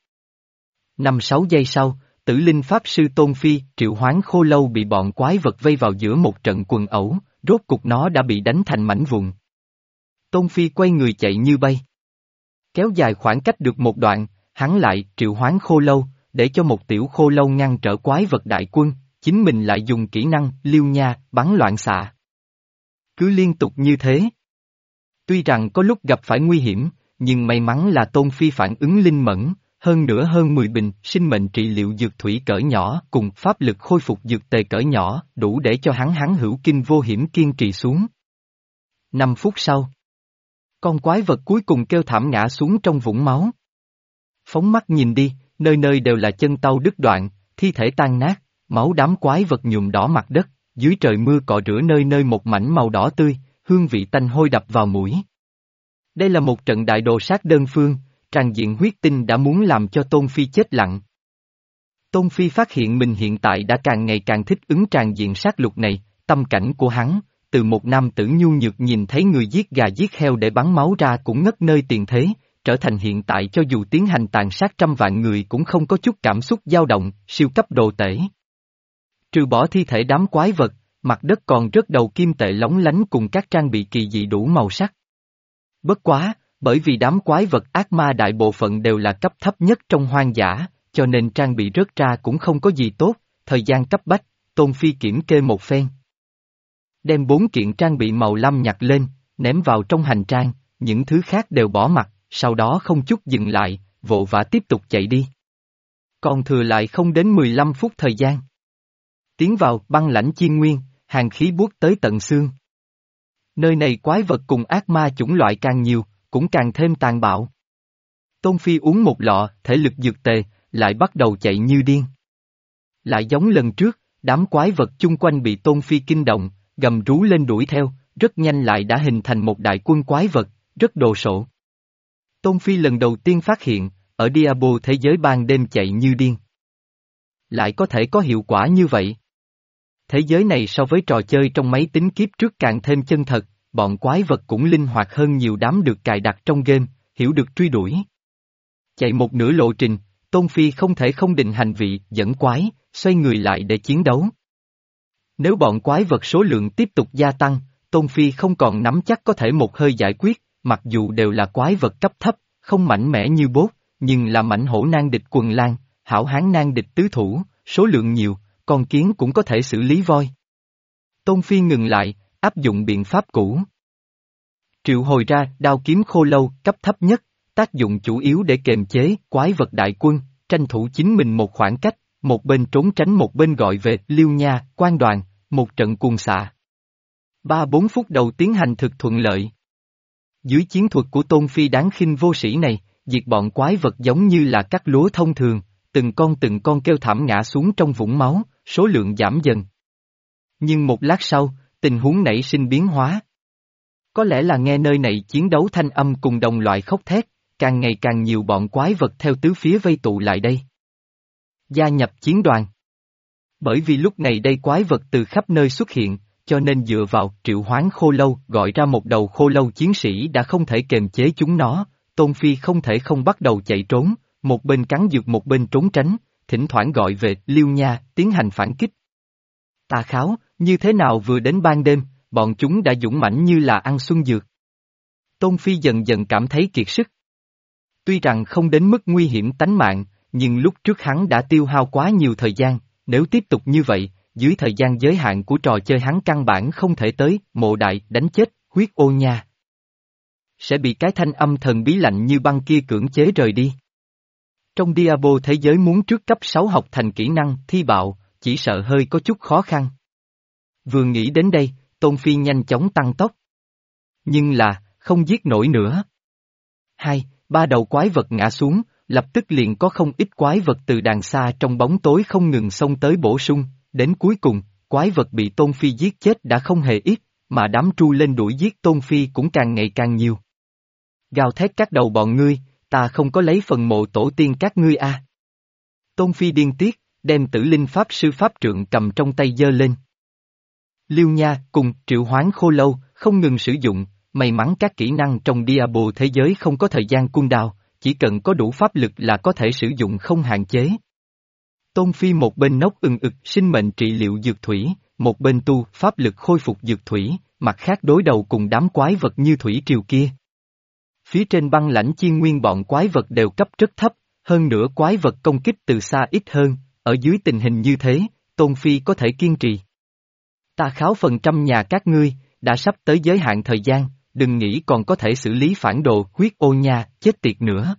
Năm sáu giây sau, tử linh pháp sư Tôn Phi triệu hoán khô lâu bị bọn quái vật vây vào giữa một trận quần ẩu, rốt cục nó đã bị đánh thành mảnh vụn. Tôn Phi quay người chạy như bay. Kéo dài khoảng cách được một đoạn, hắn lại triệu hoán khô lâu, để cho một tiểu khô lâu ngăn trở quái vật đại quân, chính mình lại dùng kỹ năng liêu nha, bắn loạn xạ. Cứ liên tục như thế. Tuy rằng có lúc gặp phải nguy hiểm, nhưng may mắn là Tôn Phi phản ứng linh mẫn, hơn nữa hơn mười bình sinh mệnh trị liệu dược thủy cỡ nhỏ cùng pháp lực khôi phục dược tề cỡ nhỏ, đủ để cho hắn hắn hữu kinh vô hiểm kiên trì xuống. Năm phút sau, con quái vật cuối cùng kêu thảm ngã xuống trong vũng máu. Phóng mắt nhìn đi, nơi nơi đều là chân tâu đứt đoạn, thi thể tan nát, máu đám quái vật nhuộm đỏ mặt đất, dưới trời mưa cọ rửa nơi nơi một mảnh màu đỏ tươi, hương vị tanh hôi đập vào mũi. Đây là một trận đại đồ sát đơn phương, tràn diện huyết tinh đã muốn làm cho Tôn Phi chết lặng. Tôn Phi phát hiện mình hiện tại đã càng ngày càng thích ứng tràn diện sát lục này, tâm cảnh của hắn, từ một nam tử nhu nhược nhìn thấy người giết gà giết heo để bắn máu ra cũng ngất nơi tiền thế, trở thành hiện tại cho dù tiến hành tàn sát trăm vạn người cũng không có chút cảm xúc dao động, siêu cấp đồ tể. Trừ bỏ thi thể đám quái vật, mặt đất còn rớt đầu kim tệ lóng lánh cùng các trang bị kỳ dị đủ màu sắc. Bất quá, bởi vì đám quái vật ác ma đại bộ phận đều là cấp thấp nhất trong hoang dã, cho nên trang bị rớt ra cũng không có gì tốt, thời gian cấp bách, Tôn Phi kiểm kê một phen. Đem bốn kiện trang bị màu lam nhặt lên, ném vào trong hành trang, những thứ khác đều bỏ mặt, sau đó không chút dừng lại, vội vã tiếp tục chạy đi. Còn thừa lại không đến mười lăm phút thời gian. Tiến vào băng lãnh chiên nguyên, hàn khí buốt tới tận xương. Nơi này quái vật cùng ác ma chủng loại càng nhiều, cũng càng thêm tàn bạo. Tôn Phi uống một lọ, thể lực dược tề, lại bắt đầu chạy như điên. Lại giống lần trước, đám quái vật chung quanh bị Tôn Phi kinh động, gầm rú lên đuổi theo, rất nhanh lại đã hình thành một đại quân quái vật, rất đồ sộ. Tôn Phi lần đầu tiên phát hiện, ở Diablo thế giới ban đêm chạy như điên. Lại có thể có hiệu quả như vậy. Thế giới này so với trò chơi trong máy tính kiếp trước càng thêm chân thật, bọn quái vật cũng linh hoạt hơn nhiều đám được cài đặt trong game, hiểu được truy đuổi. Chạy một nửa lộ trình, Tôn Phi không thể không định hành vị, dẫn quái, xoay người lại để chiến đấu. Nếu bọn quái vật số lượng tiếp tục gia tăng, Tôn Phi không còn nắm chắc có thể một hơi giải quyết, mặc dù đều là quái vật cấp thấp, không mạnh mẽ như bốt, nhưng là mãnh hổ nan địch quần lang, hảo hán nan địch tứ thủ, số lượng nhiều, con kiến cũng có thể xử lý voi. Tôn Phi ngừng lại, áp dụng biện pháp cũ. Triệu hồi ra đao kiếm khô lâu cấp thấp nhất, tác dụng chủ yếu để kiềm chế quái vật đại quân, tranh thủ chính mình một khoảng cách, một bên trốn tránh một bên gọi về liêu nha, quan đoàn, một trận cuồng xạ. Ba bốn phút đầu tiến hành thực thuận lợi. Dưới chiến thuật của Tôn Phi đáng khinh vô sĩ này, diệt bọn quái vật giống như là cắt lúa thông thường, từng con từng con kêu thảm ngã xuống trong vũng máu, số lượng giảm dần. Nhưng một lát sau, tình huống nảy sinh biến hóa. Có lẽ là nghe nơi này chiến đấu thanh âm cùng đồng loại khóc thét, càng ngày càng nhiều bọn quái vật theo tứ phía vây tụ lại đây. Gia nhập chiến đoàn. Bởi vì lúc này đây quái vật từ khắp nơi xuất hiện, cho nên dựa vào triệu hoán khô lâu gọi ra một đầu khô lâu chiến sĩ đã không thể kiềm chế chúng nó, Tôn Phi không thể không bắt đầu chạy trốn, một bên cắn dược một bên trốn tránh, thỉnh thoảng gọi về Liêu Nha tiến hành phản kích. Tà Kháo, như thế nào vừa đến ban đêm, bọn chúng đã dũng mãnh như là ăn xuân dược. Tôn Phi dần dần cảm thấy kiệt sức. Tuy rằng không đến mức nguy hiểm tánh mạng, nhưng lúc trước hắn đã tiêu hao quá nhiều thời gian, nếu tiếp tục như vậy, dưới thời gian giới hạn của trò chơi hắn căn bản không thể tới, mộ đại đánh chết, huyết ô nha. Sẽ bị cái thanh âm thần bí lạnh như băng kia cưỡng chế rời đi. Trong Diablo thế giới muốn trước cấp sáu học thành kỹ năng thi bạo, chỉ sợ hơi có chút khó khăn. Vừa nghĩ đến đây, Tôn Phi nhanh chóng tăng tốc. Nhưng là, không giết nổi nữa. Hai, ba đầu quái vật ngã xuống, lập tức liền có không ít quái vật từ đàng xa trong bóng tối không ngừng xông tới bổ sung, đến cuối cùng, quái vật bị Tôn Phi giết chết đã không hề ít, mà đám tru lên đuổi giết Tôn Phi cũng càng ngày càng nhiều. Gào thét các đầu bọn ngươi, ta không có lấy phần mộ tổ tiên các ngươi a. À. Tôn Phi điên tiết, đem tử linh pháp sư pháp trượng cầm trong tay giơ lên. Liêu Nha cùng triệu hoán khô lâu, không ngừng sử dụng, may mắn các kỹ năng trong Diablo thế giới không có thời gian cooldown, chỉ cần có đủ pháp lực là có thể sử dụng không hạn chế. Tôn Phi một bên nốc ừng ực sinh mệnh trị liệu dược thủy, một bên tu pháp lực khôi phục dược thủy, mặt khác đối đầu cùng đám quái vật như thủy triều kia. Phía trên băng lãnh chiên nguyên bọn quái vật đều cấp rất thấp, hơn nữa quái vật công kích từ xa ít hơn, ở dưới tình hình như thế, Tôn Phi có thể kiên trì. Ta kháo phần trăm nhà các ngươi, đã sắp tới giới hạn thời gian, đừng nghĩ còn có thể xử lý phản đồ huyết ô nha, chết tiệt nữa.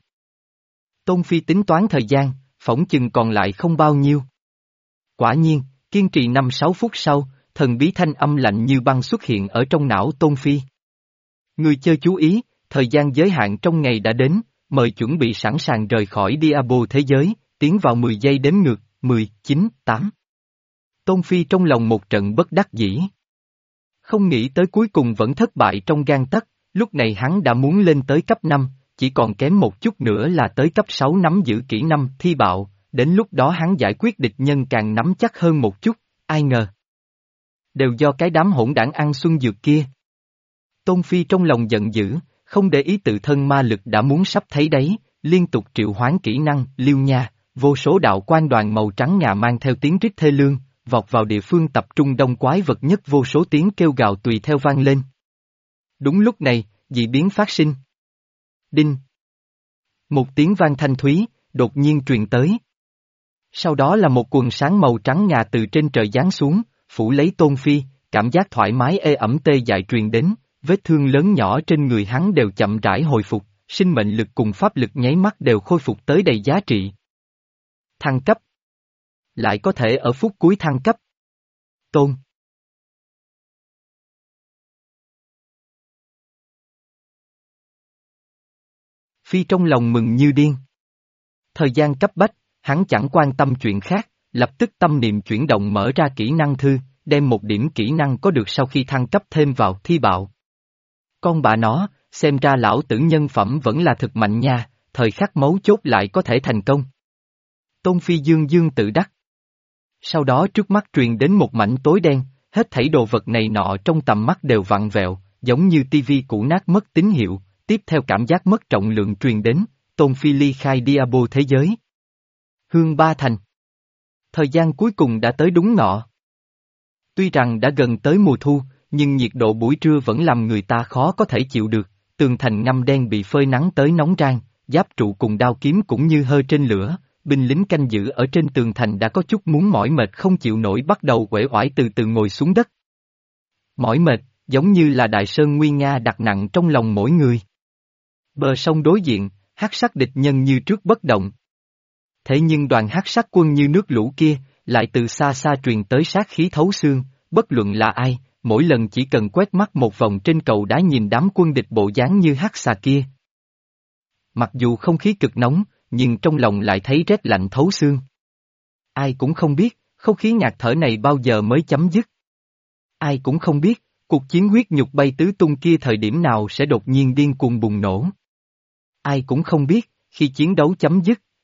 Tôn Phi tính toán thời gian, phỏng chừng còn lại không bao nhiêu. Quả nhiên, kiên trì năm sáu phút sau, thần bí thanh âm lạnh như băng xuất hiện ở trong não Tôn Phi. Người chơi chú ý, thời gian giới hạn trong ngày đã đến, mời chuẩn bị sẵn sàng rời khỏi Diablo thế giới, tiến vào mười giây đếm ngược, mười, chín, tám. Tôn Phi trong lòng một trận bất đắc dĩ. Không nghĩ tới cuối cùng vẫn thất bại trong gang tấc, lúc này hắn đã muốn lên tới cấp năm, chỉ còn kém một chút nữa là tới cấp sáu nắm giữ kỹ năng thi bạo, đến lúc đó hắn giải quyết địch nhân càng nắm chắc hơn một chút, ai ngờ. Đều do cái đám hỗn đảng ăn xuân dược kia. Tôn Phi trong lòng giận dữ, không để ý tự thân ma lực đã muốn sắp thấy đấy, liên tục triệu hoán kỹ năng, Liêu Nha, vô số đạo quan đoàn màu trắng ngà mang theo tiếng rít thê lương, vọt vào địa phương tập trung đông quái vật nhất vô số tiếng kêu gào tùy theo vang lên. Đúng lúc này, dị biến phát sinh. Đinh. Một tiếng vang thanh thúy, đột nhiên truyền tới. Sau đó là một quần sáng màu trắng ngà từ trên trời giáng xuống, phủ lấy Tôn Phi, cảm giác thoải mái ê ẩm tê dại truyền đến, vết thương lớn nhỏ trên người hắn đều chậm rãi hồi phục, sinh mệnh lực cùng pháp lực nháy mắt đều khôi phục tới đầy giá trị. Thăng cấp. Lại có thể ở phút cuối thăng cấp. Tôn. Phi trong lòng mừng như điên. Thời gian cấp bách, hắn chẳng quan tâm chuyện khác, lập tức tâm niệm chuyển động mở ra kỹ năng thư, đem một điểm kỹ năng có được sau khi thăng cấp thêm vào thi bạo. Con bà nó, xem ra lão tử nhân phẩm vẫn là thực mạnh nha, thời khắc mấu chốt lại có thể thành công. Tôn Phi dương dương tự đắc. Sau đó trước mắt truyền đến một mảnh tối đen, hết thảy đồ vật này nọ trong tầm mắt đều vặn vẹo, giống như tivi cũ nát mất tín hiệu, tiếp theo cảm giác mất trọng lượng truyền đến, Tôn Phi ly khai Diablo thế giới. Hương Ba Thành. Thời gian cuối cùng đã tới đúng ngọ. Tuy rằng đã gần tới mùa thu, nhưng nhiệt độ buổi trưa vẫn làm người ta khó có thể chịu được, tường thành ngăm đen bị phơi nắng tới nóng rang, giáp trụ cùng đao kiếm cũng như hơ trên lửa, binh lính canh giữ ở trên tường thành đã có chút muốn mỏi mệt không chịu nổi bắt đầu uể oải từ từ ngồi xuống đất. Mỏi mệt, giống như là đại sơn nguy nga đặt nặng trong lòng mỗi người. Bờ sông đối diện, hắc sắc địch nhân như trước bất động. Thế nhưng đoàn hắc sắc quân như nước lũ kia, lại từ xa xa truyền tới sát khí thấu xương, bất luận là ai, mỗi lần chỉ cần quét mắt một vòng trên cầu đá nhìn đám quân địch bộ dáng như hắc xà kia. Mặc dù không khí cực nóng, nhưng trong lòng lại thấy rét lạnh thấu xương. Ai cũng không biết, không khí ngạt thở này bao giờ mới chấm dứt. Ai cũng không biết, cuộc chiến huyết nhục bay tứ tung kia thời điểm nào sẽ đột nhiên điên cuồng bùng nổ. Ai cũng không biết, khi chiến đấu chấm dứt,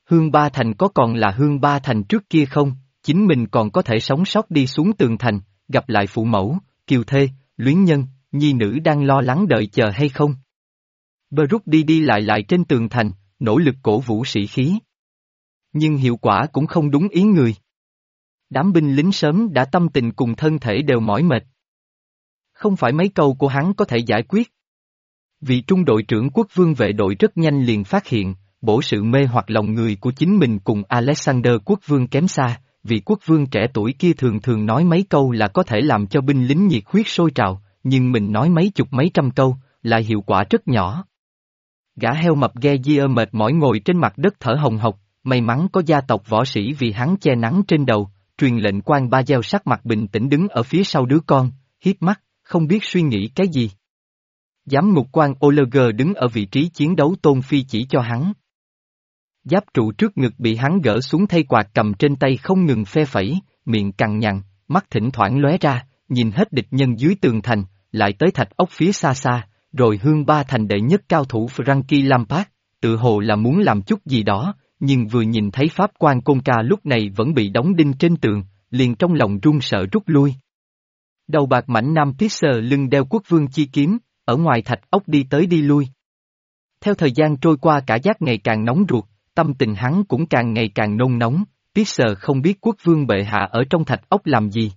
Hương Ba Thành có còn là Hương Ba Thành trước kia không, chính mình còn có thể sống sót đi xuống tường thành, gặp lại phụ mẫu, kiều thê, luyến nhân, nhi nữ đang lo lắng đợi chờ hay không? Brook đi đi lại lại trên tường thành, nỗ lực cổ vũ sĩ khí. Nhưng hiệu quả cũng không đúng ý người. Đám binh lính sớm đã tâm tình cùng thân thể đều mỏi mệt. Không phải mấy câu của hắn có thể giải quyết. Vị trung đội trưởng quốc vương vệ đội rất nhanh liền phát hiện, bổ sự mê hoặc lòng người của chính mình cùng Alexander quốc vương kém xa, vị quốc vương trẻ tuổi kia thường thường nói mấy câu là có thể làm cho binh lính nhiệt huyết sôi trào, nhưng mình nói mấy chục mấy trăm câu, lại hiệu quả rất nhỏ. Gã heo mập Gezier mệt mỏi ngồi trên mặt đất thở hồng hộc, may mắn có gia tộc võ sĩ vì hắn che nắng trên đầu, truyền lệnh quan ba gieo sắc mặt bình tĩnh đứng ở phía sau đứa con, hiếp mắt, không biết suy nghĩ cái gì. Giám ngục quan Oleger đứng ở vị trí chiến đấu Tôn Phi chỉ cho hắn. Giáp trụ trước ngực bị hắn gỡ xuống thay quạt cầm trên tay không ngừng phe phẩy, miệng cằn nhằn, mắt thỉnh thoảng lóe ra, nhìn hết địch nhân dưới tường thành, lại tới thạch ốc phía xa xa, rồi Hương Ba Thành đệ nhất cao thủ Frankie Lampard, tự hồ là muốn làm chút gì đó, nhưng vừa nhìn thấy pháp quan Côn Ca lúc này vẫn bị đóng đinh trên tường, liền trong lòng run sợ rút lui. Đầu bạc mảnh nam Pisser lưng đeo quốc vương chi kiếm, ở ngoài thạch ốc đi tới đi lui. Theo thời gian trôi qua cả giác ngày càng nóng ruột, tâm tình hắn cũng càng ngày càng nôn nóng, Pisser không biết quốc vương bệ hạ ở trong thạch ốc làm gì.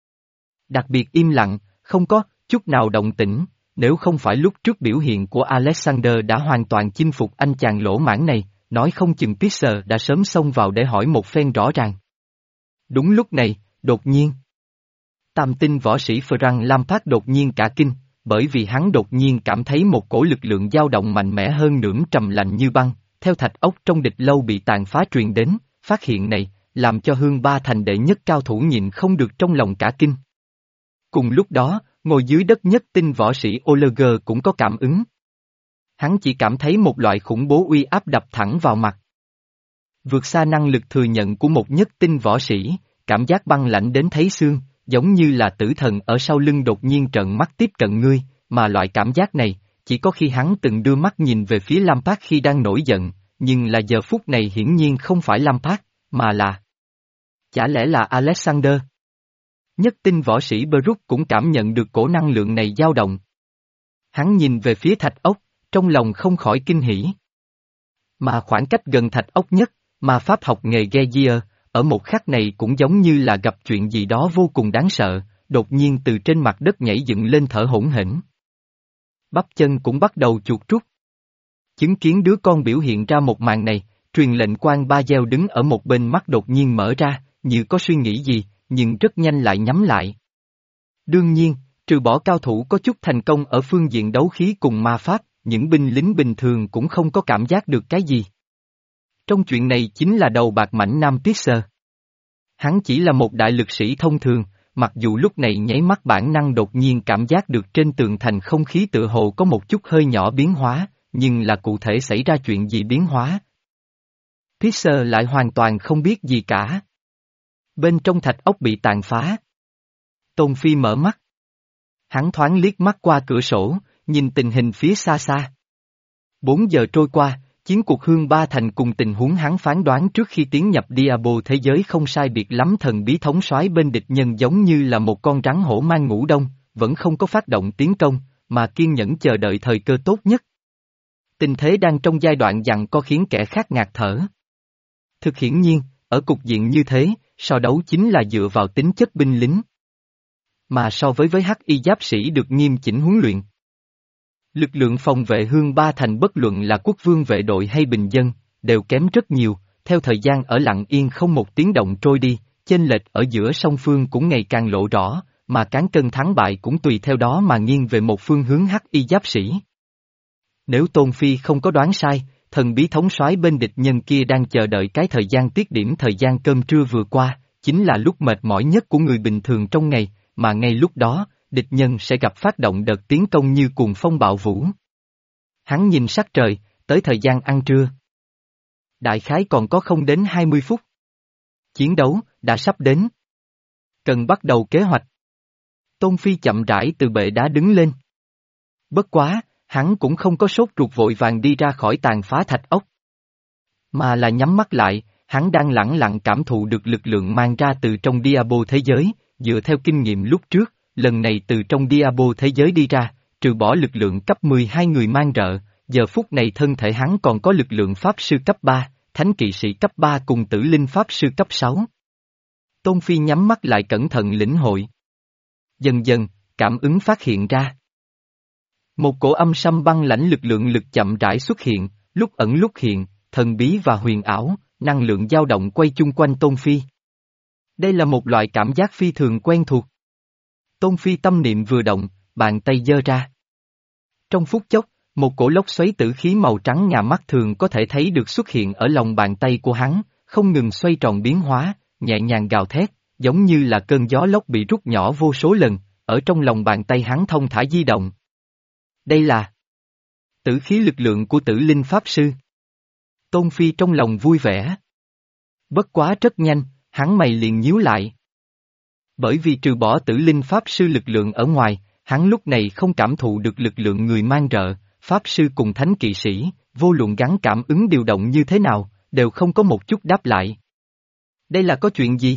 Đặc biệt im lặng, không có chút nào động tĩnh, nếu không phải lúc trước biểu hiện của Alexander đã hoàn toàn chinh phục anh chàng lỗ mãng này, nói không chừng Pisser đã sớm xông vào để hỏi một phen rõ ràng. Đúng lúc này, đột nhiên. Tam tinh võ sĩ Frank Lampard đột nhiên cả kinh, bởi vì hắn đột nhiên cảm thấy một cổ lực lượng dao động mạnh mẽ hơn nưỡng trầm lạnh như băng, theo thạch ốc trong địch lâu bị tàn phá truyền đến, phát hiện này, làm cho Hương Ba Thành đệ nhất cao thủ nhịn không được trong lòng cả kinh. Cùng lúc đó, ngồi dưới đất nhất tinh võ sĩ Oleger cũng có cảm ứng. Hắn chỉ cảm thấy một loại khủng bố uy áp đập thẳng vào mặt. Vượt xa năng lực thừa nhận của một nhất tinh võ sĩ, cảm giác băng lạnh đến thấy xương, giống như là tử thần ở sau lưng đột nhiên trợn mắt tiếp cận ngươi, mà loại cảm giác này, chỉ có khi hắn từng đưa mắt nhìn về phía Lampard khi đang nổi giận, nhưng là giờ phút này hiển nhiên không phải Lampard, mà là... Chả lẽ là Alexander? Nhất tinh võ sĩ Brook cũng cảm nhận được cổ năng lượng này dao động. Hắn nhìn về phía thạch ốc, trong lòng không khỏi kinh hỉ. Mà khoảng cách gần thạch ốc nhất, mà pháp học nghề Gezier, ở một khắc này cũng giống như là gặp chuyện gì đó vô cùng đáng sợ, đột nhiên từ trên mặt đất nhảy dựng lên thở hổn hển. Bắp chân cũng bắt đầu chuột rút. Chứng kiến đứa con biểu hiện ra một màn này, truyền lệnh quan ba gieo đứng ở một bên mắt đột nhiên mở ra, như có suy nghĩ gì, nhưng rất nhanh lại nhắm lại. Đương nhiên, trừ bỏ cao thủ có chút thành công ở phương diện đấu khí cùng ma pháp, những binh lính bình thường cũng không có cảm giác được cái gì. Trong chuyện này chính là đầu bạc mảnh nam Pisser. Hắn chỉ là một đại lực sĩ thông thường, mặc dù lúc này nháy mắt bản năng đột nhiên cảm giác được trên tường thành không khí tựa hồ có một chút hơi nhỏ biến hóa, nhưng là cụ thể xảy ra chuyện gì biến hóa. Pisser lại hoàn toàn không biết gì cả. Bên trong thạch ốc bị tàn phá. Tôn Phi mở mắt. Hắn thoáng liếc mắt qua cửa sổ, nhìn tình hình phía xa xa. Bốn giờ trôi qua, chiến cuộc Hương Ba Thành cùng tình huống hắn phán đoán trước khi tiến nhập Diablo thế giới không sai biệt lắm. Thần bí thống soái bên địch nhân giống như là một con rắn hổ mang ngủ đông, vẫn không có phát động tiến công, mà kiên nhẫn chờ đợi thời cơ tốt nhất. Tình thế đang trong giai đoạn giằng co khiến kẻ khác ngạt thở. Thực hiển nhiên, ở cục diện như thế, so đấu chính là dựa vào tính chất binh lính. Mà so với với hắc y giáp sĩ được nghiêm chỉnh huấn luyện. Lực lượng phòng vệ Hương Ba Thành bất luận là quốc vương vệ đội hay bình dân, đều kém rất nhiều, theo thời gian ở lặng yên không một tiếng động trôi đi, chênh lệch ở giữa song phương cũng ngày càng lộ rõ, mà cán cân thắng bại cũng tùy theo đó mà nghiêng về một phương hướng hắc y giáp sĩ. Nếu Tôn Phi không có đoán sai, thần bí thống soái bên địch nhân kia đang chờ đợi cái thời gian tiết điểm thời gian cơm trưa vừa qua, chính là lúc mệt mỏi nhất của người bình thường trong ngày, mà ngay lúc đó, địch nhân sẽ gặp phát động đợt tiến công như cuồng phong bạo vũ. Hắn nhìn sắc trời, tới thời gian ăn trưa. Đại khái còn có không đến hai mươi phút. Chiến đấu, đã sắp đến. Cần bắt đầu kế hoạch. Tôn Phi chậm rãi từ bệ đá đứng lên. Bất quá, hắn cũng không có sốt ruột vội vàng đi ra khỏi tàn phá thạch ốc. mà là nhắm mắt lại, hắn đang lẳng lặng cảm thụ được lực lượng mang ra từ trong Diabo thế giới, dựa theo kinh nghiệm lúc trước, lần này từ trong Diabo thế giới đi ra, trừ bỏ lực lượng cấp mười hai người mang rợ, giờ phút này thân thể hắn còn có lực lượng pháp sư cấp ba, thánh kỵ sĩ cấp ba cùng tử linh pháp sư cấp sáu. Tôn Phi nhắm mắt lại cẩn thận lĩnh hội. Dần dần, cảm ứng phát hiện ra. Một cổ âm sâm băng lãnh lực lượng lực chậm rãi xuất hiện, lúc ẩn lúc hiện, thần bí và huyền ảo, năng lượng dao động quay chung quanh Tôn Phi. Đây là một loại cảm giác phi thường quen thuộc. Tôn Phi tâm niệm vừa động, bàn tay giơ ra. Trong phút chốc, một cổ lốc xoáy tử khí màu trắng ngà mắt thường có thể thấy được xuất hiện ở lòng bàn tay của hắn, không ngừng xoay tròn biến hóa, nhẹ nhàng gào thét, giống như là cơn gió lốc bị rút nhỏ vô số lần, ở trong lòng bàn tay hắn thông thả di động. Đây là tử khí lực lượng của tử linh pháp sư. Tôn Phi trong lòng vui vẻ. Bất quá rất nhanh, hắn mày liền nhíu lại. Bởi vì trừ bỏ tử linh pháp sư lực lượng ở ngoài, hắn lúc này không cảm thụ được lực lượng người mang rợ, pháp sư cùng thánh kỵ sĩ, vô luận gắn cảm ứng điều động như thế nào, đều không có một chút đáp lại. Đây là có chuyện gì?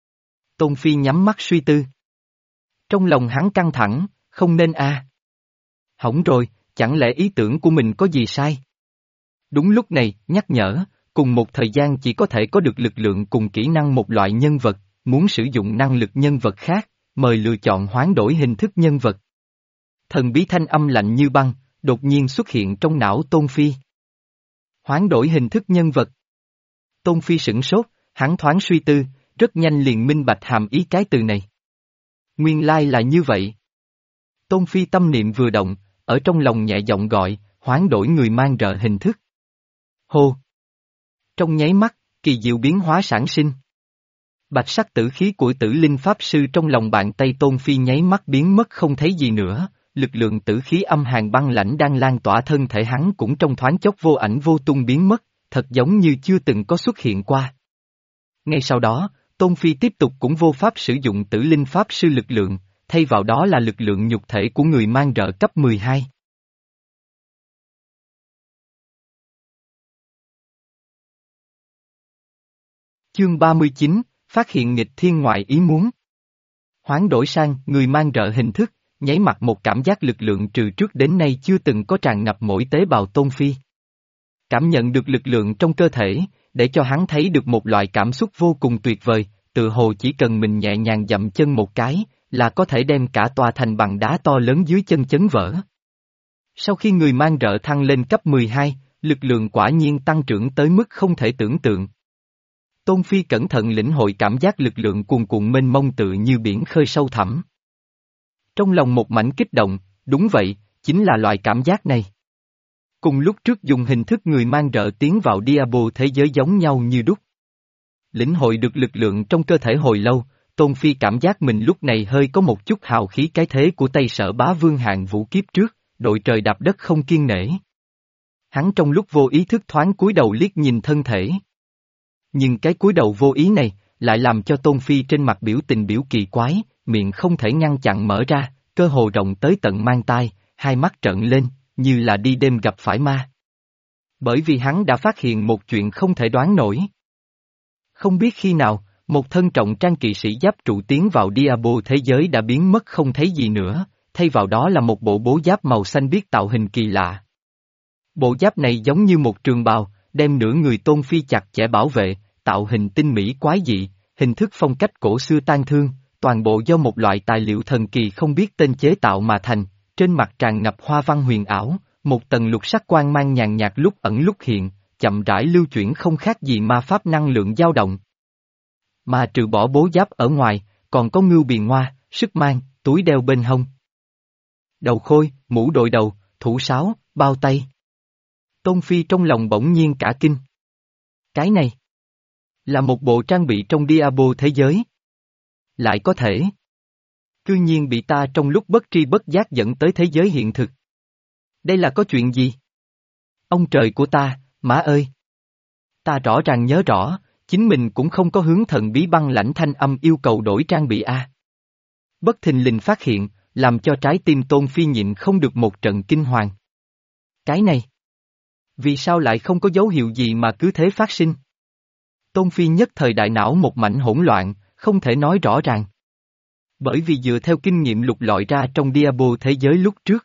Tôn Phi nhắm mắt suy tư. Trong lòng hắn căng thẳng, không nên a. À. Hỏng rồi, chẳng lẽ ý tưởng của mình có gì sai? Đúng lúc này, nhắc nhở, cùng một thời gian chỉ có thể có được lực lượng cùng kỹ năng một loại nhân vật, muốn sử dụng năng lực nhân vật khác, mời lựa chọn hoán đổi hình thức nhân vật. Thần bí thanh âm lạnh như băng, đột nhiên xuất hiện trong não Tôn Phi. Hoán đổi hình thức nhân vật. Tôn Phi sửng sốt, hắn thoáng suy tư, rất nhanh liền minh bạch hàm ý cái từ này. Nguyên lai là như vậy. Tôn Phi tâm niệm vừa động, ở trong lòng nhẹ giọng gọi, hoán đổi người mang rợ hình thức. Hô! Trong nháy mắt, kỳ diệu biến hóa sản sinh. Bạch sắc tử khí của tử linh pháp sư trong lòng bàn tay Tôn Phi nháy mắt biến mất không thấy gì nữa, lực lượng tử khí âm hàn băng lãnh đang lan tỏa thân thể hắn cũng trong thoáng chốc vô ảnh vô tung biến mất, thật giống như chưa từng có xuất hiện qua. Ngay sau đó, Tôn Phi tiếp tục cũng vô pháp sử dụng tử linh pháp sư lực lượng, thay vào đó là lực lượng nhục thể của người mang rợ cấp mười hai. Chương ba mươi chín, phát hiện nghịch thiên ngoại ý muốn. Hoán đổi sang người mang rợ hình thức, nháy mặt một cảm giác lực lượng trừ trước đến nay chưa từng có tràn ngập mỗi tế bào Tôn Phi. Cảm nhận được lực lượng trong cơ thể, để cho hắn thấy được một loại cảm xúc vô cùng tuyệt vời, tự hồ chỉ cần mình nhẹ nhàng dậm chân một cái, là có thể đem cả tòa thành bằng đá to lớn dưới chân chấn vỡ. Sau khi người mang rợ thăng lên cấp mười hai, lực lượng quả nhiên tăng trưởng tới mức không thể tưởng tượng. Tôn Phi cẩn thận lĩnh hội cảm giác lực lượng cuồn cuộn mênh mông tự như biển khơi sâu thẳm. Trong lòng một mảnh kích động, đúng vậy, chính là loại cảm giác này. Cùng lúc trước dùng hình thức người mang rợ tiến vào Diabo thế giới giống nhau như đúc. Lĩnh hội được lực lượng trong cơ thể hồi lâu, Tôn Phi cảm giác mình lúc này hơi có một chút hào khí cái thế của Tây Sở Bá Vương hạng vũ kiếp trước, đội trời đạp đất không kiêng nể. Hắn trong lúc vô ý thức thoáng cúi đầu liếc nhìn thân thể. Nhưng cái cúi đầu vô ý này, lại làm cho Tôn Phi trên mặt biểu tình biểu kỳ quái, miệng không thể ngăn chặn mở ra, cơ hồ rộng tới tận mang tai, hai mắt trợn lên, như là đi đêm gặp phải ma. Bởi vì hắn đã phát hiện một chuyện không thể đoán nổi. Không biết khi nào, một thân trọng trang kỵ sĩ giáp trụ tiến vào Diabo thế giới đã biến mất không thấy gì nữa, thay vào đó là một bộ bố giáp màu xanh biếc tạo hình kỳ lạ. Bộ giáp này giống như một trường bào, đem nửa người Tôn Phi chặt chẽ bảo vệ, tạo hình tinh mỹ quái dị, hình thức phong cách cổ xưa tang thương, toàn bộ do một loại tài liệu thần kỳ không biết tên chế tạo mà thành, trên mặt tràn ngập hoa văn huyền ảo, một tầng lục sắc quang mang nhàn nhạt lúc ẩn lúc hiện, chậm rãi lưu chuyển không khác gì ma pháp năng lượng dao động. Mà trừ bỏ bố giáp ở ngoài, còn có ngưu biền hoa, sức mang, túi đeo bên hông. Đầu khôi, mũ đội đầu, thủ sáo, bao tay. Tôn Phi trong lòng bỗng nhiên cả kinh. Cái này là một bộ trang bị trong Diabo thế giới. Lại có thể. Cư nhiên bị ta trong lúc bất tri bất giác dẫn tới thế giới hiện thực. Đây là có chuyện gì? Ông trời của ta, má ơi! Ta rõ ràng nhớ rõ, chính mình cũng không có hướng thần bí băng lãnh thanh âm yêu cầu đổi trang bị A. Bất thình lình phát hiện, làm cho trái tim Tôn Phi nhịn không được một trận kinh hoàng. Cái này! Vì sao lại không có dấu hiệu gì mà cứ thế phát sinh? Tôn Phi nhất thời đại não một mảnh hỗn loạn, không thể nói rõ ràng. Bởi vì dựa theo kinh nghiệm lục lọi ra trong Diablo thế giới lúc trước.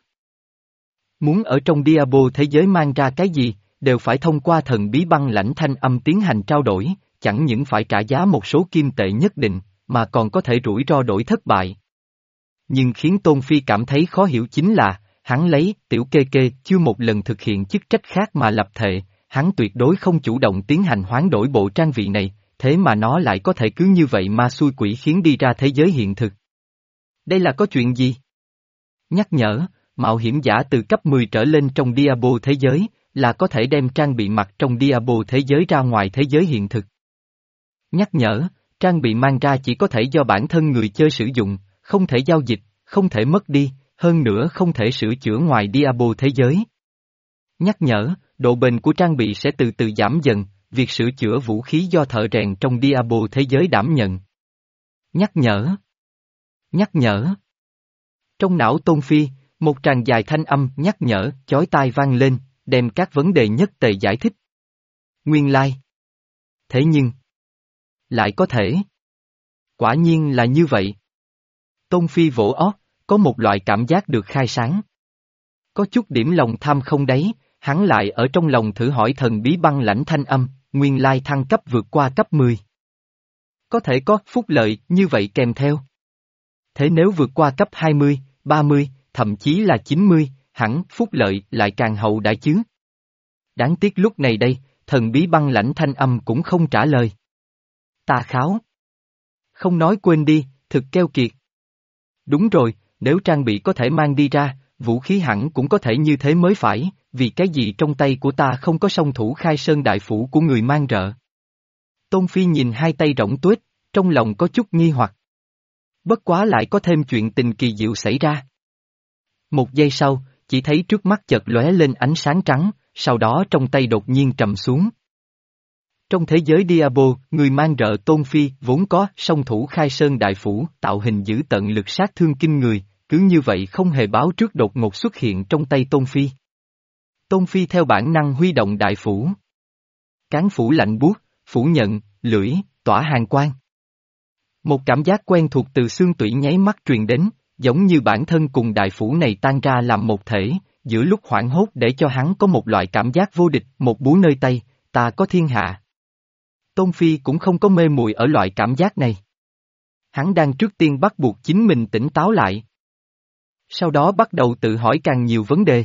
Muốn ở trong Diablo thế giới mang ra cái gì, đều phải thông qua thần bí băng lãnh thanh âm tiến hành trao đổi, chẳng những phải trả giá một số kim tệ nhất định, mà còn có thể rủi ro đổi thất bại. Nhưng khiến Tôn Phi cảm thấy khó hiểu chính là, hắn lấy tiểu kê kê chưa một lần thực hiện chức trách khác mà lập thệ, hắn tuyệt đối không chủ động tiến hành hoán đổi bộ trang bị này, thế mà nó lại có thể cứ như vậy mà xui quỷ khiến đi ra thế giới hiện thực. Đây là có chuyện gì? Nhắc nhở, mạo hiểm giả từ cấp mười trở lên trong Diablo thế giới, là có thể đem trang bị mặc trong Diablo thế giới ra ngoài thế giới hiện thực. Nhắc nhở, trang bị mang ra chỉ có thể do bản thân người chơi sử dụng, không thể giao dịch, không thể mất đi, hơn nữa không thể sửa chữa ngoài Diablo thế giới. Nhắc nhở, độ bền của trang bị sẽ từ từ giảm dần, việc sửa chữa vũ khí do thợ rèn trong Diablo thế giới đảm nhận. Nhắc nhở. Nhắc nhở. Trong não Tôn Phi, một tràng dài thanh âm nhắc nhở, chói tai vang lên, đem các vấn đề nhất tề giải thích. Nguyên lai. Thế nhưng. Lại có thể. Quả nhiên là như vậy. Tôn Phi vỗ óc, có một loại cảm giác được khai sáng. Có chút điểm lòng tham không đấy, hắn lại ở trong lòng thử hỏi thần bí băng lãnh thanh âm, nguyên lai thăng cấp vượt qua cấp mười. Có thể có phúc lợi như vậy kèm theo. Thế nếu vượt qua cấp hai mươi, ba mươi, thậm chí là chín mươi, hẳn phúc lợi lại càng hậu đại chứ. Đáng tiếc lúc này đây, thần bí băng lãnh thanh âm cũng không trả lời. Tà kháo. Không nói quên đi, thực keo kiệt. Đúng rồi, nếu trang bị có thể mang đi ra, vũ khí hẳn cũng có thể như thế mới phải, vì cái gì trong tay của ta không có song thủ khai sơn đại phủ của người mang rợ. Tôn Phi nhìn hai tay rỗng tuếch, trong lòng có chút nghi hoặc. Bất quá lại có thêm chuyện tình kỳ diệu xảy ra. Một giây sau, chỉ thấy trước mắt chợt lóe lên ánh sáng trắng, sau đó trong tay đột nhiên trầm xuống. Trong thế giới Diablo, người mang rợ Tôn Phi vốn có song thủ khai sơn đại phủ, tạo hình giữ tận lực sát thương kinh người, cứ như vậy không hề báo trước đột ngột xuất hiện trong tay Tôn Phi. Tôn Phi theo bản năng huy động đại phủ. Cán phủ lạnh buốt, phủ nhận, lưỡi, tỏa hàn quang. Một cảm giác quen thuộc từ xương tủy nháy mắt truyền đến, giống như bản thân cùng đại phủ này tan ra làm một thể, giữa lúc hoảng hốt để cho hắn có một loại cảm giác vô địch, một búa nơi tay, ta có thiên hạ. Tôn Phi cũng không có mê muội ở loại cảm giác này. Hắn đang trước tiên bắt buộc chính mình tỉnh táo lại. Sau đó bắt đầu tự hỏi càng nhiều vấn đề.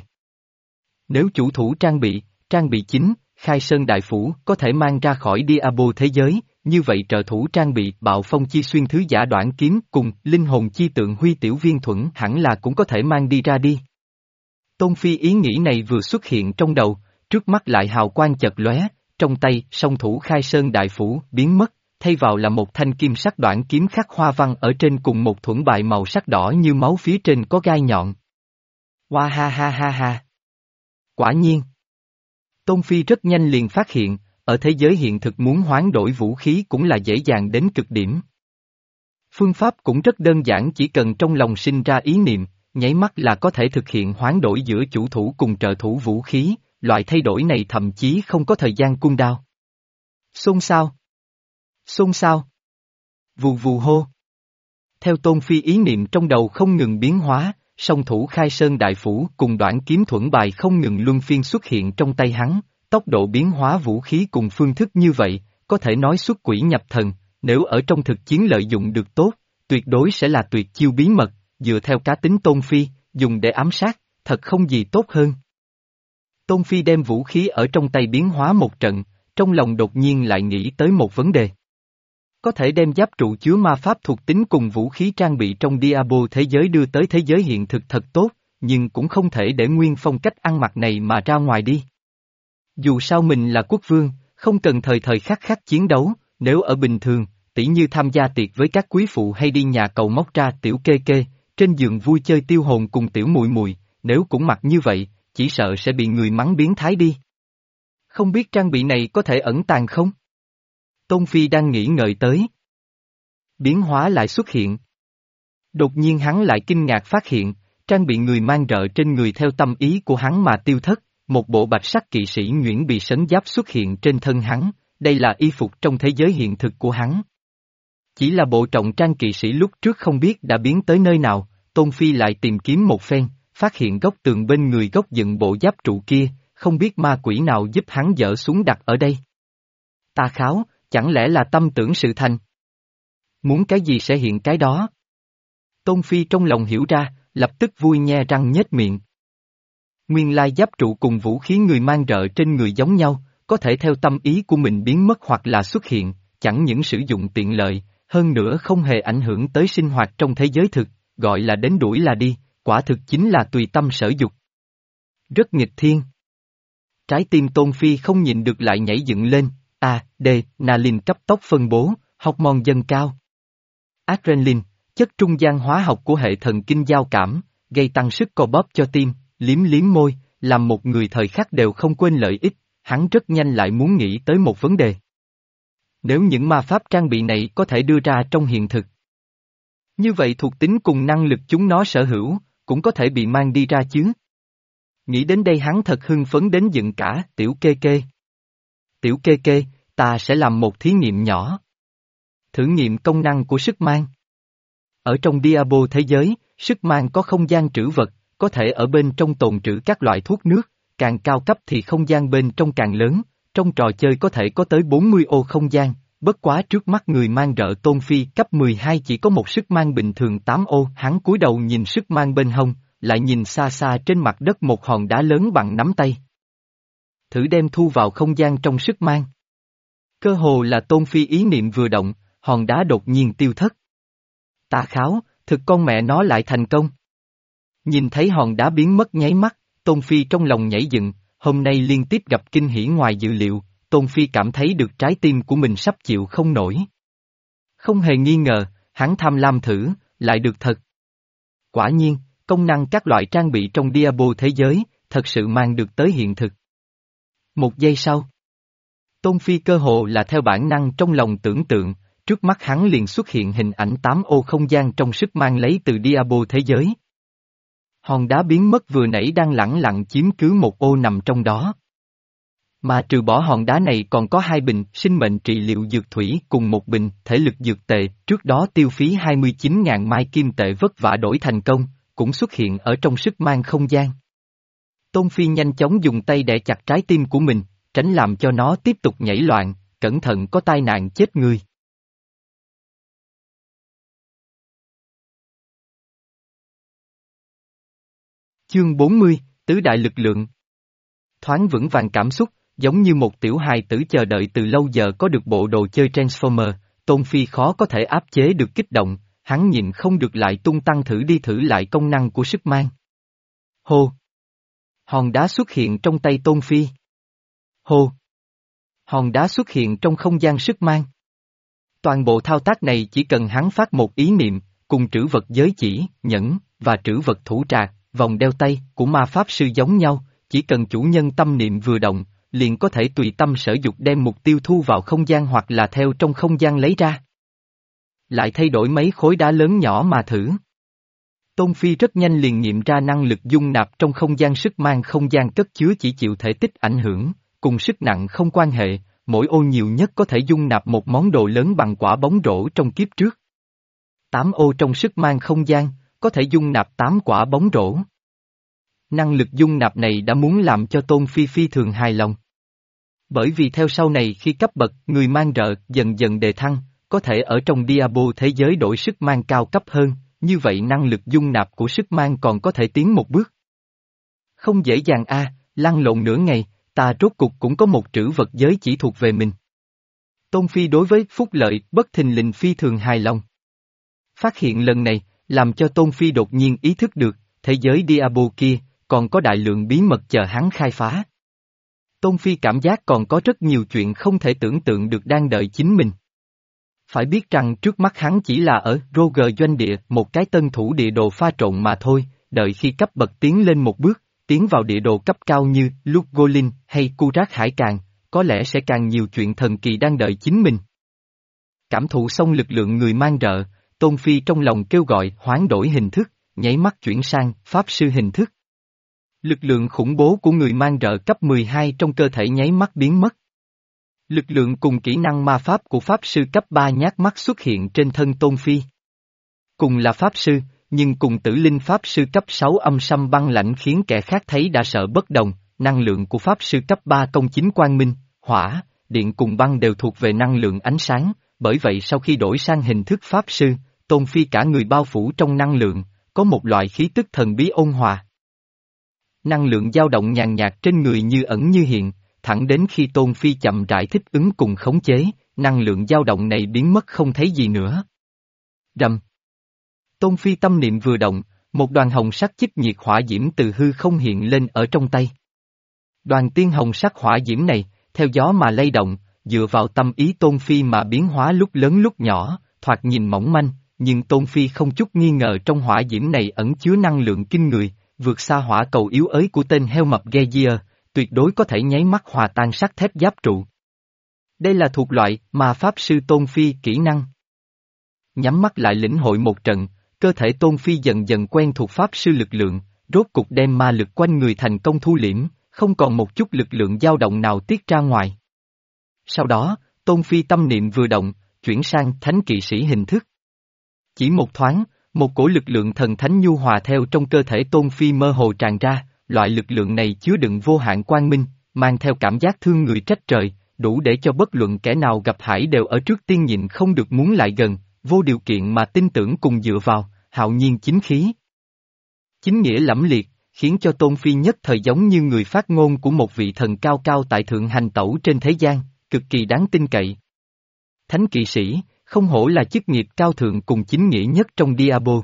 Nếu chủ thủ trang bị, trang bị chính, khai sơn đại phủ có thể mang ra khỏi Diablo thế giới, như vậy trợ thủ trang bị bạo phong chi xuyên thứ giả đoạn kiếm cùng linh hồn chi tượng huy tiểu viên thuẫn hẳn là cũng có thể mang đi ra đi. Tôn Phi ý nghĩ này vừa xuất hiện trong đầu, trước mắt lại hào quang chợt lóe, trong tay song thủ khai sơn đại phủ biến mất, thay vào là một thanh kim sắc đoạn kiếm khắc hoa văn ở trên cùng một thuẫn bài màu sắc đỏ như máu phía trên có gai nhọn. Hoa ha ha ha ha. Quả nhiên. Tôn Phi rất nhanh liền phát hiện, ở thế giới hiện thực muốn hoán đổi vũ khí cũng là dễ dàng đến cực điểm. Phương pháp cũng rất đơn giản, chỉ cần trong lòng sinh ra ý niệm, nháy mắt là có thể thực hiện hoán đổi giữa chủ thủ cùng trợ thủ vũ khí, loại thay đổi này thậm chí không có thời gian cung đao. Xôn xao. Xôn xao. Vù vù hô. Theo Tôn Phi ý niệm trong đầu không ngừng biến hóa, song thủ khai sơn đại phủ cùng đoạn kiếm thuẫn bài không ngừng luân phiên xuất hiện trong tay hắn, tốc độ biến hóa vũ khí cùng phương thức như vậy, có thể nói xuất quỷ nhập thần, nếu ở trong thực chiến lợi dụng được tốt, tuyệt đối sẽ là tuyệt chiêu bí mật, dựa theo cá tính Tôn Phi, dùng để ám sát, thật không gì tốt hơn. Tôn Phi đem vũ khí ở trong tay biến hóa một trận, trong lòng đột nhiên lại nghĩ tới một vấn đề. Có thể đem giáp trụ chứa ma pháp thuộc tính cùng vũ khí trang bị trong Diablo thế giới đưa tới thế giới hiện thực thật tốt, nhưng cũng không thể để nguyên phong cách ăn mặc này mà ra ngoài đi. Dù sao mình là quốc vương, không cần thời thời khắc khắc chiến đấu, nếu ở bình thường, tỉ như tham gia tiệc với các quý phụ hay đi nhà cầu móc ra tiểu kê kê, trên giường vui chơi tiêu hồn cùng tiểu mùi mùi, nếu cũng mặc như vậy, chỉ sợ sẽ bị người mắng biến thái đi. Không biết trang bị này có thể ẩn tàng không? Tôn Phi đang nghĩ ngợi tới. Biến hóa lại xuất hiện. Đột nhiên hắn lại kinh ngạc phát hiện, trang bị người mang rợ trên người theo tâm ý của hắn mà tiêu thất, một bộ bạch sắc kỵ sĩ nhuyễn bị sấn giáp xuất hiện trên thân hắn, đây là y phục trong thế giới hiện thực của hắn. Chỉ là bộ trọng trang kỵ sĩ lúc trước không biết đã biến tới nơi nào, Tôn Phi lại tìm kiếm một phen, phát hiện góc tường bên người góc dựng bộ giáp trụ kia, không biết ma quỷ nào giúp hắn dỡ xuống đặt ở đây. Ta kháo, chẳng lẽ là tâm tưởng sự thành? Muốn cái gì sẽ hiện cái đó. Tôn Phi trong lòng hiểu ra, lập tức vui nhe răng nhếch miệng. Nguyên lai giáp trụ cùng vũ khí người mang rợ trên người giống nhau, có thể theo tâm ý của mình biến mất hoặc là xuất hiện, chẳng những sử dụng tiện lợi, hơn nữa không hề ảnh hưởng tới sinh hoạt trong thế giới thực, gọi là đến đuổi là đi, quả thực chính là tùy tâm sở dục. Rất nghịch thiên. Trái tim Tôn Phi không nhịn được lại nhảy dựng lên, a, d, nalin cấp tốc phân bố, hormone dâng cao. Adrenaline, chất trung gian hóa học của hệ thần kinh giao cảm, gây tăng sức co bóp cho tim, liếm liếm môi, làm một người thời khắc đều không quên lợi ích, hắn rất nhanh lại muốn nghĩ tới một vấn đề. Nếu những ma pháp trang bị này có thể đưa ra trong hiện thực, như vậy thuộc tính cùng năng lực chúng nó sở hữu, cũng có thể bị mang đi ra chứ. Nghĩ đến đây hắn thật hưng phấn đến dựng cả, tiểu kê kê. Tiểu kê kê, ta sẽ làm một thí nghiệm nhỏ. Thử nghiệm công năng của sức mang. Ở trong Diablo thế giới, sức mang có không gian trữ vật, có thể ở bên trong tồn trữ các loại thuốc nước, càng cao cấp thì không gian bên trong càng lớn, trong trò chơi có thể có tới bốn mươi ô không gian, bất quá trước mắt người mang rợ Tôn Phi cấp mười hai chỉ có một sức mang bình thường tám ô, hắn cúi đầu nhìn sức mang bên hông, lại nhìn xa xa trên mặt đất một hòn đá lớn bằng nắm tay. Thử đem thu vào không gian trong sức mang. Cơ hồ là Tôn Phi ý niệm vừa động, hòn đá đột nhiên tiêu thất. Ta kháo, thực con mẹ nó lại thành công. Nhìn thấy hòn đá biến mất nháy mắt, Tôn Phi trong lòng nhảy dựng, hôm nay liên tiếp gặp kinh hỉ ngoài dự liệu, Tôn Phi cảm thấy được trái tim của mình sắp chịu không nổi. Không hề nghi ngờ, hắn tham lam thử, lại được thật. Quả nhiên, công năng các loại trang bị trong Diablo thế giới, thật sự mang được tới hiện thực. Một giây sau, Tôn Phi cơ hồ là theo bản năng trong lòng tưởng tượng, trước mắt hắn liền xuất hiện hình ảnh tám ô không gian trong sức mang lấy từ Diablo thế giới. Hòn đá biến mất vừa nãy đang lẳng lặng chiếm cứ một ô nằm trong đó. Mà trừ bỏ hòn đá này còn có hai bình sinh mệnh trị liệu dược thủy cùng một bình thể lực dược tệ, trước đó tiêu phí hai mươi chín nghìn mai kim tệ vất vả đổi thành công, cũng xuất hiện ở trong sức mang không gian. Tôn Phi nhanh chóng dùng tay đè chặt trái tim của mình, tránh làm cho nó tiếp tục nhảy loạn, cẩn thận có tai nạn chết người. Chương bốn mươi, Tứ đại lực lượng. Thoáng vững vàng cảm xúc, giống như một tiểu hài tử chờ đợi từ lâu giờ có được bộ đồ chơi Transformer, Tôn Phi khó có thể áp chế được kích động, hắn nhịn không được lại tung tăng thử đi thử lại công năng của sức mang. Hô! Hòn đá xuất hiện trong tay Tôn Phi. Hô! Hòn đá xuất hiện trong không gian sức mang. Toàn bộ thao tác này chỉ cần hắn phát một ý niệm, cùng trữ vật giới chỉ, nhẫn, và trữ vật thủ trạc, vòng đeo tay của ma pháp sư giống nhau, chỉ cần chủ nhân tâm niệm vừa động, liền có thể tùy tâm sở dục đem mục tiêu thu vào không gian hoặc là theo trong không gian lấy ra. Lại thay đổi mấy khối đá lớn nhỏ mà thử. Tôn Phi rất nhanh liền nghiệm ra năng lực dung nạp trong không gian sức mang không gian cất chứa chỉ chịu thể tích ảnh hưởng, cùng sức nặng không quan hệ, mỗi ô nhiều nhất có thể dung nạp một món đồ lớn bằng quả bóng rổ trong kiếp trước. Tám ô trong sức mang không gian, có thể dung nạp tám quả bóng rổ. Năng lực dung nạp này đã muốn làm cho Tôn Phi phi thường hài lòng. Bởi vì theo sau này khi cấp bậc người mang rợ dần dần đề thăng, có thể ở trong Diablo thế giới đổi sức mang cao cấp hơn, như vậy năng lực dung nạp của sức mang còn có thể tiến một bước. Không dễ dàng a, à, lăn lộn nửa ngày, ta rốt cục cũng có một trữ vật giới chỉ thuộc về mình. Tôn Phi đối với phúc lợi bất thình lình phi thường hài lòng. Phát hiện lần này, làm cho Tôn Phi đột nhiên ý thức được, thế giới Diablo kia, còn có đại lượng bí mật chờ hắn khai phá. Tôn Phi cảm giác còn có rất nhiều chuyện không thể tưởng tượng được đang đợi chính mình. Phải biết rằng trước mắt hắn chỉ là ở Roger doanh địa một cái tân thủ địa đồ pha trộn mà thôi, đợi khi cấp bậc tiến lên một bước, tiến vào địa đồ cấp cao như Lục Golin hay Kurak Hải Càng, có lẽ sẽ càng nhiều chuyện thần kỳ đang đợi chính mình. Cảm thụ xong lực lượng người mang rợ, Tôn Phi trong lòng kêu gọi hoán đổi hình thức, nháy mắt chuyển sang Pháp sư hình thức. Lực lượng khủng bố của người mang rợ cấp mười hai trong cơ thể nháy mắt biến mất. Lực lượng cùng kỹ năng ma pháp của Pháp sư cấp ba nhát mắt xuất hiện trên thân Tôn Phi. Cùng là Pháp sư, nhưng cùng tử linh Pháp sư cấp sáu âm sâm băng lạnh khiến kẻ khác thấy đã sợ bất đồng, năng lượng của Pháp sư cấp ba công chính quang minh, hỏa, điện cùng băng đều thuộc về năng lượng ánh sáng, bởi vậy sau khi đổi sang hình thức Pháp sư, Tôn Phi cả người bao phủ trong năng lượng, có một loại khí tức thần bí ôn hòa. Năng lượng dao động nhàn nhạt trên người như ẩn như hiện, thẳng đến khi Tôn Phi chậm rãi thích ứng cùng khống chế, năng lượng dao động này biến mất không thấy gì nữa. Rầm. Tôn Phi tâm niệm vừa động, một đoàn hồng sắc chích nhiệt hỏa diễm từ hư không hiện lên ở trong tay. Đoàn tiên hồng sắc hỏa diễm này, theo gió mà lay động, dựa vào tâm ý Tôn Phi mà biến hóa lúc lớn lúc nhỏ, thoạt nhìn mỏng manh, nhưng Tôn Phi không chút nghi ngờ trong hỏa diễm này ẩn chứa năng lượng kinh người, vượt xa hỏa cầu yếu ới của tên heo mập Gezier, tuyệt đối có thể nháy mắt hòa tan sắt thép giáp trụ. Đây là thuộc loại mà Pháp sư Tôn Phi kỹ năng. Nhắm mắt lại lĩnh hội một trận, cơ thể Tôn Phi dần dần quen thuộc Pháp sư lực lượng, rốt cục đem ma lực quanh người thành công thu liễm, không còn một chút lực lượng dao động nào tiết ra ngoài. Sau đó, Tôn Phi tâm niệm vừa động, chuyển sang thánh kỵ sĩ hình thức. Chỉ một thoáng, một cổ lực lượng thần thánh nhu hòa theo trong cơ thể Tôn Phi mơ hồ tràn ra, loại lực lượng này chứa đựng vô hạn quang minh, mang theo cảm giác thương người trách trời, đủ để cho bất luận kẻ nào gặp hãi đều ở trước tiên nhịn không được muốn lại gần, vô điều kiện mà tin tưởng cùng dựa vào, hạo nhiên chính khí. Chính nghĩa lẫm liệt, khiến cho Tôn Phi nhất thời giống như người phát ngôn của một vị thần cao cao tại thượng hành tẩu trên thế gian, cực kỳ đáng tin cậy. Thánh kỵ sĩ, không hổ là chức nghiệp cao thượng cùng chính nghĩa nhất trong Diablo.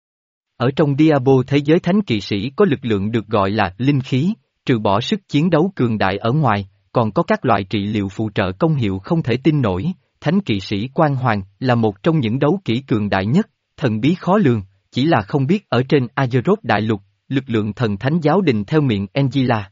Ở trong Diablo thế giới thánh kỵ sĩ có lực lượng được gọi là linh khí, trừ bỏ sức chiến đấu cường đại ở ngoài, còn có các loại trị liệu phụ trợ công hiệu không thể tin nổi. Thánh kỵ sĩ Quang Hoàng là một trong những đấu kỹ cường đại nhất, thần bí khó lường, chỉ là không biết ở trên Azeroth đại lục, lực lượng thần thánh giáo đình theo miệng Angela.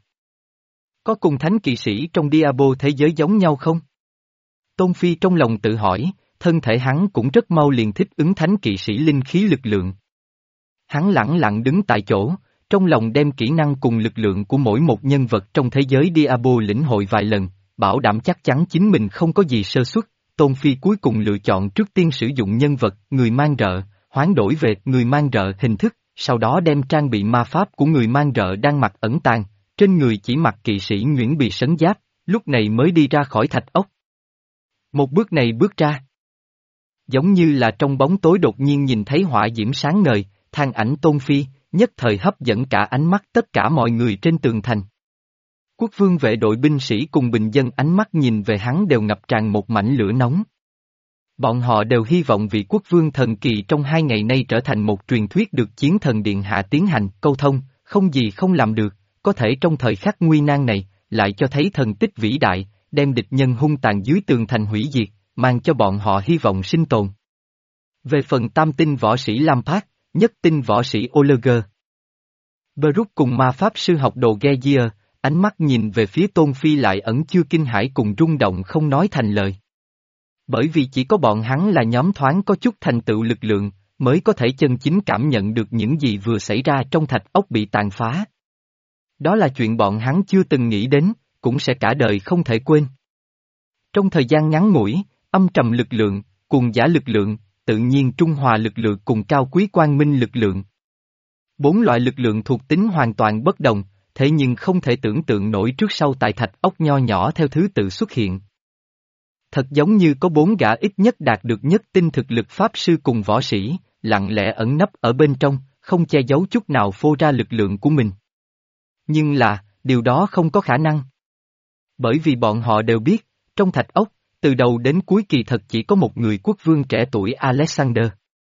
Có cùng thánh kỵ sĩ trong Diablo thế giới giống nhau không? Tôn Phi trong lòng tự hỏi, thân thể hắn cũng rất mau liền thích ứng thánh kỵ sĩ linh khí lực lượng. Hắn lẳng lặng đứng tại chỗ, trong lòng đem kỹ năng cùng lực lượng của mỗi một nhân vật trong thế giới Diablo lĩnh hội vài lần, bảo đảm chắc chắn chính mình không có gì sơ suất. Tôn Phi cuối cùng lựa chọn trước tiên sử dụng nhân vật người mang rợ, hoán đổi về người mang rợ hình thức, sau đó đem trang bị ma pháp của người mang rợ đang mặc ẩn tàng, trên người chỉ mặc kỵ sĩ nhuyễn bì sấn giáp, lúc này mới đi ra khỏi thạch ốc. Một bước này bước ra, giống như là trong bóng tối đột nhiên nhìn thấy hỏa diễm sáng ngời, than ảnh Tôn Phi, nhất thời hấp dẫn cả ánh mắt tất cả mọi người trên tường thành. Quốc vương vệ đội binh sĩ cùng bình dân ánh mắt nhìn về hắn đều ngập tràn một mảnh lửa nóng. Bọn họ đều hy vọng vị quốc vương thần kỳ trong hai ngày nay trở thành một truyền thuyết được chiến thần điện hạ tiến hành câu thông, không gì không làm được, có thể trong thời khắc nguy nan này, lại cho thấy thần tích vĩ đại, đem địch nhân hung tàn dưới tường thành hủy diệt, mang cho bọn họ hy vọng sinh tồn. Về phần tam tinh võ sĩ Lampard, nhất tinh võ sĩ Oleger, Baruch cùng ma pháp sư học đồ Gezier, ánh mắt nhìn về phía Tôn Phi lại ẩn chưa kinh hãi cùng rung động không nói thành lời. Bởi vì chỉ có bọn hắn là nhóm thoáng có chút thành tựu lực lượng, mới có thể chân chính cảm nhận được những gì vừa xảy ra trong thạch ốc bị tàn phá. Đó là chuyện bọn hắn chưa từng nghĩ đến, cũng sẽ cả đời không thể quên. Trong thời gian ngắn ngủi, âm trầm lực lượng, cuồng giả lực lượng, tự nhiên trung hòa lực lượng cùng cao quý quang minh lực lượng. Bốn loại lực lượng thuộc tính hoàn toàn bất đồng, thế nhưng không thể tưởng tượng nổi trước sau tại thạch ốc nho nhỏ theo thứ tự xuất hiện. Thật giống như có bốn gã ít nhất đạt được nhất tinh thực lực pháp sư cùng võ sĩ, lặng lẽ ẩn nấp ở bên trong, không che giấu chút nào phô ra lực lượng của mình. Nhưng là, điều đó không có khả năng. Bởi vì bọn họ đều biết, trong thạch ốc, từ đầu đến cuối kỳ thật chỉ có một người quốc vương trẻ tuổi Alexander.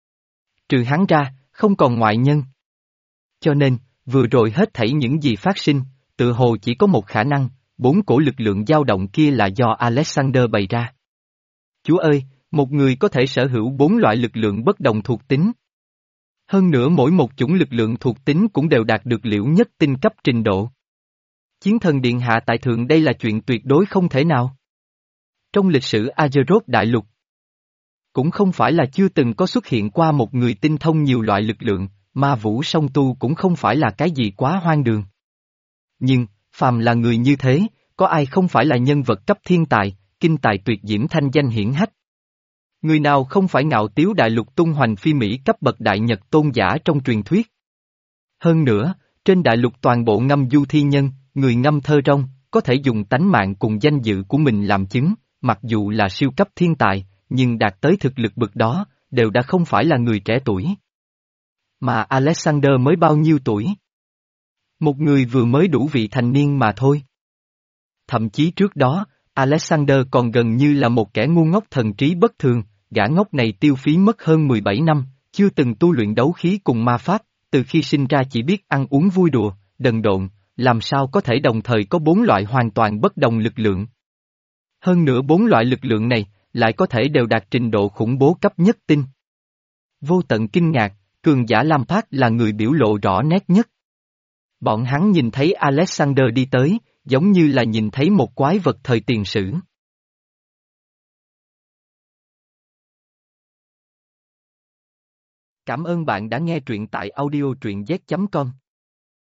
Trừ hắn ra, không còn ngoại nhân. Cho nên, vừa rồi hết thảy những gì phát sinh, tự hồ chỉ có một khả năng, bốn cổ lực lượng dao động kia là do Alexander bày ra. Chúa ơi, một người có thể sở hữu bốn loại lực lượng bất đồng thuộc tính. Hơn nữa mỗi một chủng lực lượng thuộc tính cũng đều đạt được liễu nhất tinh cấp trình độ. Chiến thần điện hạ tại thượng đây là chuyện tuyệt đối không thể nào. Trong lịch sử Azeroth đại lục, cũng không phải là chưa từng có xuất hiện qua một người tinh thông nhiều loại lực lượng, ma vũ song tu cũng không phải là cái gì quá hoang đường. Nhưng, phàm là người như thế, có ai không phải là nhân vật cấp thiên tài, kinh tài tuyệt diễm thanh danh hiển hách. Người nào không phải ngạo tiếu đại lục tung hoành phi Mỹ cấp bậc đại nhật tôn giả trong truyền thuyết. Hơn nữa, trên đại lục toàn bộ ngâm du thi nhân, người ngâm thơ rong, có thể dùng tánh mạng cùng danh dự của mình làm chứng, mặc dù là siêu cấp thiên tài, nhưng đạt tới thực lực bậc đó, đều đã không phải là người trẻ tuổi. Mà Alexander mới bao nhiêu tuổi? Một người vừa mới đủ vị thành niên mà thôi. Thậm chí trước đó, Alexander còn gần như là một kẻ ngu ngốc thần trí bất thường, gã ngốc này tiêu phí mất hơn mười bảy năm, chưa từng tu luyện đấu khí cùng ma pháp, từ khi sinh ra chỉ biết ăn uống vui đùa, đần độn, làm sao có thể đồng thời có bốn loại hoàn toàn bất đồng lực lượng. Hơn nữa bốn loại lực lượng này, lại có thể đều đạt trình độ khủng bố cấp nhất tinh. Vô tận kinh ngạc, cường giả Lampard là người biểu lộ rõ nét nhất. Bọn hắn nhìn thấy Alexander đi tới, giống như là nhìn thấy một quái vật thời tiền sử. Cảm ơn bạn đã nghe truyện tại audio truyện z chấm com.